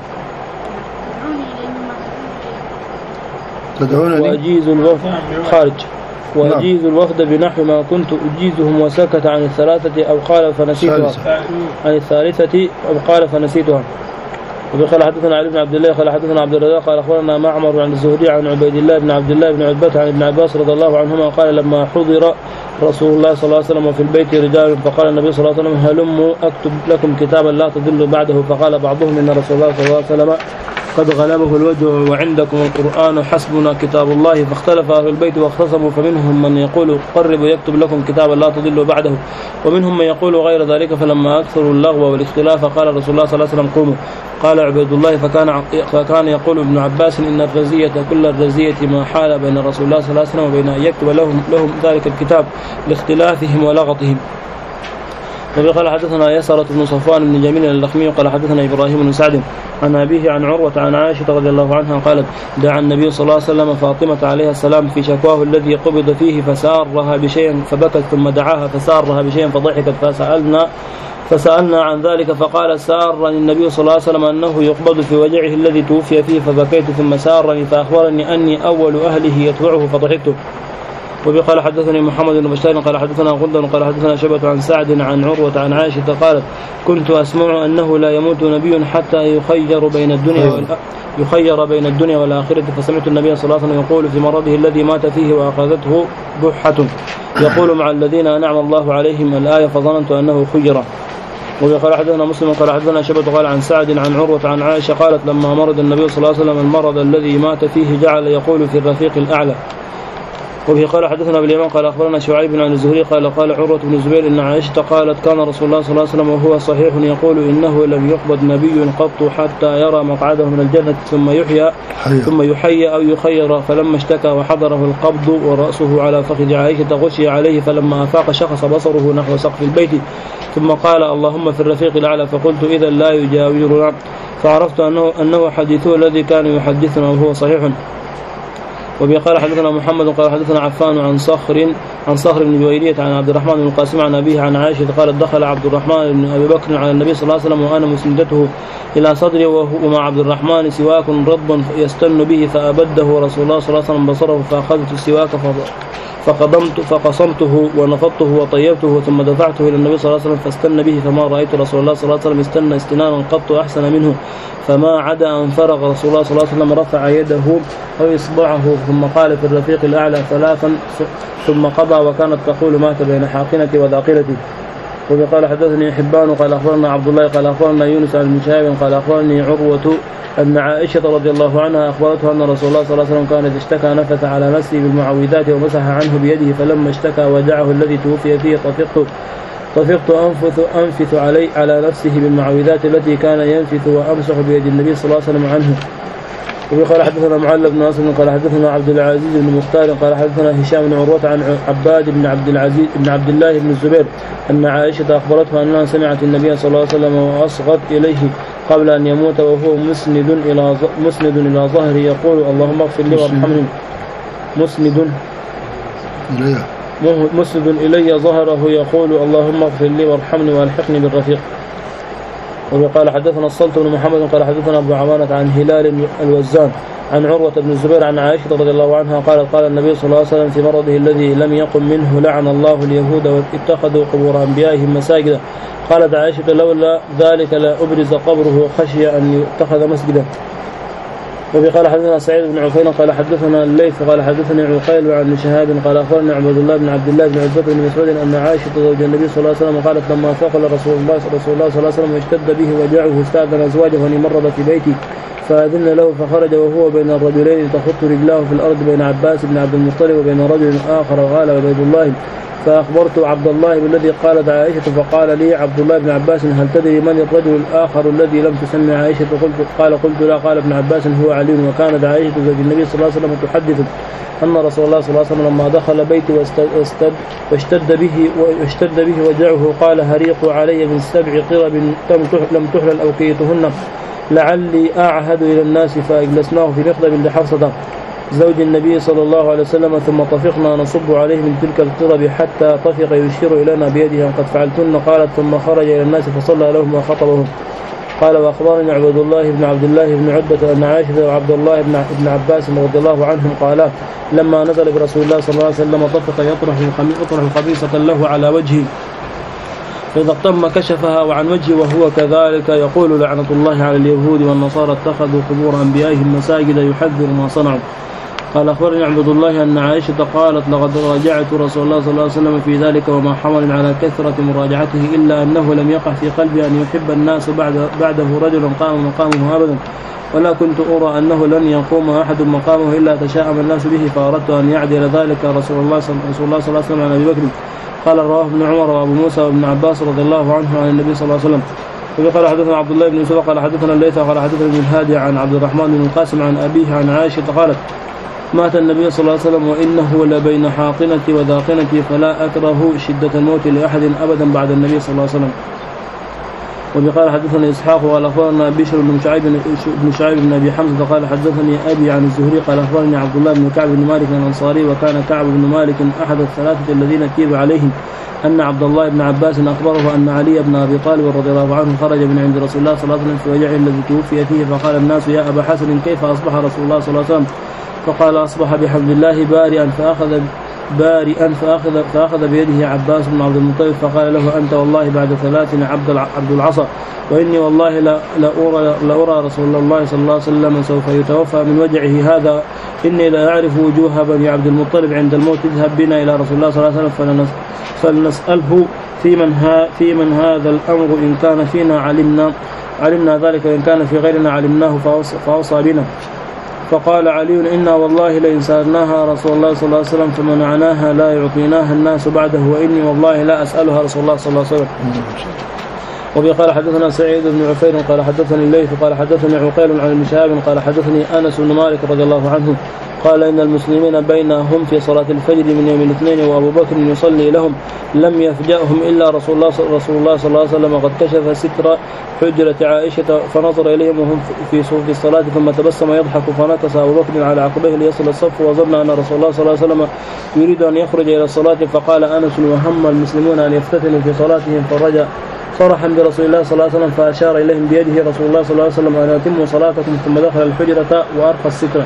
وأجيز الوفد خارج وأجيز الوفد بنحو ما كنت أجيزهم وسكت عن الثلاثة أو قال فنسيتها عن الثالثة أو قال فنسيتها. وقال حدثنا علي بن عبد الله قال حدثنا عبد الرزاق قال أخبرنا معمر عن الزهري عن عبيد الله بن عبد الله بن عتبة عن ابن عباس رضي الله عنهما قال لما حضر رسول الله صلى الله عليه وسلم وفي البيت رجال فقال النبي صلى الله عليه وسلم هلموا أكتب لكم كتابا لا تضلوا بعده فقال بعضهم إن رسول الله صلى الله عليه وسلم قد غلبه الوجع وعندكم القرآن حسبنا كتاب الله فاختلف أهل البيت واختصموا فمنهم من يقول قرب يكتب لكم كتابا لا تضلوا بعده ومنهم من يقول غير ذلك فلما أكثروا اللغو والاختلاف قال رسول الله صلى الله عليه وسلم قوموا. قال عبيد الله فكان, فكان يقول ابن عباس إن الرزية كل الرزية ما حال بين رسول الله صلى الله عليه وسلم وبين أن يكتب لهم, لهم ذلك الكتاب لاختلافهم ولغطهم. وقال حدثنا يسرة بن صفوان بن جميل اللخمي قال حدثنا إبراهيم بن سعد عن أبيه عن عروة عن عائشة رضي الله عنها قالت دعا النبي صلى الله عليه وسلم فاطمة عليه السلام في شكواه الذي قبض فيه فسارها بشيء فبكت ثم دعاها فسارها بشيء فضحكت فسألنا فسألنا عن ذلك فقال سارني النبي صلى الله عليه وسلم أنه يقبض في وجعه الذي توفي فيه فبكيت ثم سارني فأخبرني أني أول أهله يتبعه فضحكت. وقال حدثني محمد بن بشار قال حدثنا غندر قال حدثنا شعبة عن سعد عن عروة عن عائشة قالت كنت أسمع أنه لا يموت نبي حتى يخير بين الدنيا يخير بين الدنيا والآخرة فسمعت النبي صلى الله عليه وسلم يقول في مرضه الذي مات فيه وأخذته بحة يقول مع الذين أنعم الله عليهم الآية فظننت أنه خير. وقال حدثنا مسلم قال حدثنا شعبة قال عن سعد عن عروة عن عائشة قالت لما مرض النبي صلى الله عليه وسلم المرض الذي مات فيه جعل يقول في الرفيق الأعلى. وفي قال حدثنا باليمان قال أخبرنا شعيب عن الزهري قال قال عروة بن الزبير إن عائشة قالت كان رسول الله صلى الله عليه وسلم وهو صحيح يقول إنه لم يقبض نبي قط حتى يرى مقعده من الجنة ثم يحيى ثم يحيى أو يخير فلما اشتكى وحضره القبض ورأسه على فخذ عائشة غشي عليه فلما أفاق شخص بصره نحو سقف البيت ثم قال اللهم في الرفيق الأعلى فقلت إذا لا يجاورنا فعرفت أنه, أنه حديثه الذي كان يحدثنا وهو صحيح. وبي قال حدثنا محمد قال حدثنا عفان عن صخر عن صخر بن جويرية عن عبد الرحمن بن القاسم عن أبيه عن عائشة قالت دخل عبد الرحمن بن أبي بكر على النبي صلى الله عليه وسلم وأنا مسندته إلى صدري ومع عبد الرحمن سواك رض يستن به فأبده رسول الله صلى الله عليه وسلم بصره فأخذت السواك فقضمت فقصمته ونفضته وطيبته ثم دفعته إلى النبي صلى الله عليه وسلم فاستن به فما رأيت رسول الله صلى الله عليه وسلم استنى استنانا قط أحسن منه فما عدا أن فرغ رسول الله صلى الله عليه وسلم رفع يده أو إصبعه ثم قال في الرفيق الأعلى ثلاثا ثم قضى وكانت تقول مات بين حاقنتي وذاقلتي. وقال حدثني حبان قال أخبرنا عبد الله قال أخبرنا يونس عن المشايب قال أخبرني عروة أن عائشة رضي الله عنها أخبرتها أن رسول الله صلى الله عليه وسلم كان اشتكى نفث على نفسه بالمعوذات ومسح عنه بيده فلما اشتكى وجعه الذي توفي فيه طفقت طفقت أنفث أنفث علي على نفسه بالمعوذات التي كان ينفث وأمسح بيد النبي صلى الله عليه وسلم عنه. وفي قال حدثنا معل بن أسد قال حدثنا عبد العزيز بن مختار قال حدثنا هشام بن عروة عن عباد بن عبد العزيز بن عبد الله بن الزبير أن عائشة أخبرتها أنها سمعت النبي صلى الله عليه وسلم وأصغت إليه قبل أن يموت وهو مسند إلى مسند إلى ظهره يقول اللهم اغفر لي وارحمني مسند مسند إلي ظهره يقول اللهم اغفر لي وارحمني والحقني بالرفيق. وقال حدثنا الصلت بن محمد قال حدثنا أبو عوانة عن هلال الوزان عن عروة بن الزبير عن عائشة رضي الله عنها قالت قال النبي صلى الله عليه وسلم في مرضه الذي لم يقم منه لعن الله اليهود اتخذوا قبور أنبيائهم مساجدا. قالت عائشة لولا ذلك لا أبرز قبره خشي أن يتخذ مسجدا. وقال حدثنا سعيد بن عفين قال حدثنا الليث قال حدثني عقيل عن شهاب قال أخبرنا عبد الله بن عبد الله بن عتبة بن مسعود أن عائشة زوج النبي صلى الله عليه وسلم قالت لما ثقل رسول الله رسول الله صلى الله عليه وسلم واشتد به وجعه استأذن أزواجه أن يمرض في بيتي فأذن له فخرج وهو بين الرجلين تخط رجلاه في الأرض بين عباس بن عبد المطلب وبين رجل آخر قال عبيد الله فأخبرت عبد الله بالذي قالت عائشة فقال لي عبد الله بن عباس هل تدري من الرجل الآخر الذي لم تسمع عائشة قلت قال قلت لا قال ابن عباس هو علي. وكانت عائشة زوج النبي صلى الله عليه وسلم تحدث أن رسول الله صلى الله عليه وسلم لما دخل بيتي واستد واشتد به واشتد به وجعه قال هريق علي من سبع قرب لم تحلل أوقيتهن لعلي أعهد إلى الناس فأجلسناه في مخدم لحفصة زوج النبي صلى الله عليه وسلم ثم طفقنا نصب عليه من تلك القرب حتى طفق يشير إلينا بيده قد فعلتن. قالت ثم خرج إلى الناس فصلى لهم وخطبهم. قال وأخبرني عبد الله بن عبد الله بن عتبة أن عائشة وعبد الله بن عباس رضي الله عنهم قالا لما نزل برسول الله صلى الله عليه وسلم طفق يطرح خبيثة له على وجهه فإذا اغتم كشفها وعن وجهه وهو كذلك يقول لعنة الله على اليهود والنصارى اتخذوا قبور أنبيائهم مساجد يحذر ما صنعوا. قال أخبرني عبد الله أن عائشة قالت لقد راجعت رسول الله صلى الله عليه وسلم في ذلك وما حمل على كثرة مراجعته إلا أنه لم يقع في قلبي أن يحب الناس بعد بعده رجل قام مقامه أبدا ولا كنت أرى أنه لن يقوم أحد مقامه إلا تشاءم الناس به فأردت أن يعدل ذلك رسول الله صلى الله عليه وسلم عن أبي بكر. قال رواه ابن عمر وأبو موسى وابن عباس رضي الله عنه عن النبي صلى الله عليه وسلم. وقال حدثنا عبد الله بن يوسف قال حدثنا الليث قال حدثنا ابن الهادي عن عبد الرحمن بن القاسم عن أبيه عن عائشة قالت مات النبي صلى الله عليه وسلم وإنه لبين حاقنتي وذاقنتي فلا أكره شدة الموت لأحد أبدا بعد النبي صلى الله عليه وسلم. وقال حدثنا إسحاق وقال أخبرنا بشر بن شعيب بن شعيب بن أبي حمزة قال حدثني أبي عن الزهري قال أخبرني عبد الله بن كعب بن مالك الأنصاري وكان كعب بن مالك أحد الثلاثة الذين تيب عليهم أن عبد الله بن عباس أخبره أن علي بن أبي طالب رضي الله عنه خرج من عند رسول الله صلى الله عليه وسلم في وجعه الذي توفي فيه فقال الناس يا أبا حسن كيف أصبح رسول الله صلى الله عليه وسلم فقال أصبح بحمد الله بارئا فأخذ بارئا فأخذ, فأخذ بيده عباس بن عبد المطلب فقال له أنت والله بعد ثلاث عبد عبد العصا وإني والله لا لأرى, لأرى رسول الله صلى الله عليه وسلم سوف يتوفى من وجعه هذا إني لا أعرف وجوه بني عبد المطلب عند الموت اذهب بنا إلى رسول الله صلى الله عليه وسلم فلنسأله في من, ها في من هذا الأمر إن كان فينا علمنا علمنا ذلك وإن كان في غيرنا علمناه فأوصى بنا. فقال علي إنا والله لئن سألناها رسول الله صلى الله عليه وسلم فمنعناها لا يعطيناها الناس بعده وإني والله لا أسألها رسول الله صلى الله عليه وسلم. وقال حدثنا سعيد بن عفير قال حدثني الليث قال حدثني عقيل عن ابن شهاب قال حدثني أنس بن مالك رضي الله عنه قال إن المسلمين بينهم في صلاة الفجر من يوم الاثنين وأبو بكر يصلي لهم لم يفجأهم إلا رسول الله رسول الله صلى الله عليه وسلم قد كشف ستر حجرة عائشة فنظر إليهم وهم في صفوف الصلاة ثم تبسم يضحك فنكس أبو بكر على عقبيه ليصل الصف وظن أن رسول الله صلى الله عليه وسلم يريد أن يخرج إلى الصلاة فقال أنس وهم المسلمون أن يفتتنوا في صلاتهم فرجع فرحا برسول الله صلى الله عليه وسلم فأشار إليهم بيده رسول الله صلى الله عليه وسلم أن أتموا صلاتكم ثم دخل الحجرة وأرخى الستر.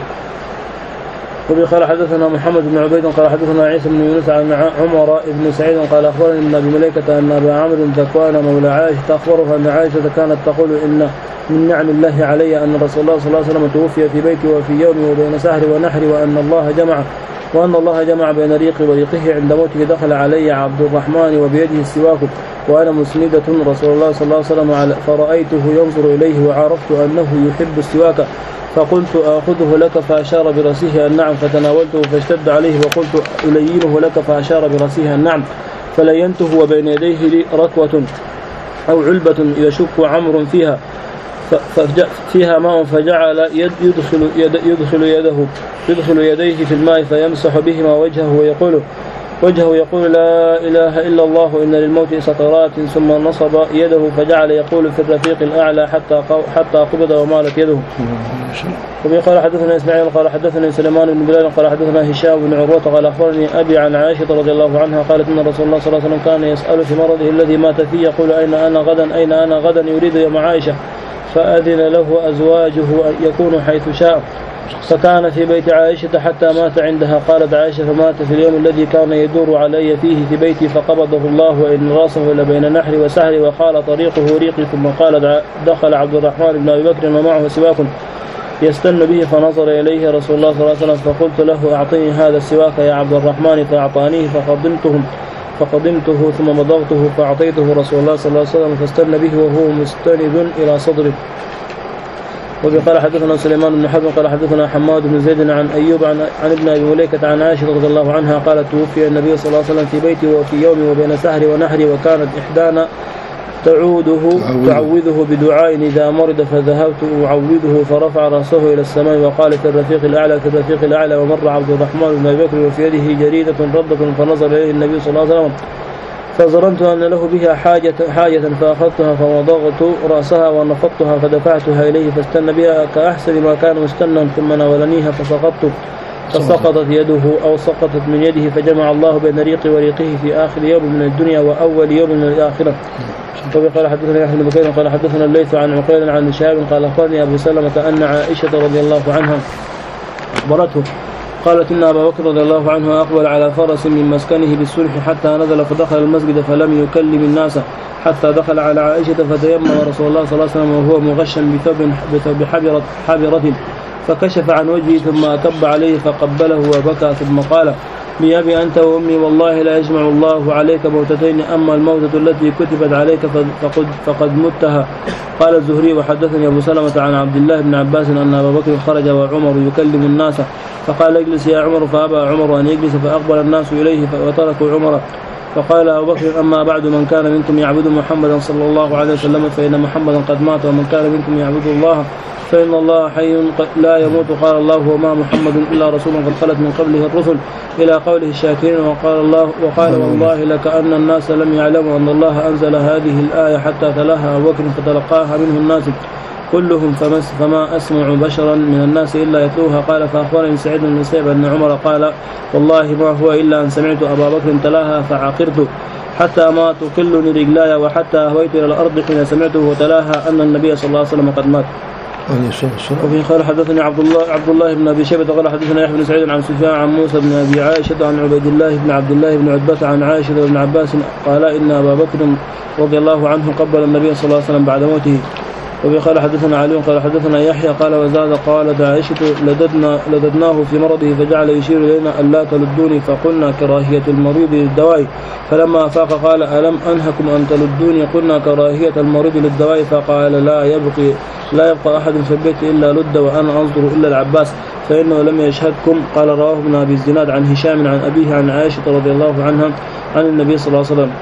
وقال حدثنا محمد بن عبيد قال حدثنا عيسى بن يونس عن عمر بن سعيد قال أخبرني من أبي مليكة أن أبا عمرو ذكوان مولى عائشة أخبرها أن عائشة كانت تقول إن من نعم الله علي أن رسول الله صلى الله عليه وسلم توفي في بيتي وفي يومي وبين سهر ونحر وأن الله جمع وأن الله جمع بين ريقي وريقه عند موته دخل علي عبد الرحمن وبيده السواك وأنا مسندة رسول الله صلى الله عليه وسلم فرأيته ينظر إليه وعرفت أنه يحب السواك فقلت آخذه لك فأشار برأسه النعم فتناولته فاشتد عليه وقلت ألينه لك فأشار برأسه النعم فلينته وبين يديه ركوة أو علبة يشك عمرو فيها فيها ماء فجعل يدخل, يد يدخل يده يدخل يديه في الماء فيمسح بهما وجهه ويقول وجهه يقول لا إله إلا الله إن للموت سكرات ثم نصب يده فجعل يقول في الرفيق الأعلى حتى حتى قبض ومالت يده. وبه قال حدثنا إسماعيل قال حدثنا سليمان بن بلال قال حدثنا هشام بن عروة قال أخبرني أبي عن عائشة رضي الله عنها قالت إن رسول الله صلى الله عليه وسلم كان يسأل في مرضه الذي مات فيه يقول أين أنا غدا أين أنا غدا يريد يوم عائشة فأذن له أزواجه أن يكون حيث شاء فكان في بيت عائشة حتى مات عندها. قالت عائشة فمات في اليوم الذي كان يدور علي فيه في بيتي فقبضه الله وإن راسه لبين نحري وسهري وقال طريقه ريقي. ثم قال دخل عبد الرحمن بن أبي بكر ومعه سواك يستن به فنظر إليه رسول الله صلى الله عليه وسلم فقلت له أعطني هذا السواك يا عبد الرحمن فأعطانيه فقدمته فقدمته ثم مضغته فأعطيته رسول الله صلى الله عليه وسلم فاستن به وهو مستند إلى صدره. وقال حدثنا سليمان بن حرب قال حدثنا حماد بن زيد عن أيوب عن, عن ابن أبي مليكة عن عائشة رضي الله عنها قالت توفي النبي صلى الله عليه وسلم في بيتي وفي يومي وبين سهري ونحري وكانت إحدانا تعوده تعوذه بدعاء إذا مرض فذهبت أعوذه فرفع رأسه إلى السماء وقال في الرفيق الأعلى في الرفيق الأعلى ومر عبد الرحمن بن أبي بكر وفي يده جريدة ردة فنظر إليه النبي صلى الله عليه وسلم فظننت أن له بها حاجة, حاجة فأخذتها فوضغت رأسها ونفضتها فدفعتها إليه فاستنى بها كأحسن ما كان مستنا ثم ناولنيها فسقطت فسقطت يده أو سقطت من يده فجمع الله بين ريقي وريقه في آخر يوم من الدنيا وأول يوم من الآخرة. قال حدثنا يحيى بن بكير قال حدثنا الليث عن عقيل عن شهاب قال أخبرني أبو سلمة أن عائشة رضي الله عنها أخبرته قالت إن أبا بكر رضي الله عنه أقبل على فرس من مسكنه بالسلح حتى نزل فدخل المسجد فلم يكلم الناس حتى دخل على عائشة فتيمم رسول الله صلى الله عليه وسلم وهو مغشا بثوب حبرة, حبرة فكشف عن وجهه ثم أكب عليه فقبله وبكى ثم قال بأبي أنت وأمي والله لا يجمع الله عليك موتتين أما الموتة التي كتبت عليك فقد, فقد متها. قال الزهري وحدثني أبو سلمة عن عبد الله بن عباس أن أبا بكر خرج وعمر يكلم الناس فقال اجلس يا عمر فأبى عمر أن يجلس فأقبل الناس إليه وتركوا عمر فقال أبو بكر أما بعد من كان منكم يعبد محمدا صلى الله عليه وسلم فإن محمدا قد مات ومن كان منكم يعبد الله فإن الله حي لا يموت. قال الله وما محمد إلا رسول قد خلت من قبله الرسل إلى قوله الشاكرين. وقال الله وقال والله لكأن الناس لم يعلموا أن الله أنزل هذه الآية حتى تلاها أبو بكر فتلقاها منه الناس كلهم فما أسمع بشرا من الناس إلا يتلوها. قال فأخبرني سعيد بن المسيب أن عمر قال والله ما هو إلا أن سمعت أبا بكر تلاها فعقرت حتى ما تقلني رجلاي وحتى أهويت إلى الأرض حين سمعته وتلاها أن النبي صلى الله عليه وسلم قد مات. وفي قال حدثني عبد الله عبد الله بن ابي شيبه قال حدثنا يحيى بن سعيد عن سفيان عن موسى بن ابي عائشه عن عبيد الله بن عبد الله بن عتبه عن عائشه بن عباس قال ان ابا بكر رضي الله عنه قبل النبي صلى الله عليه وسلم بعد موته. وفي قال حدثنا علي قال حدثنا يحيى قال وزاد قالت عائشه لددنا لددناه في مرضه فجعل يشير الينا الا تلدوني فقلنا كراهيه المريض للدواء فلما افاق قال الم انهكم ان تلدوني قلنا كراهيه المريض للدواء فقال لا يبقي لا يبقى أحد في البيت إلا لد وأنا أنظر إلا العباس فإنه لم يشهدكم. قال رواه ابن أبي الزناد عن هشام عن أبيه عن عائشة رضي الله عنها عن النبي صلى الله عليه وسلم.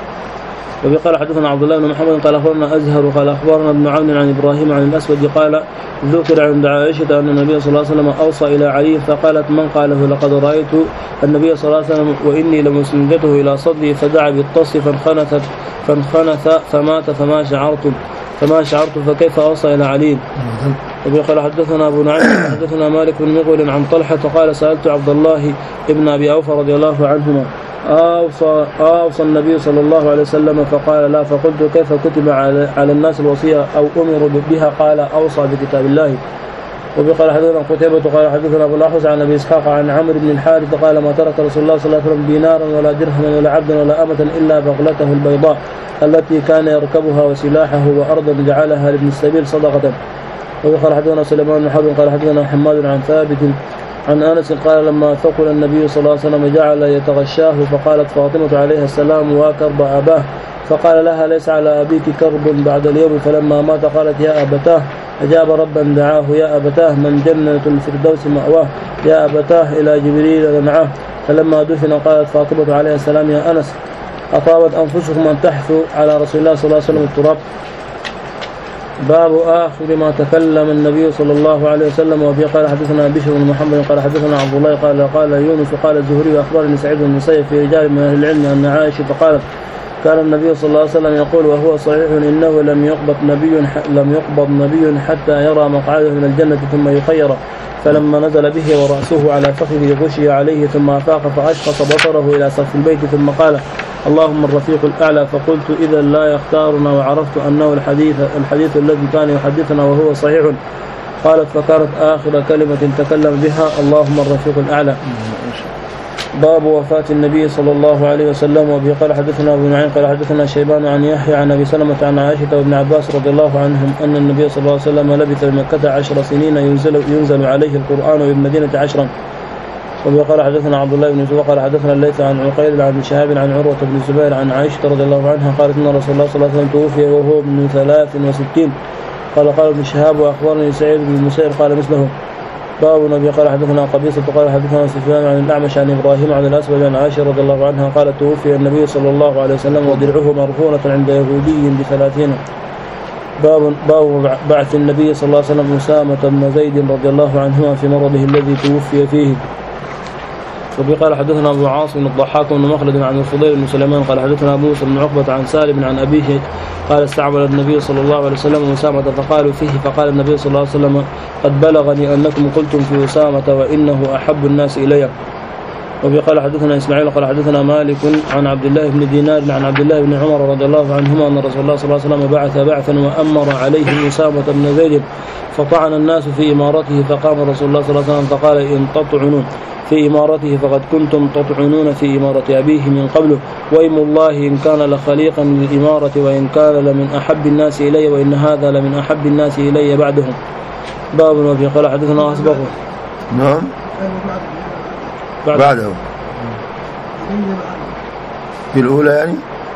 وفي قال حدثنا عبد الله بن محمد قال أخبرنا أزهر قال أخبرنا ابن عون عن إبراهيم عن الأسود قال ذكر عند عائشة أن النبي صلى الله عليه وسلم أوصى إلى علي فقالت من قاله لقد رأيت النبي صلى الله عليه وسلم وإني لمسندته إلى صدري فدعا بالطص فانخنثت فانخنث فمات فما شعرت فما شعرت فكيف أوصى إلى علي. وفي قال حدثنا أبو نعيم حدثنا مالك بن مغول عن طلحة قال سألت عبد الله ابن أبي أوفى رضي الله عنهما أوصى, أوصى النبي صلى الله عليه وسلم فقال لا فقلت كيف كتب على, على الناس الوصية أو أمر بها قال أوصى بكتاب الله. وفي قال حدثنا قتيبة قال حدثنا أبو الأحوص عن أبي إسحاق عن عمرو بن الحارث قال ما ترك رسول الله صلى الله عليه وسلم دينارا ولا درهما ولا عبدا ولا أمة إلا بغلته البيضاء التي كان يركبها وسلاحه وأرضا جعلها لابن السبيل صدقة. وفي قال حدثنا سليمان بن حرب قال حدثنا حماد عن ثابت عن أنس قال لما ثقل النبي صلى الله عليه وسلم جعل يتغشاه فقالت فاطمة عليه السلام وكرب أباه فقال لها ليس على أبيك كرب بعد اليوم فلما مات قالت يا أبتاه أجاب ربا دعاه يا أبتاه من جنة الفردوس مأواه يا أبتاه إلى جبريل نعاه. فلما دفن قالت فاطمة عليه السلام يا أنس أطابت أنفسكم أن تحثوا على رسول الله صلى الله عليه وسلم التراب. باب آخر ما تكلم النبي صلى الله عليه وسلم. وفي قال حدثنا بشر بن محمد قال حدثنا عبد الله قال قال يونس قال الزهري أخبرني سعيد بن المسيب في رجال من أهل العلم أن عائشة فقالت كان النبي صلى الله عليه وسلم يقول وهو صحيح إنه لم يقبض نبي لم يقبض نبي حتى يرى مقعده من الجنة ثم يخير، فلما نزل به ورأسه على فخذه غشي عليه ثم أفاق فأشخص بصره إلى سقف البيت ثم قال اللهم الرفيق الأعلى، فقلت إذا لا يختارنا، وعرفت أنه الحديث الحديث الذي كان يحدثنا وهو صحيح. قالت فكانت آخر كلمة تكلم بها اللهم الرفيق الأعلى. باب وفاة النبي صلى الله عليه وسلم. وبه قال حدثنا أبو نعيم قال حدثنا شيبان عن يحيى عن أبي سلمة عن عائشة وابن عباس رضي الله عنهم أن النبي صلى الله عليه وسلم لبث بمكة عشر سنين ينزل, ينزل عليه القرآن وبالمدينة عشرا. وبه قال حدثنا عبد الله بن يوسف قال حدثنا الليث عن عقيل عن شهاب عن عروة بن الزبير عن عائشة رضي الله عنها قالت إن رسول الله صلى الله عليه وسلم توفي وهو ابن ثلاث وستين. قال قال ابن شهاب وأخبرني سعيد بن المسيب قال مثله. باب النبي قال حدثنا قبيصة قال حدثنا سفيان عن الأعمش عن إبراهيم عن الأسود عن عائشة رضي الله عنها قالت توفي النبي صلى الله عليه وسلم ودرعه مرهونة عند يهودي بثلاثين. باب باب بعث النبي صلى الله عليه وسلم أسامة بن زيد رضي الله عنهما في مرضه الذي توفي فيه. وقال حدثنا أبو عاصم الضحاك بن مخلد عن الفضيل بن سليمان قال حدثنا أبو موسى بن عقبة عن سالم عن أبيه قال استعمل النبي صلى الله عليه وسلم أسامة فقالوا فيه فقال النبي صلى الله عليه وسلم قد بلغني أنكم قلتم في أسامة وإنه أحب الناس إلي. وقال حدثنا إسماعيل قال حدثنا مالك عن عبد الله بن دينار عن عبد الله بن عمر رضي الله عنهما أن رسول الله صلى الله عليه وسلم بعث بعثا وأمر عليه أسامة بن زيد فطعن الناس في إمارته فقام رسول الله صلى الله عليه وسلم فقال إن تطعنوا في إمارته فقد كنتم تطعنون في إمارة أبيه من قبله، وإم الله إن كان لخليقا للإمارة وإن كان لمن أحب الناس إلي وإن هذا لمن أحب الناس إلي بعدهم. باب وفي قال حدثنا أسبقه. نعم بعد. بعده في الأولى يعني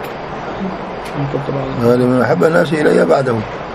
هذا من أحب الناس إلي بعده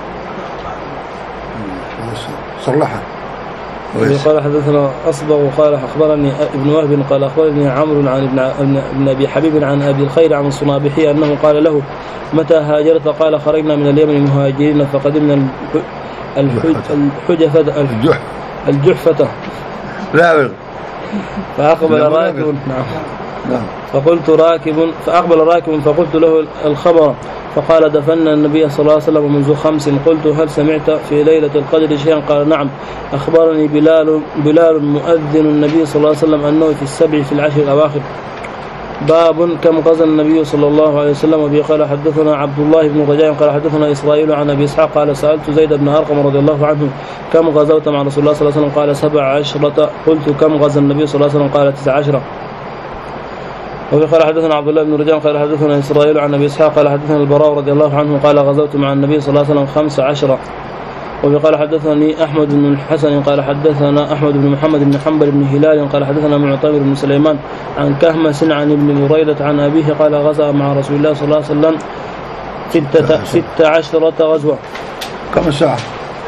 صلحها. قال حدثنا أصبغ قال أخبرني ابن وهب قال أخبرني عمرو عن ابن, ابن أبي حبيب عن أبي الخير عن الصنابحي أنه قال له متى هاجرت؟ قال خرجنا من اليمن مهاجرين فقدمنا الحجفة الجحفة لا فأقبل راكب نعم فقلت راكب فأقبل راكب فقلت له الخبر فقال دفن النبي صلى الله عليه وسلم منذ خمس. قلت هل سمعت في ليلة القدر شيئا؟ قال نعم أخبرني بلال بلال مؤذن النبي صلى الله عليه وسلم أنه في السبع في العشر الأواخر. باب كم غزا النبي صلى الله عليه وسلم. وبه قال حدثنا عبد الله بن رجاء قال حدثنا إسرائيل عن أبي إسحاق قال سألت زيد بن أرقم رضي الله عنه كم غزوت مع رسول الله صلى الله عليه وسلم؟ قال سبع عشرة. قلت كم غزا النبي صلى الله عليه وسلم؟ قال تسع عشرة. وفي قال حدثنا عبد الله بن رجاء قال حدثنا إسرائيل عن أبي إسحاق قال حدثنا البراء رضي الله عنه قال غزوت مع النبي صلى الله عليه وسلم خمس عشرة. وفي قال حدثني أحمد بن الحسن قال حدثنا أحمد بن محمد بن حنبل بن هلال قال حدثنا معتمر بن سليمان عن كهمس عن ابن بريدة عن أبيه قال غزا مع رسول الله صلى الله عليه وسلم ستة, ستة عشرة غزوة. كم ساعة؟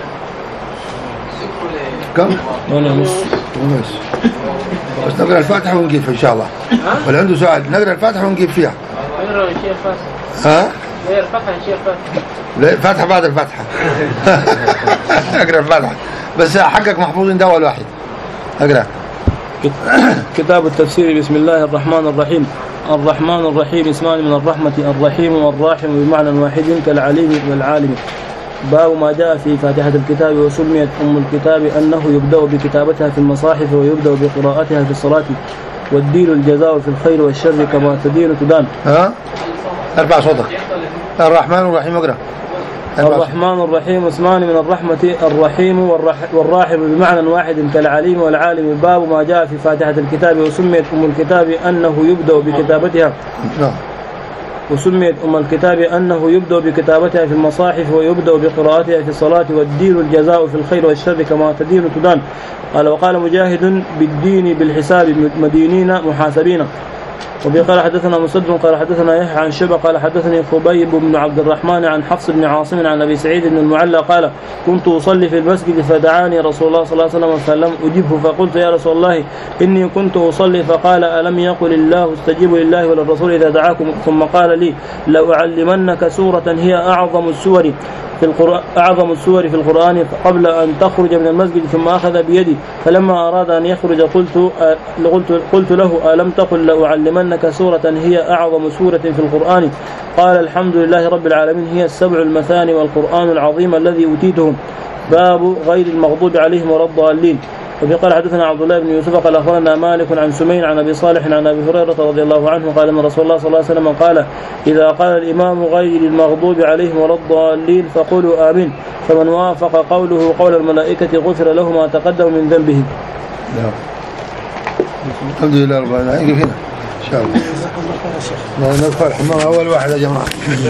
كم؟ ونص. ونص. بس نقرأ الفاتحة ونجيب إن شاء الله. ولا عنده سؤال نقرأ الفاتحة ونجيب فيها. نقرأ الشيء الفاتحة. ها؟ غير الفاتحة الشيء الفاتحة. لا فاتحة بعد الفاتحة. أقرأ الفاتحة بس حقك محفوظين دواء الواحد. أقرأ. كتاب التفسير. بسم الله الرحمن الرحيم. الرحمن الرحيم اسمان من الرحمة الرحيم والراحم بمعنى واحد كالعليم والعالم. باب ما جاء في فاتحة الكتاب وسميت أم الكتاب أنه يبدأ بكتابتها في المصاحف ويبدأ بقراءتها في الصلاة والدين الجزاء في الخير والشر كما تدين تدان. ها ارفع صوتك. الرحمن الرحيم اقرأ. الرحمن الرحيم اسمان من الرحمة الرحيم والراحم بمعنى واحد كالعليم والعالم. باب ما جاء في فاتحة الكتاب وسميت أم الكتاب أنه يبدأ بكتابتها نعم وسميت أم الكتاب أنه يبدأ بكتابتها في المصاحف ويبدأ بقراءتها في الصلاة والدين الجزاء في الخير والشر كما تدين تدان. قال وقال مجاهد بالدين بالحساب مدينين محاسبين. وبه قال حدثنا مسدد قال حدثنا يحيى عن شبه قال حدثني خبيب بن عبد الرحمن عن حفص بن عاصم عن أبي سعيد بن المعلى قال كنت أصلي في المسجد فدعاني رسول الله صلى الله عليه وسلم فلم أجبه فقلت يا رسول الله إني كنت أصلي فقال ألم يقل الله استجيبوا لله وللرسول إذا دعاكم ثم قال لي لو أعلمنك سورة هي أعظم السور في القرآن أعظم السور في القرآن قبل أن تخرج من المسجد ثم أخذ بيدي فلما أراد أن يخرج قلت قلت, قلت له ألم تقل لأعلمنك سورة هي أعظم سورة في القرآن؟ قال الحمد لله رب العالمين هي السبع المثاني والقرآن العظيم الذي أوتيتهم. باب غير المغضوب عليهم ولا الضالين. وفي قال حدثنا عبد الله بن يوسف قال أخبرنا مالك عن سمين عن أبي صالح عن أبي هريرة رضي الله عنه قال أن رسول الله صلى الله عليه وسلم قال إذا قال الإمام غير المغضوب عليهم ولا الضالين فقولوا آمين فمن وافق قوله قول الملائكة غفر له ما تقدم من ذنبه. الحمد لله رب العالمين. هنا إن شاء الله ندخل الحمام أول واحد يا جماعة.